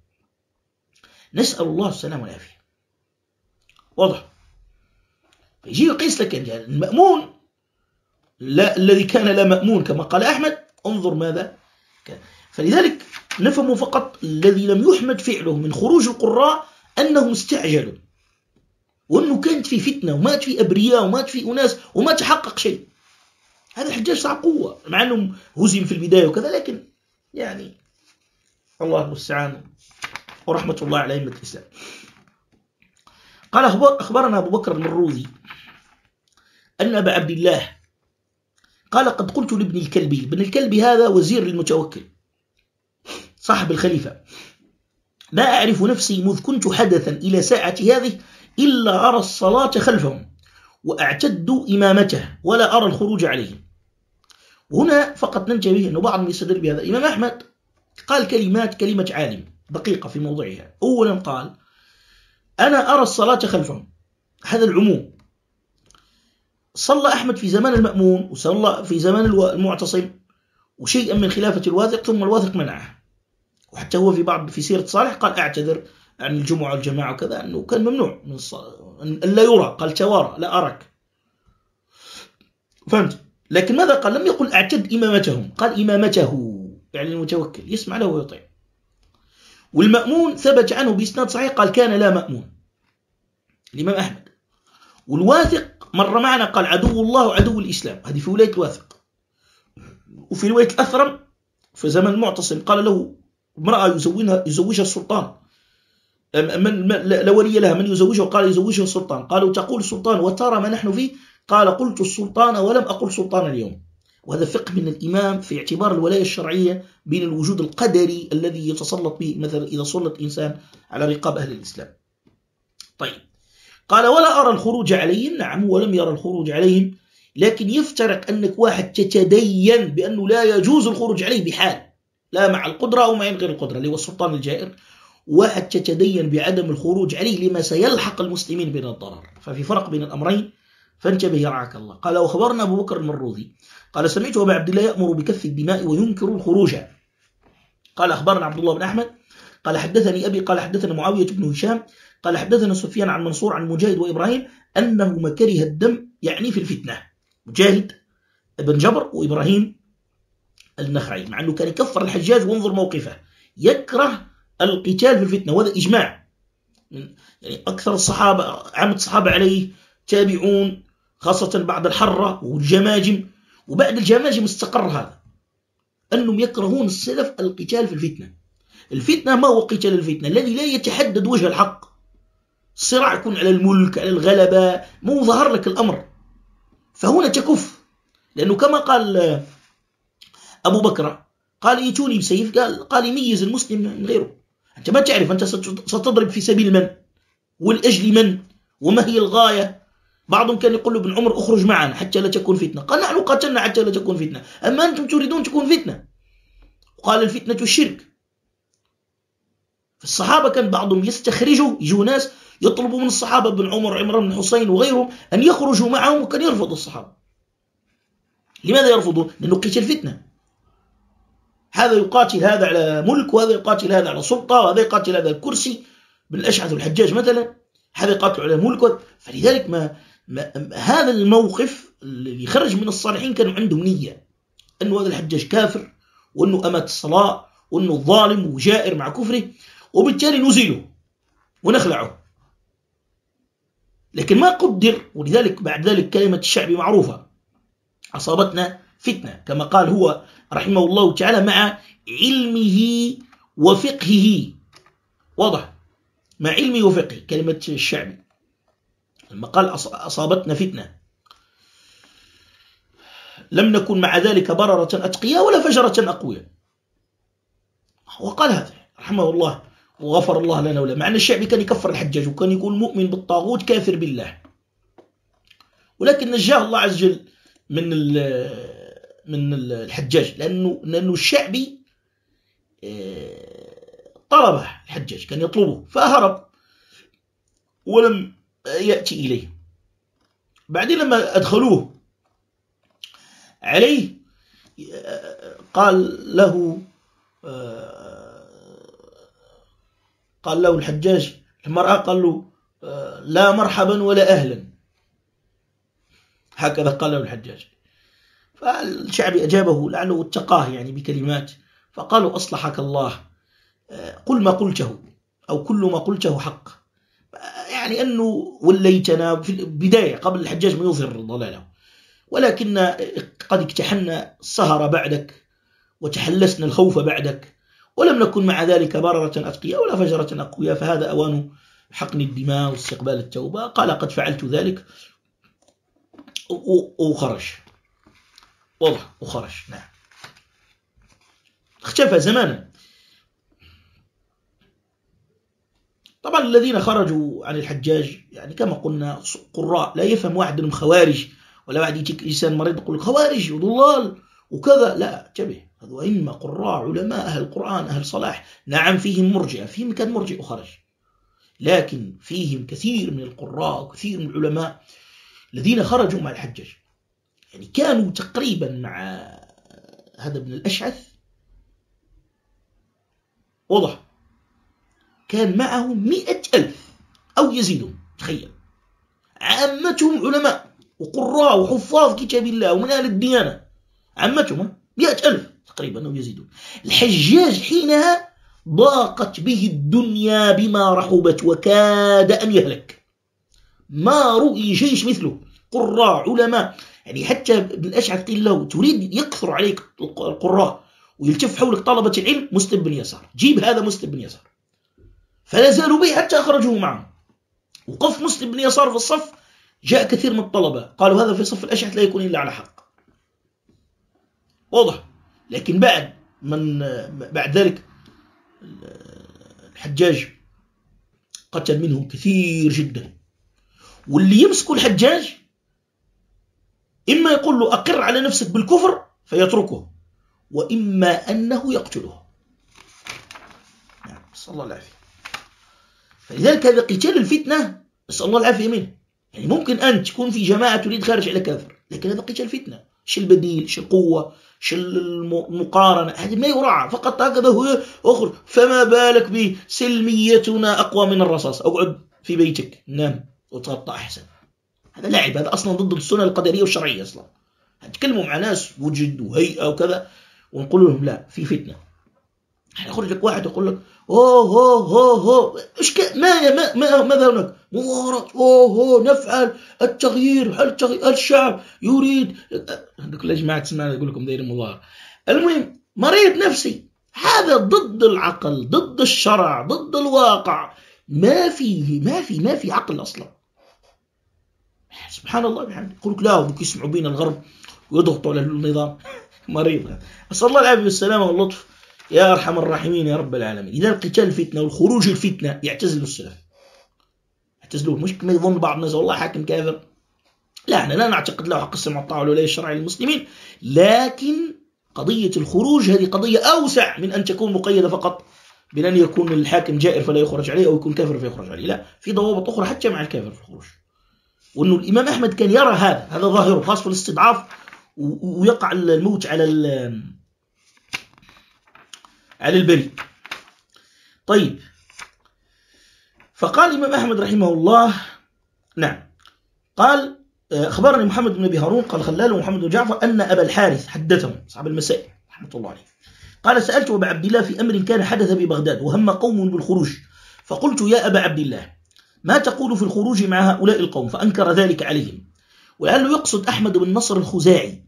Speaker 1: نسأل الله السلام والعافية. واضح؟ يجي يقيس لك المأمون لا الذي كان لا مأمون كما قال أحمد، انظر ماذا كان. فلذلك نفهم فقط الذي لم يحمد فعله من خروج القراء أنهم استعجلوا، وأنه كانت في فتنة ومات في أبرياء ومات في أناس وما تحقق شيء. هذا الحجاج صعب قوة مع أنه هزم في البداية وكذا، لكن يعني الله المستعان ورحمة الله على أئمة الإسلام. قال أخبرنا أبو بكر المروذي أن أبا عبد الله قال: قد قلت لابن الكلبي. ابن الكلبي هذا وزير للمتوكل صاحب الخليفة: ما أعرف نفسي مذ كنت حدثا إلى ساعة هذه إلا أرى الصلاة خلفهم وأعتد إمامته ولا أرى الخروج عليهم. وهنا فقط ننتبه أنه بعض من يستدل بهذا. الإمام أحمد قال كلمات كلمة عالم دقيقة في موضعها. أولا قال: أنا أرى الصلاة خلفهم، هذا العموم. صلى أحمد في زمان المأمون وصلى في زمان المعتصم وشيئا من خلافة الواثق، ثم الواثق منعه. وحتى هو في بعض في سيرة صالح قال: أعتذر عن الجمعة والجماعة وكذا، أنه كان ممنوع من الصلاة أن لا يرى، قال: توارى لا أرك. فهمت؟ لكن ماذا قال؟ لم يقل أعتد إمامتهم، قال إمامته، يعني المتوكل يسمع له ويطيع. والمأمون ثبت عنه بإسناد صحيح قال: كان لا مأمون الإمام أحمد. والواثق مر معنا قال: عدو الله وعدو الإسلام، هذه في ولاية الواثق. وفي رواية الأثرم في زمن المعتصم قال له امرأة يزوجها يزوجها السلطان، من لا ولي لها، من يزوجها؟ قال: يزوجها السلطان. قالوا: تقول السلطان وترى ما نحن فيه؟ قال: قلت السلطان ولم أقل سلطان اليوم. وهذا فقه من الإمام في اعتبار الولاية الشرعية بين الوجود القدري الذي يتسلط به مثلا إذا سلط إنسان على رقاب أهل الإسلام. طيب، قال ولا أرى الخروج عليهم. نعم، ولم يرى الخروج عليهم، لكن يفترق أنك واحد تتدين بأنه لا يجوز الخروج عليه بحال، لا مع القدرة أو مع غير القدرة اللي هو السلطان الجائر، واحد تتدين بعدم الخروج عليه لما سيلحق المسلمين من الضرر. ففي فرق بين الأمرين، فانتبه يرعاك الله. قال وخبرنا أبو بكر المروذي قال سمعت أبا عبد الله يأمر بكف الدماء وينكر الخروج. قال أخبرنا عبد الله بن أحمد قال حدثني أبي قال حدثنا معاوية بن هشام قال حدثنا سفيان عن منصور عن مجاهد وإبراهيم أنه كره الدم، يعني في الفتنة. مجاهد بن جبر وإبراهيم النخعي، مع أنه كان يكفر الحجاج، وانظر موقفه، يكره القتال في الفتنة، وهذا إجماع. يعني أكثر الصحابة، عامة الصحابة عليه، تابعون، خاصة بعد الحرة والجماجم، وبعد الجماجم استقر هذا أنهم يكرهون السلف القتال في الفتنة. الفتنة ما هو قتال الفتنة؟ الذي لا يتحدد وجه الحق، الصراع يكون على الملك، على الغلبة، مو ظهر لك الأمر، فهنا تكف. لأنه كما قال أبو بكر قال يتوني بسيف، قال قال يميز المسلم من غيره. أنت ما تعرف أنت ستضرب في سبيل من والأجل من وما هي الغاية. بعضهم كان يقول ابن عمر اخرج معنا حتى لا تكون فتنة، قال نحن قاتلنا حتى لا تكون فتنة، أما أنتم تريدون تكون فتنة. وقال الفتنة الشرك. فالصحابة كان بعضهم يستخرجوا، يجوا ناس يطلبوا من الصحابة ابن عمر عمران بن حسين وغيرهم أن يخرجوا معهم، وكان يرفض الصحابة. لماذا يرفضون؟ لأنه قتال فتنة، هذا يقاتل هذا على ملك، وهذا يقاتل هذا على سلطة، وهذا يقاتل هذا الكرسي بن الأشعث والحجاج مثلا، هذا يقاتل على ملك. فلذلك ما, ما هذا الموقف اللي خرج من الصالحين كانوا عندهم نية أنه هذا الحجاج كافر، وأنه أمات الصلاة، وأنه ظالم وجائر مع كفره، وبالتالي نزيله ونخلعه. لكن ما قدر، ولذلك بعد ذلك كلمة الشعبي معروفة، أصابتنا فتنة، كما قال هو رحمه الله تعالى مع علمه وفقهه. واضح؟ مع علمه وفقهه كلمة الشعبي لما قال أصابتنا فتنة، لم نكن مع ذلك بررة أتقياء ولا فجرة أقوياء. وقال هذا رحمه الله وغفر الله لنا ولا. مع أن الشعبي كان يكفر الحجاج، وكان يقول مؤمن بالطاغوت كافر بالله، ولكن نجاه الله عز وجل من من الحجاج، لأنه لأنه الشعبي طلبه الحجاج، كان يطلبه فهرب ولم يأتي إليه. بعدين لما أدخلوه عليه قال له قال له الحجاج المرأة، قال له لا مرحبا ولا أهلا، هكذا قال له الحجاج. فالشعبي أجابه لعله اتقاه يعني بكلمات، فقالوا أصلحك الله، قل ما قلته أو كل ما قلته حق، يعني أنه وليتنا في البداية قبل الحجاج ما يظهر ضلاله، ولكن قد اكتحلنا السهر بعدك وتحلسنا الخوف بعدك، ولم نكن مع ذلك بررة أتقياء ولا فجرة أقوياء، فهذا أوان حقن الدماء واستقبال التوبة. قال قد فعلت ذلك وخرج. واضح؟ وخرج. نعم. اختفى زمانا. طبعا الذين خرجوا عن الحجاج يعني كما قلنا قراء، لا يفهم واحد منهم خوارج، ولا واحد يجيك إنسان مريض يقول لك خوارج وضلال وكذا، لا، انتبه، هذو إما قراء علماء أهل القرآن أهل صلاح. نعم فيهم مرجئة، فيهم كان مرجئ وخرج، لكن فيهم كثير من القراء وكثير من العلماء الذين خرجوا مع الحجاج، يعني كانوا تقريبا مع هذا ابن الأشعث. واضح؟ كان معه مئة ألف أو يزيدون، تخيل، عامتهم علماء وقراء وحفاظ كتاب الله ومن أهل الديانة، عامتهم مئة ألف تقريبا أو يزيدون. الحجاج حينها ضاقت به الدنيا بما رحبت وكاد أن يهلك، ما رؤي جيش مثله، قراء علماء، يعني حتى ابن الأشعث قيل له تريد يكثر عليك القراء ويلتف حولك طلبة العلم، مسلم بن يسار، جيب هذا مسلم بن يسار، فلا زالوا به حتى أخرجوه معه. وقف مسلم بن يسار في الصف، جاء كثير من الطلبة قالوا هذا في صف الأشعث لا يكون إلا على حق، واضح. لكن بعد من بعد ذلك الحجاج قتل منهم كثير جدا، واللي يمسكوا الحجاج إما يقول له أقر على نفسك بالكفر فيتركه، وإما أنه يقتله. نسأل الله العافية. فلذلك هذا قتال الفتنة، نسأل الله العافية منه. يعني ممكن أن تكون في جماعة تريد خارج على كافر، لكن هذا قتال فتنة. شو البديل، شو القوة، شو المقارنة، هذا ما يراعى، فقط هكذا هو أخر. فما بالك بسلميتنا أقوى من الرصاص، أقعد في بيتك نام وتغطى أحسن. هذا لعب، هذا أصلا ضد السنة القدرية والشرعية. أصلا هتكلموا مع ناس وجد وهيئة وكذا ونقول لهم لا، في فتنة. يخرج لك واحد يقول لك أوه هو هو هو إيش ك... ما ما ما ماذا هناك مظاهرات، أوه هو نفعل التغيير، هل التغيير الشعب يريد. كل جماعة تسمعنا يقول لكم داير مظاهرة. المهم مريض نفسي، هذا ضد العقل، ضد الشرع، ضد الواقع. ما في ما في ما في عقل أصلا. سبحان الله بحمده. يقول لك لا، بدك يسمعوا بين الغرب ويضغطوا على النظام. مريض. أسأل الله العافية والسلامة واللطف يا أرحم الراحمين يا رب العالمين. إذا القتال الفتنة والخروج الفتنة يعتزلوا السلف، يعتزلوه. مش كما يظن بعض الناس والله حاكم كافر. لا، احنا لا نعتقد له حق السمع والطاعة والولاية الشرعية للمسلمين، لكن قضية الخروج هذه قضية أوسع من أن تكون مقيدة فقط بأن يكون الحاكم جائر فلا يخرج عليه، أو يكون كافر فيخرج عليه. لا، في ضوابط أخرى حتى مع الكافر في الخروج. وأنه الإمام أحمد كان يرى هذا هذا ظاهره خاص في الاستضعاف، ويقع الموت على على البريء. طيب، فقال الإمام أحمد رحمه الله، نعم، قال أخبرني محمد بن أبي هارون قال خلال ومحمد بن جعفر أن أبا الحارث حدثهم، أصحاب المسائل رحمة الله عليه، قال سألت أبا عبد الله في أمر كان حدث ببغداد وهم قوم بالخروج، فقلت يا أبا عبد الله ما تقول في الخروج مع هؤلاء القوم؟ فأنكر ذلك عليهم. ولعله يقصد أحمد بن نصر الخزاعي،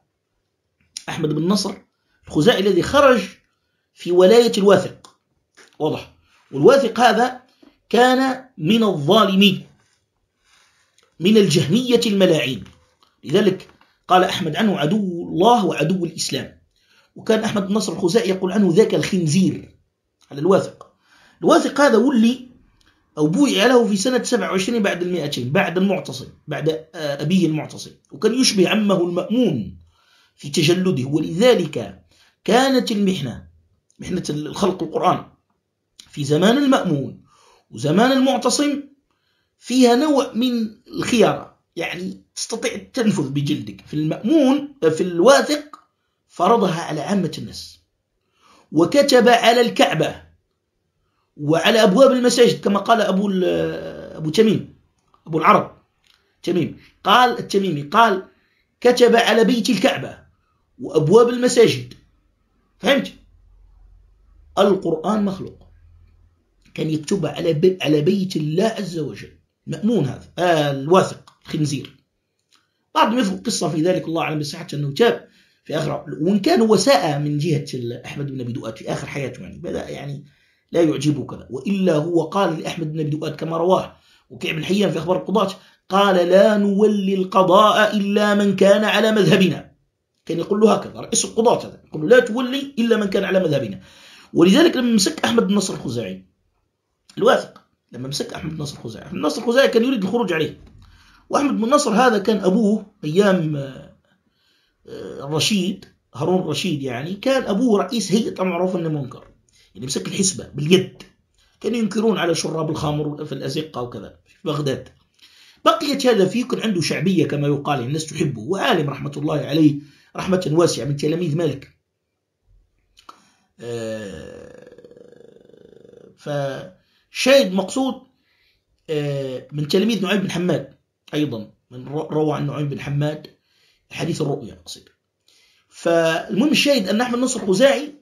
Speaker 1: أحمد بن نصر الخزاعي الذي خرج في ولاية الواثق، واضح. والواثق هذا كان من الظالمين، من الجهمية الملاعين، لذلك قال أحمد عنه عدو الله وعدو الإسلام. وكان أحمد بن نصر الخزاعي يقول عنه ذاك الخنزير على الواثق. الواثق هذا ولي أو بويع له في سنة سبعة وعشرين بعد المئتين، بعد المعتصم، بعد أبيه المعتصم، وكان يشبه عمه المأمون في تجلده. ولذلك كانت المحنة، محنة الخلق القرآن في زمان المأمون وزمان المعتصم فيها نوع من الخيارة، يعني تستطيع تنفذ بجلدك. في المأمون في الواثق فرضها على عامة الناس، وكتب على الكعبة وعلى أبواب المساجد، كما قال أبو أبو تميم أبو العرب تميم، قال التميمي قال كتب على بيت الكعبة وأبواب المساجد. فهمت؟ القرآن مخلوق، كان يكتب على بي على بيت الله عز وجل. مأمون هذا آه الواثق الخنزير. بعضهم يذكر قصة في ذلك، الله أعلم بصحة أنه تاب في آخر، وإن كان وساء من جهة أحمد بن أبي دؤاد في آخر حياته، يعني بدأ يعني لا يعجبه كذا. وإلا هو قال لأحمد بن أبي دؤاد كما رواه وكيع بن حيان في أخبار القضاة، قال لا نولي القضاء إلا من كان على مذهبنا. كان يقول له هكذا رئيس القضاة هذا، يقول له لا تولي إلا من كان على مذهبنا. ولذلك لما مسك أحمد بن نصر الخزاعي الواثق، لما مسك أحمد بن نصر الخزاعي، أحمد بن نصر الخزاعي كان يريد الخروج عليه. وأحمد بن نصر هذا كان أبوه أيام الرشيد هارون الرشيد، يعني كان أبوه رئيس هيئة معروف أنه منكر، يعني مسك الحسبة باليد، كانوا ينكرون على شراب الخمر في الأزقة وكذا في بغداد. بقيت هذا فيه، كان عنده شعبية كما يقال، الناس تحبه، وعالم رحمة الله عليه رحمة واسعة من تلاميذ مالك. فشاهد مقصود من تلاميذ نعيم بن حماد، أيضا من روى عن نعيم بن حماد حديث الرؤيا قصير. فالمهم الشاهد أن أحمد نصر الخزاعي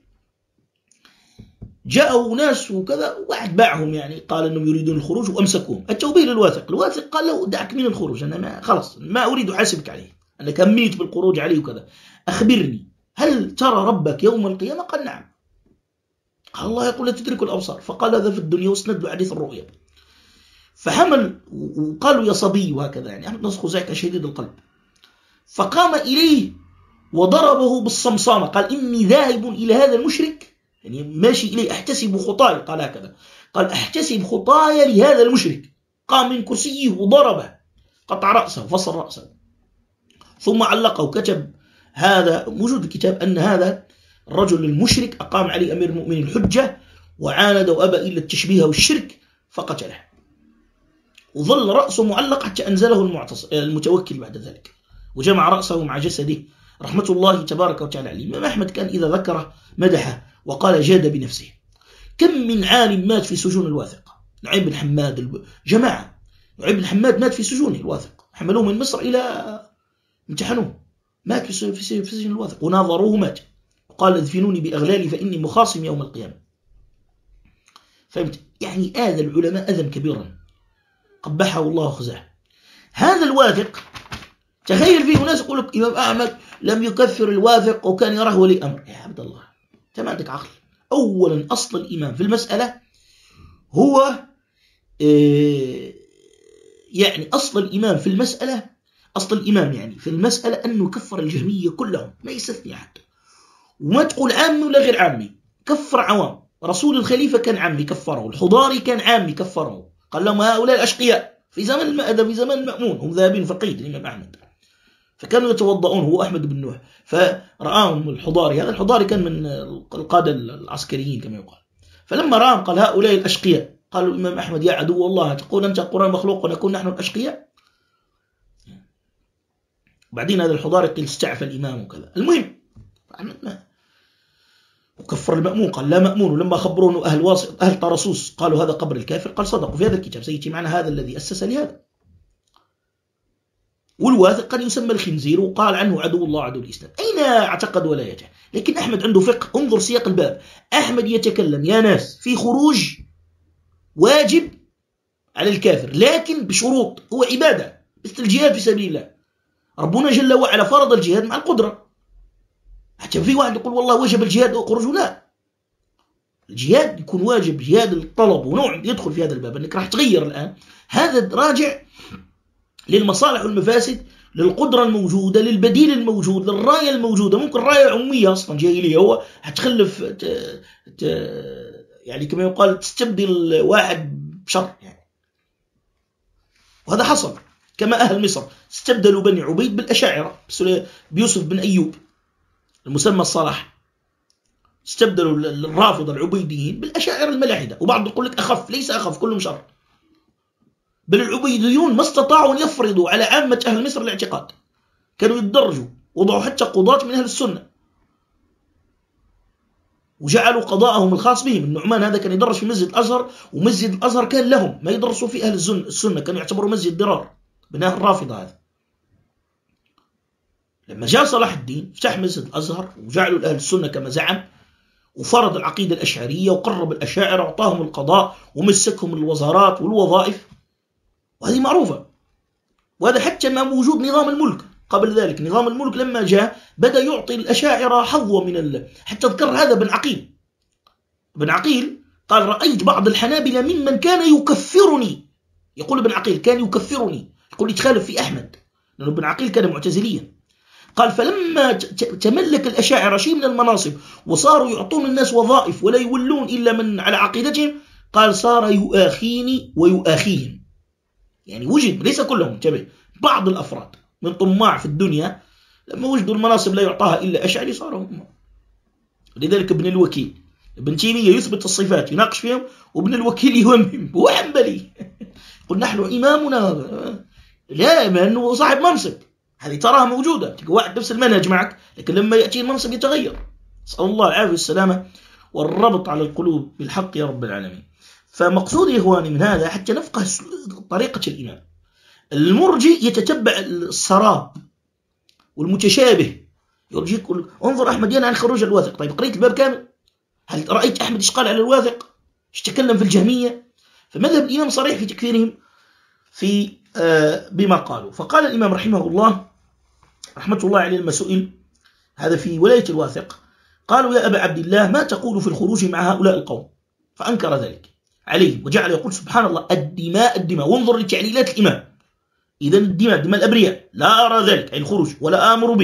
Speaker 1: جاءوا ناس وكذا، واحد باعهم، يعني قال أنهم يريدون الخروج وأمسكوهم. أتوا به للواثق، الواثق قال له دعك من الخروج، أنا ما خلص ما أريد أحاسبك عليه، أنا كميت بالخروج عليه وكذا، أخبرني هل ترى ربك يوم القيامة؟ قال نعم. قال الله يقول لا تدرك الأبصار، فقال هذا في الدنيا، واسند له حديث الرؤيا. فحمل وقالوا يا صبي وهكذا، يعني أحمد نصر الخزاعي كان شديد القلب، فقام إليه وضربه بالصمصامة، قال إني ذاهب إلى هذا المشرك، يعني ماشي إليه، أحتسب خطاي، قال هكذا، قال أحتسب خطاي لهذا المشرك. قام من كرسيه وضربه، قطع رأسه، فصل رأسه، ثم علقه وكتب، هذا موجود الكتاب، أن هذا الرجل المشرك أقام عليه أمير المؤمنين الحجة وعاند وأبى إلا التشبيه والشرك فقتله، وظل رأسه معلق حتى أنزله المتوكل بعد ذلك، وجمع رأسه مع جسده رحمة الله تبارك وتعالى عليه. الإمام أحمد كان إذا ذكره مدحه وقال جاد بنفسه. كم من عالم مات في سجون الواثق، نعيم بن حماد، الب... جماعة، نعيم بن حماد مات في سجون الواثق، حملوه من مصر إلى امتحنوه، مات في, في سجن الواثق، وناظروه مات، وقال ادفنوني بأغلالي فإني مخاصم يوم القيامة. فهمت؟ يعني آذى العلماء أذى كبيرا قبحه الله وخزاه. هذا الواثق تخيل فيه ناس يقول لك إمام أحمد لم يكفر الواثق وكان يراه ولي أمر. يا عبد الله، أنت ما عندك عقل. أولا أصل الإمام في المسألة هو يعني أصل الإمام في المسألة أصل الإمام يعني في المسألة أنه كفر الجهمية كلهم، ما يستثني أحد، وما تقول عامي ولا غير عامي، كفر عوام. رسول الخليفة كان عامي كفره، الحضاري كان عامي كفره، قال لهم هؤلاء الأشقياء في زمن المأدب، في زمن المأمون، هم ذاهبين فقيد الإمام أحمد، فكانوا يتوضؤون، هو أحمد بن نوح، فرآهم الحضاري، هذا الحضاري كان من القادة العسكريين كما يقال، فلما رآهم قال هؤلاء الأشقياء، قالوا الإمام أحمد يا عدو الله تقول أنت القرآن مخلوق ونكون نحن الأشقياء؟ بعدين هذا الحضاري قيل استعفى الإمام وكذا. المهم وكفر المأمون، قال لا مأمون، ولما خبرونه أهل واسط أهل طرسوس قالوا هذا قبر الكافر، قال صدقوا في هذا الكتاب سيأتي معنا هذا الذي أسس لهذا. والواثق قد يسمى الخنزير وقال عنه عدو الله عدو الإسلام. أين اعتقد ولايته؟ لكن أحمد عنده فقه. انظر سياق الباب، أحمد يتكلم يا ناس في خروج واجب على الكافر لكن بشروط، هو عبادة مثل الجهاد في سبيل الله، ربنا جل وعلا فرض الجهاد مع القدرة. حتى في واحد يقول والله وجب الجهاد أخرجوا، لا، الجهاد يكون واجب، جهاد الطلب ونوع يدخل في هذا الباب، أنك راح تغير الآن، هذا راجع للمصالح والمفاسد، للقدرة الموجودة، للبديل الموجود، للراية الموجودة. ممكن راية عمية أصلا جاهلية، هو هتخلف ت... ت... يعني كما يقال تستبدل واحد بشر يعني. وهذا حصل، كما أهل مصر استبدلوا بني عبيد بالأشاعرة بيوسف بن أيوب المسمى الصلاح، استبدلوا الرافضة العبيديين بالأشاعرة الملاحدة. وبعض يقول لك أخف، ليس أخف، كلهم شر، بل العبيديون ما استطاعوا أن يفرضوا على عامة أهل مصر الاعتقاد، كانوا يتدرجوا، وضعوا حتى قضاة من أهل السنة، وجعلوا قضاءهم الخاص بهم. النعمان هذا كان يدرس في مسجد الأزهر، ومسجد الأزهر كان لهم، ما يدرسوا في أهل السنة، كانوا يعتبروا مسجد ضرار بناء الرافضة هذا. لما جاء صلاح الدين فتح مسجد الأزهر وجعلوا أهل السنة كما زعم، وفرض العقيدة الأشعرية وقرب الأشاعرة وأعطاهم القضاء ومسكهم الوزارات والوظائف، وهذه معروفة. وهذا حتى ما موجود نظام الملك قبل ذلك. نظام الملك لما جاء بدأ يعطي الأشاعرة حظوة من ال... حتى ذكر هذا بن عقيل. بن عقيل قال رأيت بعض الحنابلة ممن كان يكفرني، يقول ابن عقيل كان يكفرني، يقول يتخالف في أحمد، لأنه ابن عقيل كان معتزليا. قال فلما تملك الأشاعرة شيء من المناصب وصاروا يعطون الناس وظائف ولا يولون إلا من على عقيدتهم، قال صار يؤاخيني ويؤاخيهم، يعني وجد ليس كلهم، انتبه، بعض الأفراد من طماع في الدنيا لما وجدوا المناصب لا يعطاها إلا أشعري صاروا هم. لذلك ابن الوكيل ابن تيمية يثبت الصفات يناقش فيهم، وابن الوكيل يومهم، هو حنبلي يقول نحن إمامنا لا، أنه صاحب منصب، هذه تراها موجودة، تلقى واحد نفس المنهج معك لكن لما يأتي المنصب يتغير. نسأل الله العافية والسلامة والربط على القلوب بالحق يا رب العالمين. فمقصود يا إخواني من هذا حتى نفقه طريقة الإمام. المرجي يتتبع السراب والمتشابه، يرجيك يقول انظر أحمد ينهى عن خروج الواثق. طيب قريت الباب كامل؟ هل رأيت أحمد إيش قال على الواثق؟ إيش تكلم في الجهمية؟ فمذهب الإمام صريح في تكفيرهم في آه بما قالوا. فقال الإمام رحمه الله رحمة الله عليه لما سئل هذا في ولاية الواثق، قالوا يا أبا عبد الله ما تقول في الخروج مع هؤلاء القوم؟ فأنكر ذلك عليه وجعل يقول سبحان الله الدماء الدماء، وانظر لتعليلات الإمام. إذن الدماء دماء الأبرياء لا أرى ذلك أي الخروج ولا آمر به،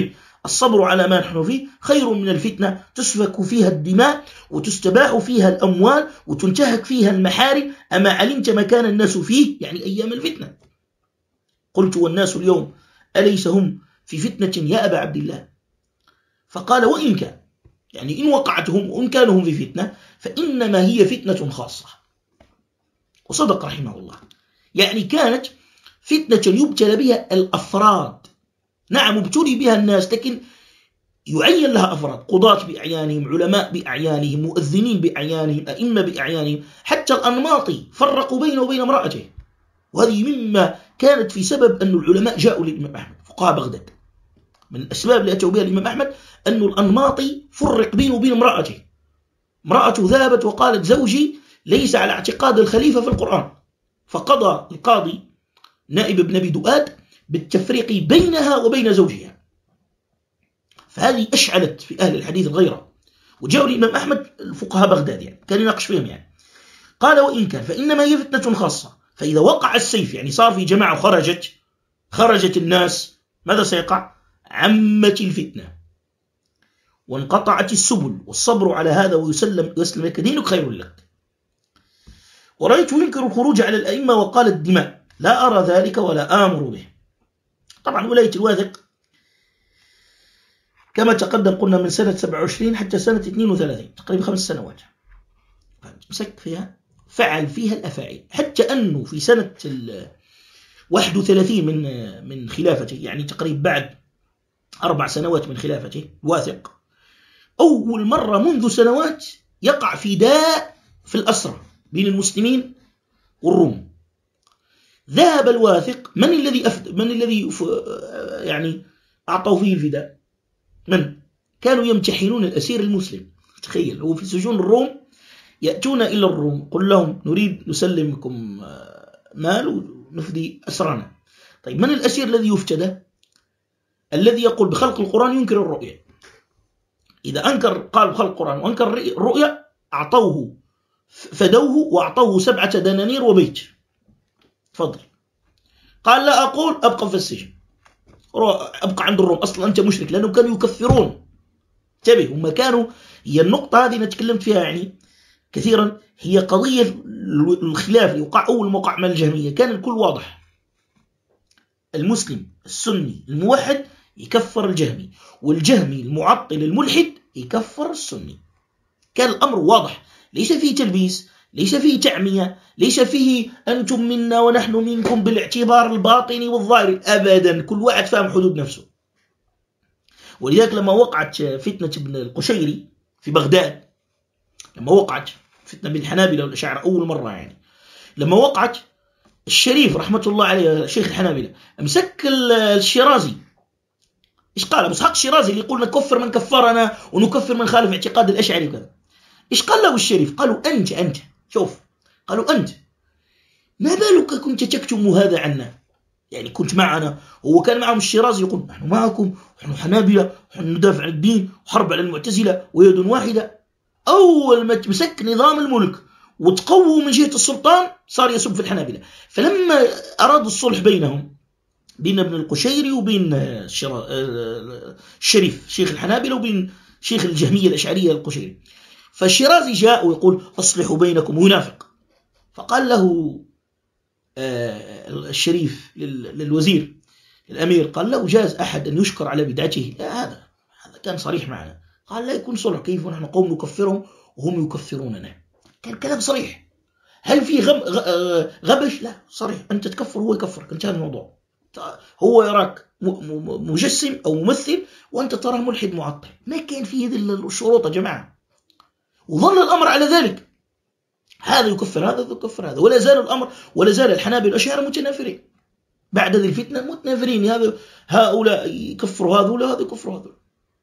Speaker 1: الصبر على ما نحن فيه خير من الفتنة تسفك فيها الدماء وتستباح فيها الأموال وتنتهك فيها المحارم. أما علمت ما كان الناس فيه يعني أيام الفتنة. قلت والناس اليوم أليس هم في فتنة يا أبا عبد الله؟ فقال وإن كان، يعني إن وقعتهم وإن كانوا هم في فتنة فإنما هي فتنة خاصة. وصدق رحمه الله، يعني كانت فتنة يبتلى بها الأفراد. نعم ابتلي بها الناس، لكن يعين لها أفراد، قضاة بأعيانهم، علماء بأعيانهم، مؤذنين بأعيانهم، أئمة بأعيانهم، حتى الأنماطي فرقوا بينه وبين امرأته. وهذه مما كانت في سبب أن العلماء جاءوا للإمام أحمد، فقهاء بغداد. من الأسباب اللي أتوا بها الإمام أحمد أن الأنماطي فرق بينه وبين امرأته. امرأته ذهبت وقالت زوجي ليس على اعتقاد الخليفة في القرآن، فقضى القاضي نائب ابن أبي دؤاد بالتفريق بينها وبين زوجها. فهذه أشعلت في أهل الحديث الغيرة، وجاءوا الإمام أحمد الفقهاء بغداد يعني كان يناقش فيهم يعني. قال وإن كان فإنما هي فتنة خاصة، فإذا وقع السيف يعني صار في جماعة خرجت خرجت الناس ماذا سيقع؟ عمت الفتنة وانقطعت السبل، والصبر على هذا ويسلم يسلم لك دينك خير لك. ورأيت ينكر الخروج على الأئمة وقال الدماء، لا أرى ذلك ولا آمر به. طبعا ولاية الواثق كما تقدم قلنا من سنة سبعة وعشرين حتى سنة اثنين وثلاثين، تقريبا خمس سنوات مسك فيها، فعل فيها الأفاعيل، حتى أنه في سنة واحد وثلاثين من من خلافته، يعني تقريبا بعد أربع سنوات من خلافته واثق، أول مرة منذ سنوات يقع في داء في الأسرة بين المسلمين والروم. ذهب الواثق، من الذي أفد من الذي يعني أعطوا فيه الفداء؟ من كانوا يمتحنون الأسير المسلم. تخيل هو في سجون الروم يأتون إلى الروم، قل لهم نريد نسلمكم مال ونفدي أسرانا. طيب من الأسير الذي يفتدى؟ الذي يقول بخلق القرآن ينكر الرؤية. إذا أنكر قال بخلق القرآن وأنكر الرؤية أعطوه فدوه وأعطوه سبعة دنانير وبيت. تفضل. قال لا أقول أبقى في السجن، أبقى عند الروم، أصلا أنت مشرك، لأنهم كانوا يكفرون. انتبه، هم كانوا، هي النقطة هذه أنا تكلمت فيها يعني كثيرا، هي قضية الخلاف اللي وقع أول موقع من الجهمية. كان الكل واضح، المسلم السني الموحد يكفر الجهمي، والجهمي المعطل الملحد يكفر السني. كان الأمر واضح، ليس فيه تلبيس، ليس فيه تعمية، ليس فيه أنتم منا ونحن منكم بالاعتبار الباطني والظاهري، أبدا. كل واحد فاهم حدود نفسه. ولذلك لما وقعت فتنة ابن القشيري في بغداد، لما وقعت فتنة بالحنابلة والأشاعرة أول مرة يعني، لما وقعت الشريف رحمة الله عليه شيخ الحنابلة مسك الشيرازي. إيش قال أبو إسحاق الشيرازي اللي يقول نكفر من كفرنا ونكفر من خالف اعتقاد الأشعري وكذا؟ إيش قال له الشريف؟ قالوا أنت أنت شوف، قالوا أنت ما بالك كنت تكتم هذا عنا؟ يعني كنت معنا، هو كان معهم الشيرازي يقول نحن معكم ونحن حنابلة ونحن ندافع عن الدين وحرب على المعتزلة ويد واحدة. أول ما مسك نظام الملك وتقووا من جهة السلطان صار يسب في الحنابلة. فلما أرادوا الصلح بينهم، بين ابن القشيري وبين الشريف شيخ الحنابلة وبين شيخ الجهمية الأشعرية القشيري، فالشيرازي جاء ويقول أصلحوا بينكم، وينافق. فقال له الشريف للوزير الأمير، قال له جاز أحد أن يشكر على بدعته؟ لا، هذا هذا كان صريح معنا. قال لا يكون صلح، كيف ونحن قوم نكفرهم وهم يكفروننا؟ كان كلام صريح. هل في غم غبش؟ لا، صريح. أنت تكفر هو يكفرك، انتهى الموضوع. هو يراك مجسم أو ممثل وأنت تراه ملحد معطل. ما كان فيه هذه الشروط يا جماعة، وظل الأمر على ذلك. هذا يكفر هذا يكفر هذا، ولا زال الأمر، ولا زال الحنابلة والأشاعرة متنافرين بعد هذه الفتنة، متنافرين. هذا هؤلاء يكفروا هذا ولا هذا يكفروا هذا.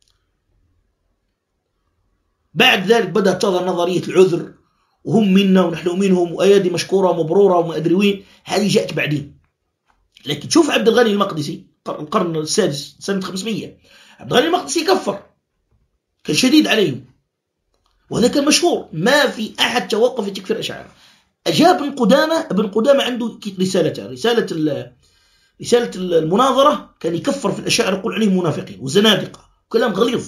Speaker 1: بعد ذلك بدأت تظهر نظرية العذر، وهم منا ونحن منهم، وأيادي مشكورة ومبرورة وما أدري وين. هذه جاءت بعدين. لكن شوف عبد الغني المقدسي القرن السادس سنة خمسمية، عبد الغني المقدسي كفر، كان شديد عليهم، وهذا كان مشهور، ما في أحد توقف يكفر الأشاعرة. أجاب ابن قدامة، ابن قدامة عنده رسالته، رسالة رسالة المناظرة، كان يكفر في الأشاعرة، يقول عليهم منافقين وزنادقة كلام غليظ.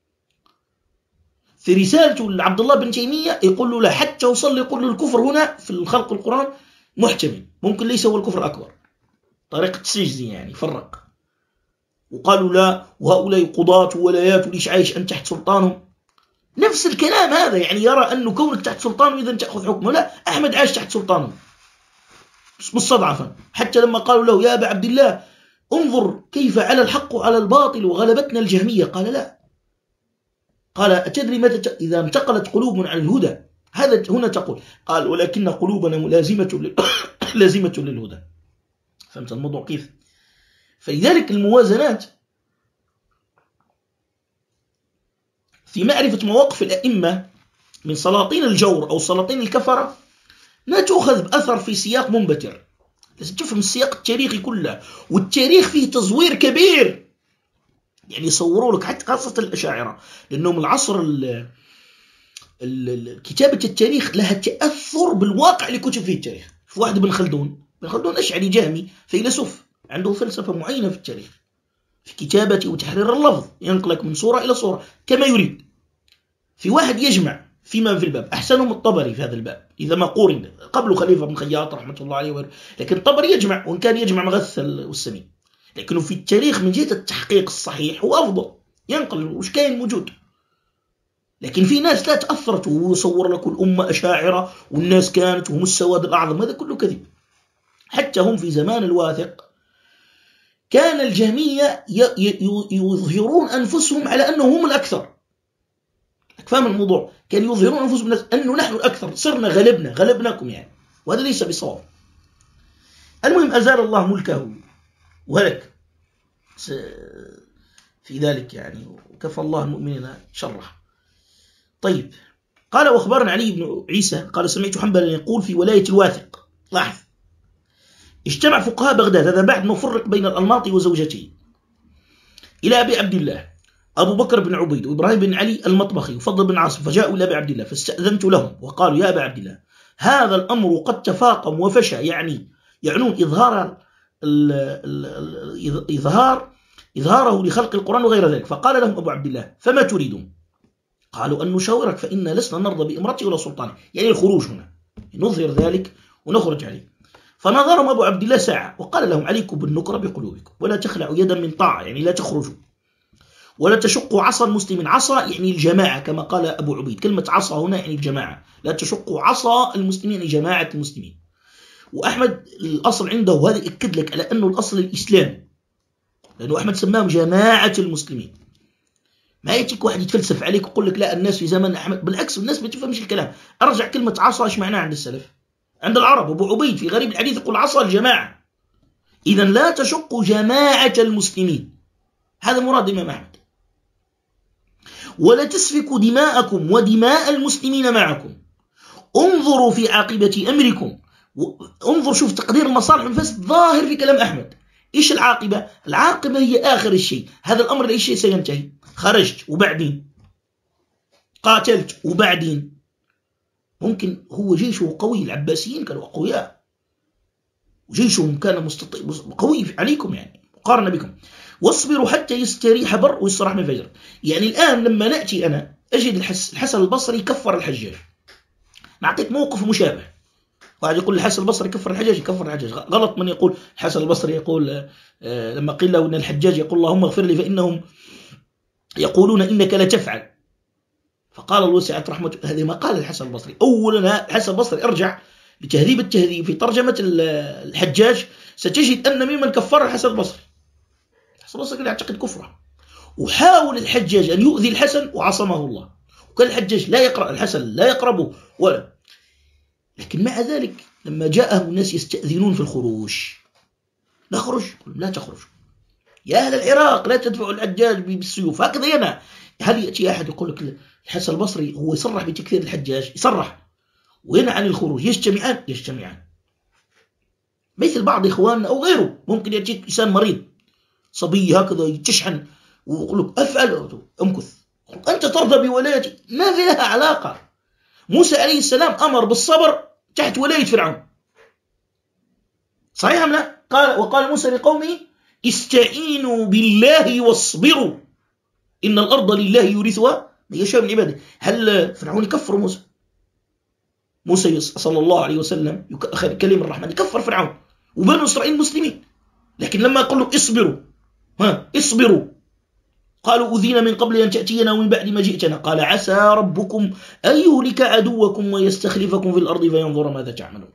Speaker 1: في رسالته لعبد الله بن تيمية يقول له لا، حتى وصل يقول له الكفر هنا في الخلق القرآن محتمل، ممكن ليس هو الكفر الأكبر، طريقة سجزي يعني فرق. وقالوا لا، وهؤلاء قضاة ولايات وليش عايش أنت تحت سلطانهم. نفس الكلام هذا، يعني يرى أنه كونك تحت سلطانه إذا تأخذ حكمه. لا، أحمد عاش تحت سلطانه مستضعفا، حتى لما قالوا له يا أبا عبد الله انظر كيف على الحق وعلى الباطل وغلبتنا الجهمية، قال لا. قال أتدري متى إذا انتقلت قلوب عن الهدى، هذا هنا تقول. قال ولكن قلوبنا ملازمة لازمة للهدى. فهمت الموضوع كيف؟ فلذلك الموازنات في معرفة مواقف الأئمة من سلاطين الجور أو سلاطين الكفرة لا تؤخذ بأثر في سياق منبتر، لازم تفهم السياق التاريخي كله، والتاريخ فيه تزوير كبير. يعني يصوروا لك حتى خاصة الأشاعرة، لأنهم العصر ال ال كتابة التاريخ لها تأثر بالواقع اللي كتب فيه التاريخ. في واحد ابن خلدون، ابن خلدون أشعري جهمي فيلسوف، عنده فلسفة معينة في التاريخ في كتابته وتحرير اللفظ، ينقلك من صورة إلى صورة كما يريد. في واحد يجمع فيما في الباب، أحسنهم الطبري في هذا الباب إذا ما قورن، قبل خليفة بن خياط رحمة الله عليه وغيره، لكن الطبري يجمع، وإن كان يجمع مغث والسمين، لكنه في التاريخ من جهة التحقيق الصحيح هو أفضل، ينقل وش كاين موجود. لكن في ناس لا تأثرت ويصور لك الأمة أشاعرة والناس كانت وهم السواد الأعظم، هذا كله كذب. حتى هم في زمان الواثق كان الجهمية يظهرون أنفسهم على أنهم هم الأكثر. فهم الموضوع، كان يظهرون أنفسهم أنه نحن الأكثر، صرنا غلبنا غلبناكم يعني، وهذا ليس بصواب. المهم أزال الله ملكه وهلك في ذلك يعني، وكفى الله المؤمنين شره. طيب، قال وأخبرنا علي بن عيسى قال سمعت حنبلا يقول في ولاية الواثق. لاحظ، اجتمع فقهاء بغداد، هذا بعد ما فرق بين الألماطي وزوجته، إلى أبي عبد الله أبو بكر بن عبيد وإبراهيم بن علي المطبخي وفضل بن عاصم، فجاءوا إلى أبي عبد الله فاستأذنت لهم وقالوا يا أبا عبد الله هذا الأمر قد تفاقم وفشى، يعني يعنون إظهار إظهار إظهاره لخلق القرآن وغير ذلك. فقال لهم أبو عبد الله فما تريدون؟ قالوا أن نشاورك فإنا لسنا نرضى بإمرته ولا سلطانه، يعني الخروج هنا نظهر ذلك ونخرج عليه. فنظرهم أبو عبد الله ساعة وقال لهم عليكم بالنكرة بقلوبكم ولا تخلعوا يدا من طاعة، يعني لا تخرجوا، ولا تشقوا عصا المسلمين. عصا يعني الجماعة كما قال أبو عبيد، كلمة عصا هنا يعني الجماعة، لا تشقوا عصا المسلمين يعني جماعة المسلمين. وأحمد الأصل عنده هذا يأكد لك على أنه الأصل الإسلام، لأنه أحمد سماهم جماعة المسلمين. ما يجيك واحد يتفلسف عليك ويقول لك لا الناس في زمن أحمد، بالعكس الناس ما تفهمش الكلام. أرجع كلمة عصا إيش معناها عند السلف، عند العرب أبو عبيد في غريب الحديث يقول عصا الجماعة، إذن لا تشقوا جماعة المسلمين، هذا مراد الإمام أحمد. ولا تسفكوا دماءكم ودماء المسلمين معكم، انظروا في عاقبة أمركم. انظر شوف تقدير المصالح والمفاسد ظاهر في كلام أحمد. إيش العاقبة؟ العاقبة هي آخر الشيء، هذا الأمر لأي شيء سينتهي. خرجت وبعدين قاتلت وبعدين، ممكن هو جيشه قوي، العباسيين كانوا أقوياء وجيشهم كان مستطيع قوي عليكم يعني مقارنة بكم. واصبروا حتى يستريح بر ويستراح من فجر. يعني الآن لما نأتي أنا أجد الحسن البصري كفر الحجاج، نعطيك موقف مشابه. واحد يقول الحسن البصري كفر الحجاج، يكفر الحجاج غلط. من يقول الحسن البصري يقول لما قيل له أن الحجاج يقول اللهم اغفر لي فإنهم يقولون إنك لا تفعل، فقال الله سعة رحمة، هذه ما قال الحسن البصري. أولا الحسن البصري ارجع لتهذيب التهذيب في ترجمة الحجاج ستجد أن ممن كفر الحسن البصري، الحسن البصري كان يعتقد كفره، وحاول الحجاج أن يؤذي الحسن وعصمه الله، وكان الحجاج لا يقرأ الحسن لا يقربه ولا، لكن مع ذلك لما جاءهم الناس يستأذنون في الخروج، نخرج لا تخرج يا أهل العراق لا تدفعوا الحجاج بالسيوف، هكذا ينا. هل يأتي أحد يقول لك الحسن البصري هو يصرح بتكفير الحجاج، يصرح وين عن الخروج، يجتمعان يجتمعان مثل بعض إخواننا أو غيره. ممكن يأتيك إنسان مريض صبي هكذا يتشحن ويقول لك أفعل أمكث، أنت ترضى بولايتي، ما في لها علاقة. موسى عليه السلام أمر بالصبر تحت ولاية فرعون، صحيح أم لا؟ قال وقال موسى لقومه استعينوا بالله واصبروا إن الأرض لله يورثها من يشاء من عباده. هل فرعون يكفر موسى؟ موسى صلى الله عليه وسلم كلم الرحمن يكفر فرعون وبنو إسرائيل مسلمين، لكن لما قالوا اصبروا ها اصبروا قالوا أذينا من قبل أن تأتينا ومن بعد ما جئتنا قال عسى ربكم أن يهلك عدوكم ويستخلفكم في الأرض فينظر ماذا تعملون.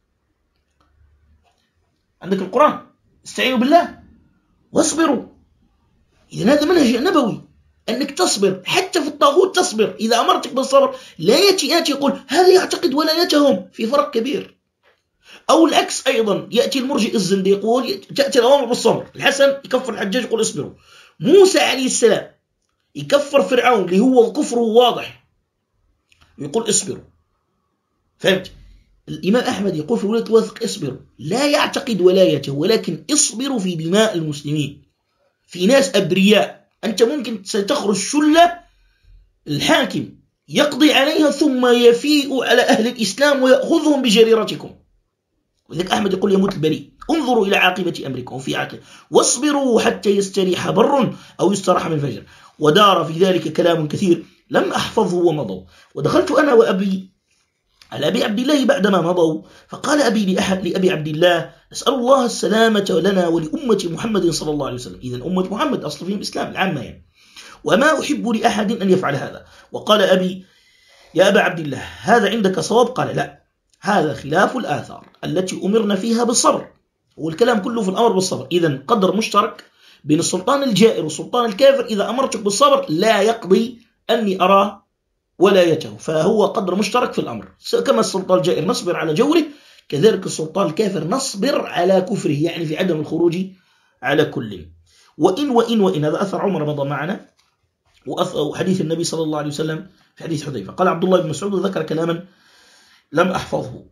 Speaker 1: عندك القرآن استعينوا بالله واصبروا. إذا هذا منهج نبوي أنك تصبر حتى في الطاغوت تصبر. إذا أمرتك بالصبر لا يأتي يأتي يقول هذا يعتقد ولايتهم، في فرق كبير. أو العكس أيضا، يأتي المرجئ الزنديق يقول تأتي الأمر بالصبر. الحسن يكفر الحجاج يقول اصبروا. موسى عليه السلام يكفر فرعون اللي هو كفره واضح يقول اصبروا. فهمت؟ الإمام أحمد يقول في ولاية الواثق اصبروا، لا يعتقد ولايته ولكن اصبروا في دماء المسلمين. في ناس أبرياء، أنت ممكن ستخرج شلة الحاكم يقضي عليها ثم يفيء على أهل الإسلام ويأخذهم بجريرتكم. ولذلك أحمد يقول يموت البريء. انظروا إلى عاقبة أمركم في عاقبة واصبروا حتى يستريح بر أو يستراح من فجر. ودار في ذلك كلام كثير لم أحفظه ومضوا. ودخلت أنا وأبي على أبي عبد الله بعدما مضوا، فقال أبي لأحد لأبي عبد الله أسأل الله السلامة لنا ولأمة محمد صلى الله عليه وسلم. إذن أمة محمد أصل فيهم الإسلام العامة يعني. وما أحب لأحد أن يفعل هذا. وقال أبي يا أبا عبد الله هذا عندك صواب؟ قال لا، هذا خلاف الآثار التي أمرنا فيها بالصبر، والكلام كله في الأمر بالصبر. إذن قدر مشترك بين السلطان الجائر والسلطان الكافر. إذا أمرتك بالصبر لا يقضي أني أرى ولايته، فهو قدر مشترك في الأمر. كما السلطان الجائر نصبر على جوره، كذلك السلطان الكافر نصبر على كفره، يعني في عدم الخروج على كل. وإن وإن وإن هذا أثر عمر مضى معنا، وحديث النبي صلى الله عليه وسلم في حديث حذيفة. قال عبد الله بن مسعود وذكر كلاما لم أحفظه.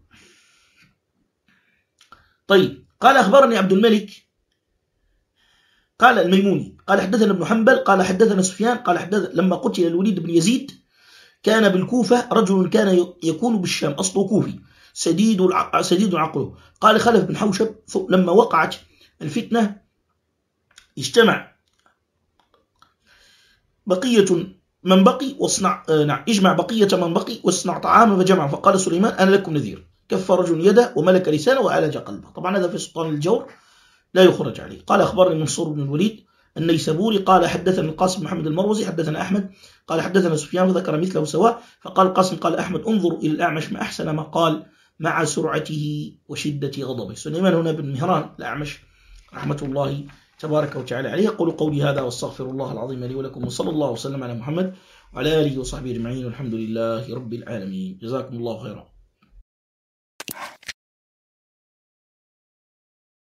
Speaker 1: طيب قال أخبرني عبد الملك قال الميموني قال حدثنا ابن حنبل قال حدثنا سفيان قال حدث لما قتل الوليد بن يزيد كان بالكوفة رجل كان يكون بالشام أصله كوفي سديد سديد عقله. قال خلف بن حوشب لما وقعت الفتنة اجتمع بقية من بقي واصنع نعم اجمع بقية من بقي واصنع طعاما فجمع. فقال سليمان أنا لكم نذير. كف رجل يده وملك لسانه وعالج قلبه. طبعا هذا في سلطان الجور لا يخرج عليه. قال أخبرني منصور بن الوليد النيسابوري قال حدثنا القاسم محمد المروزي حدثنا أحمد قال حدثنا سفيان وذكر مثله سواء. فقال القاسم قال أحمد انظروا إلى الأعمش ما أحسن ما قال مع سرعته وشدة غضبه. سليمان هنا بن مهران الأعمش رحمة الله تبارك وتعالى عليه. يقول قولي هذا واستغفر الله العظيم لي ولكم وصلى الله وسلم على محمد وعلى آله وصحبه أجمعين والحمد لله رب العالمين. جزاكم الله خيرا.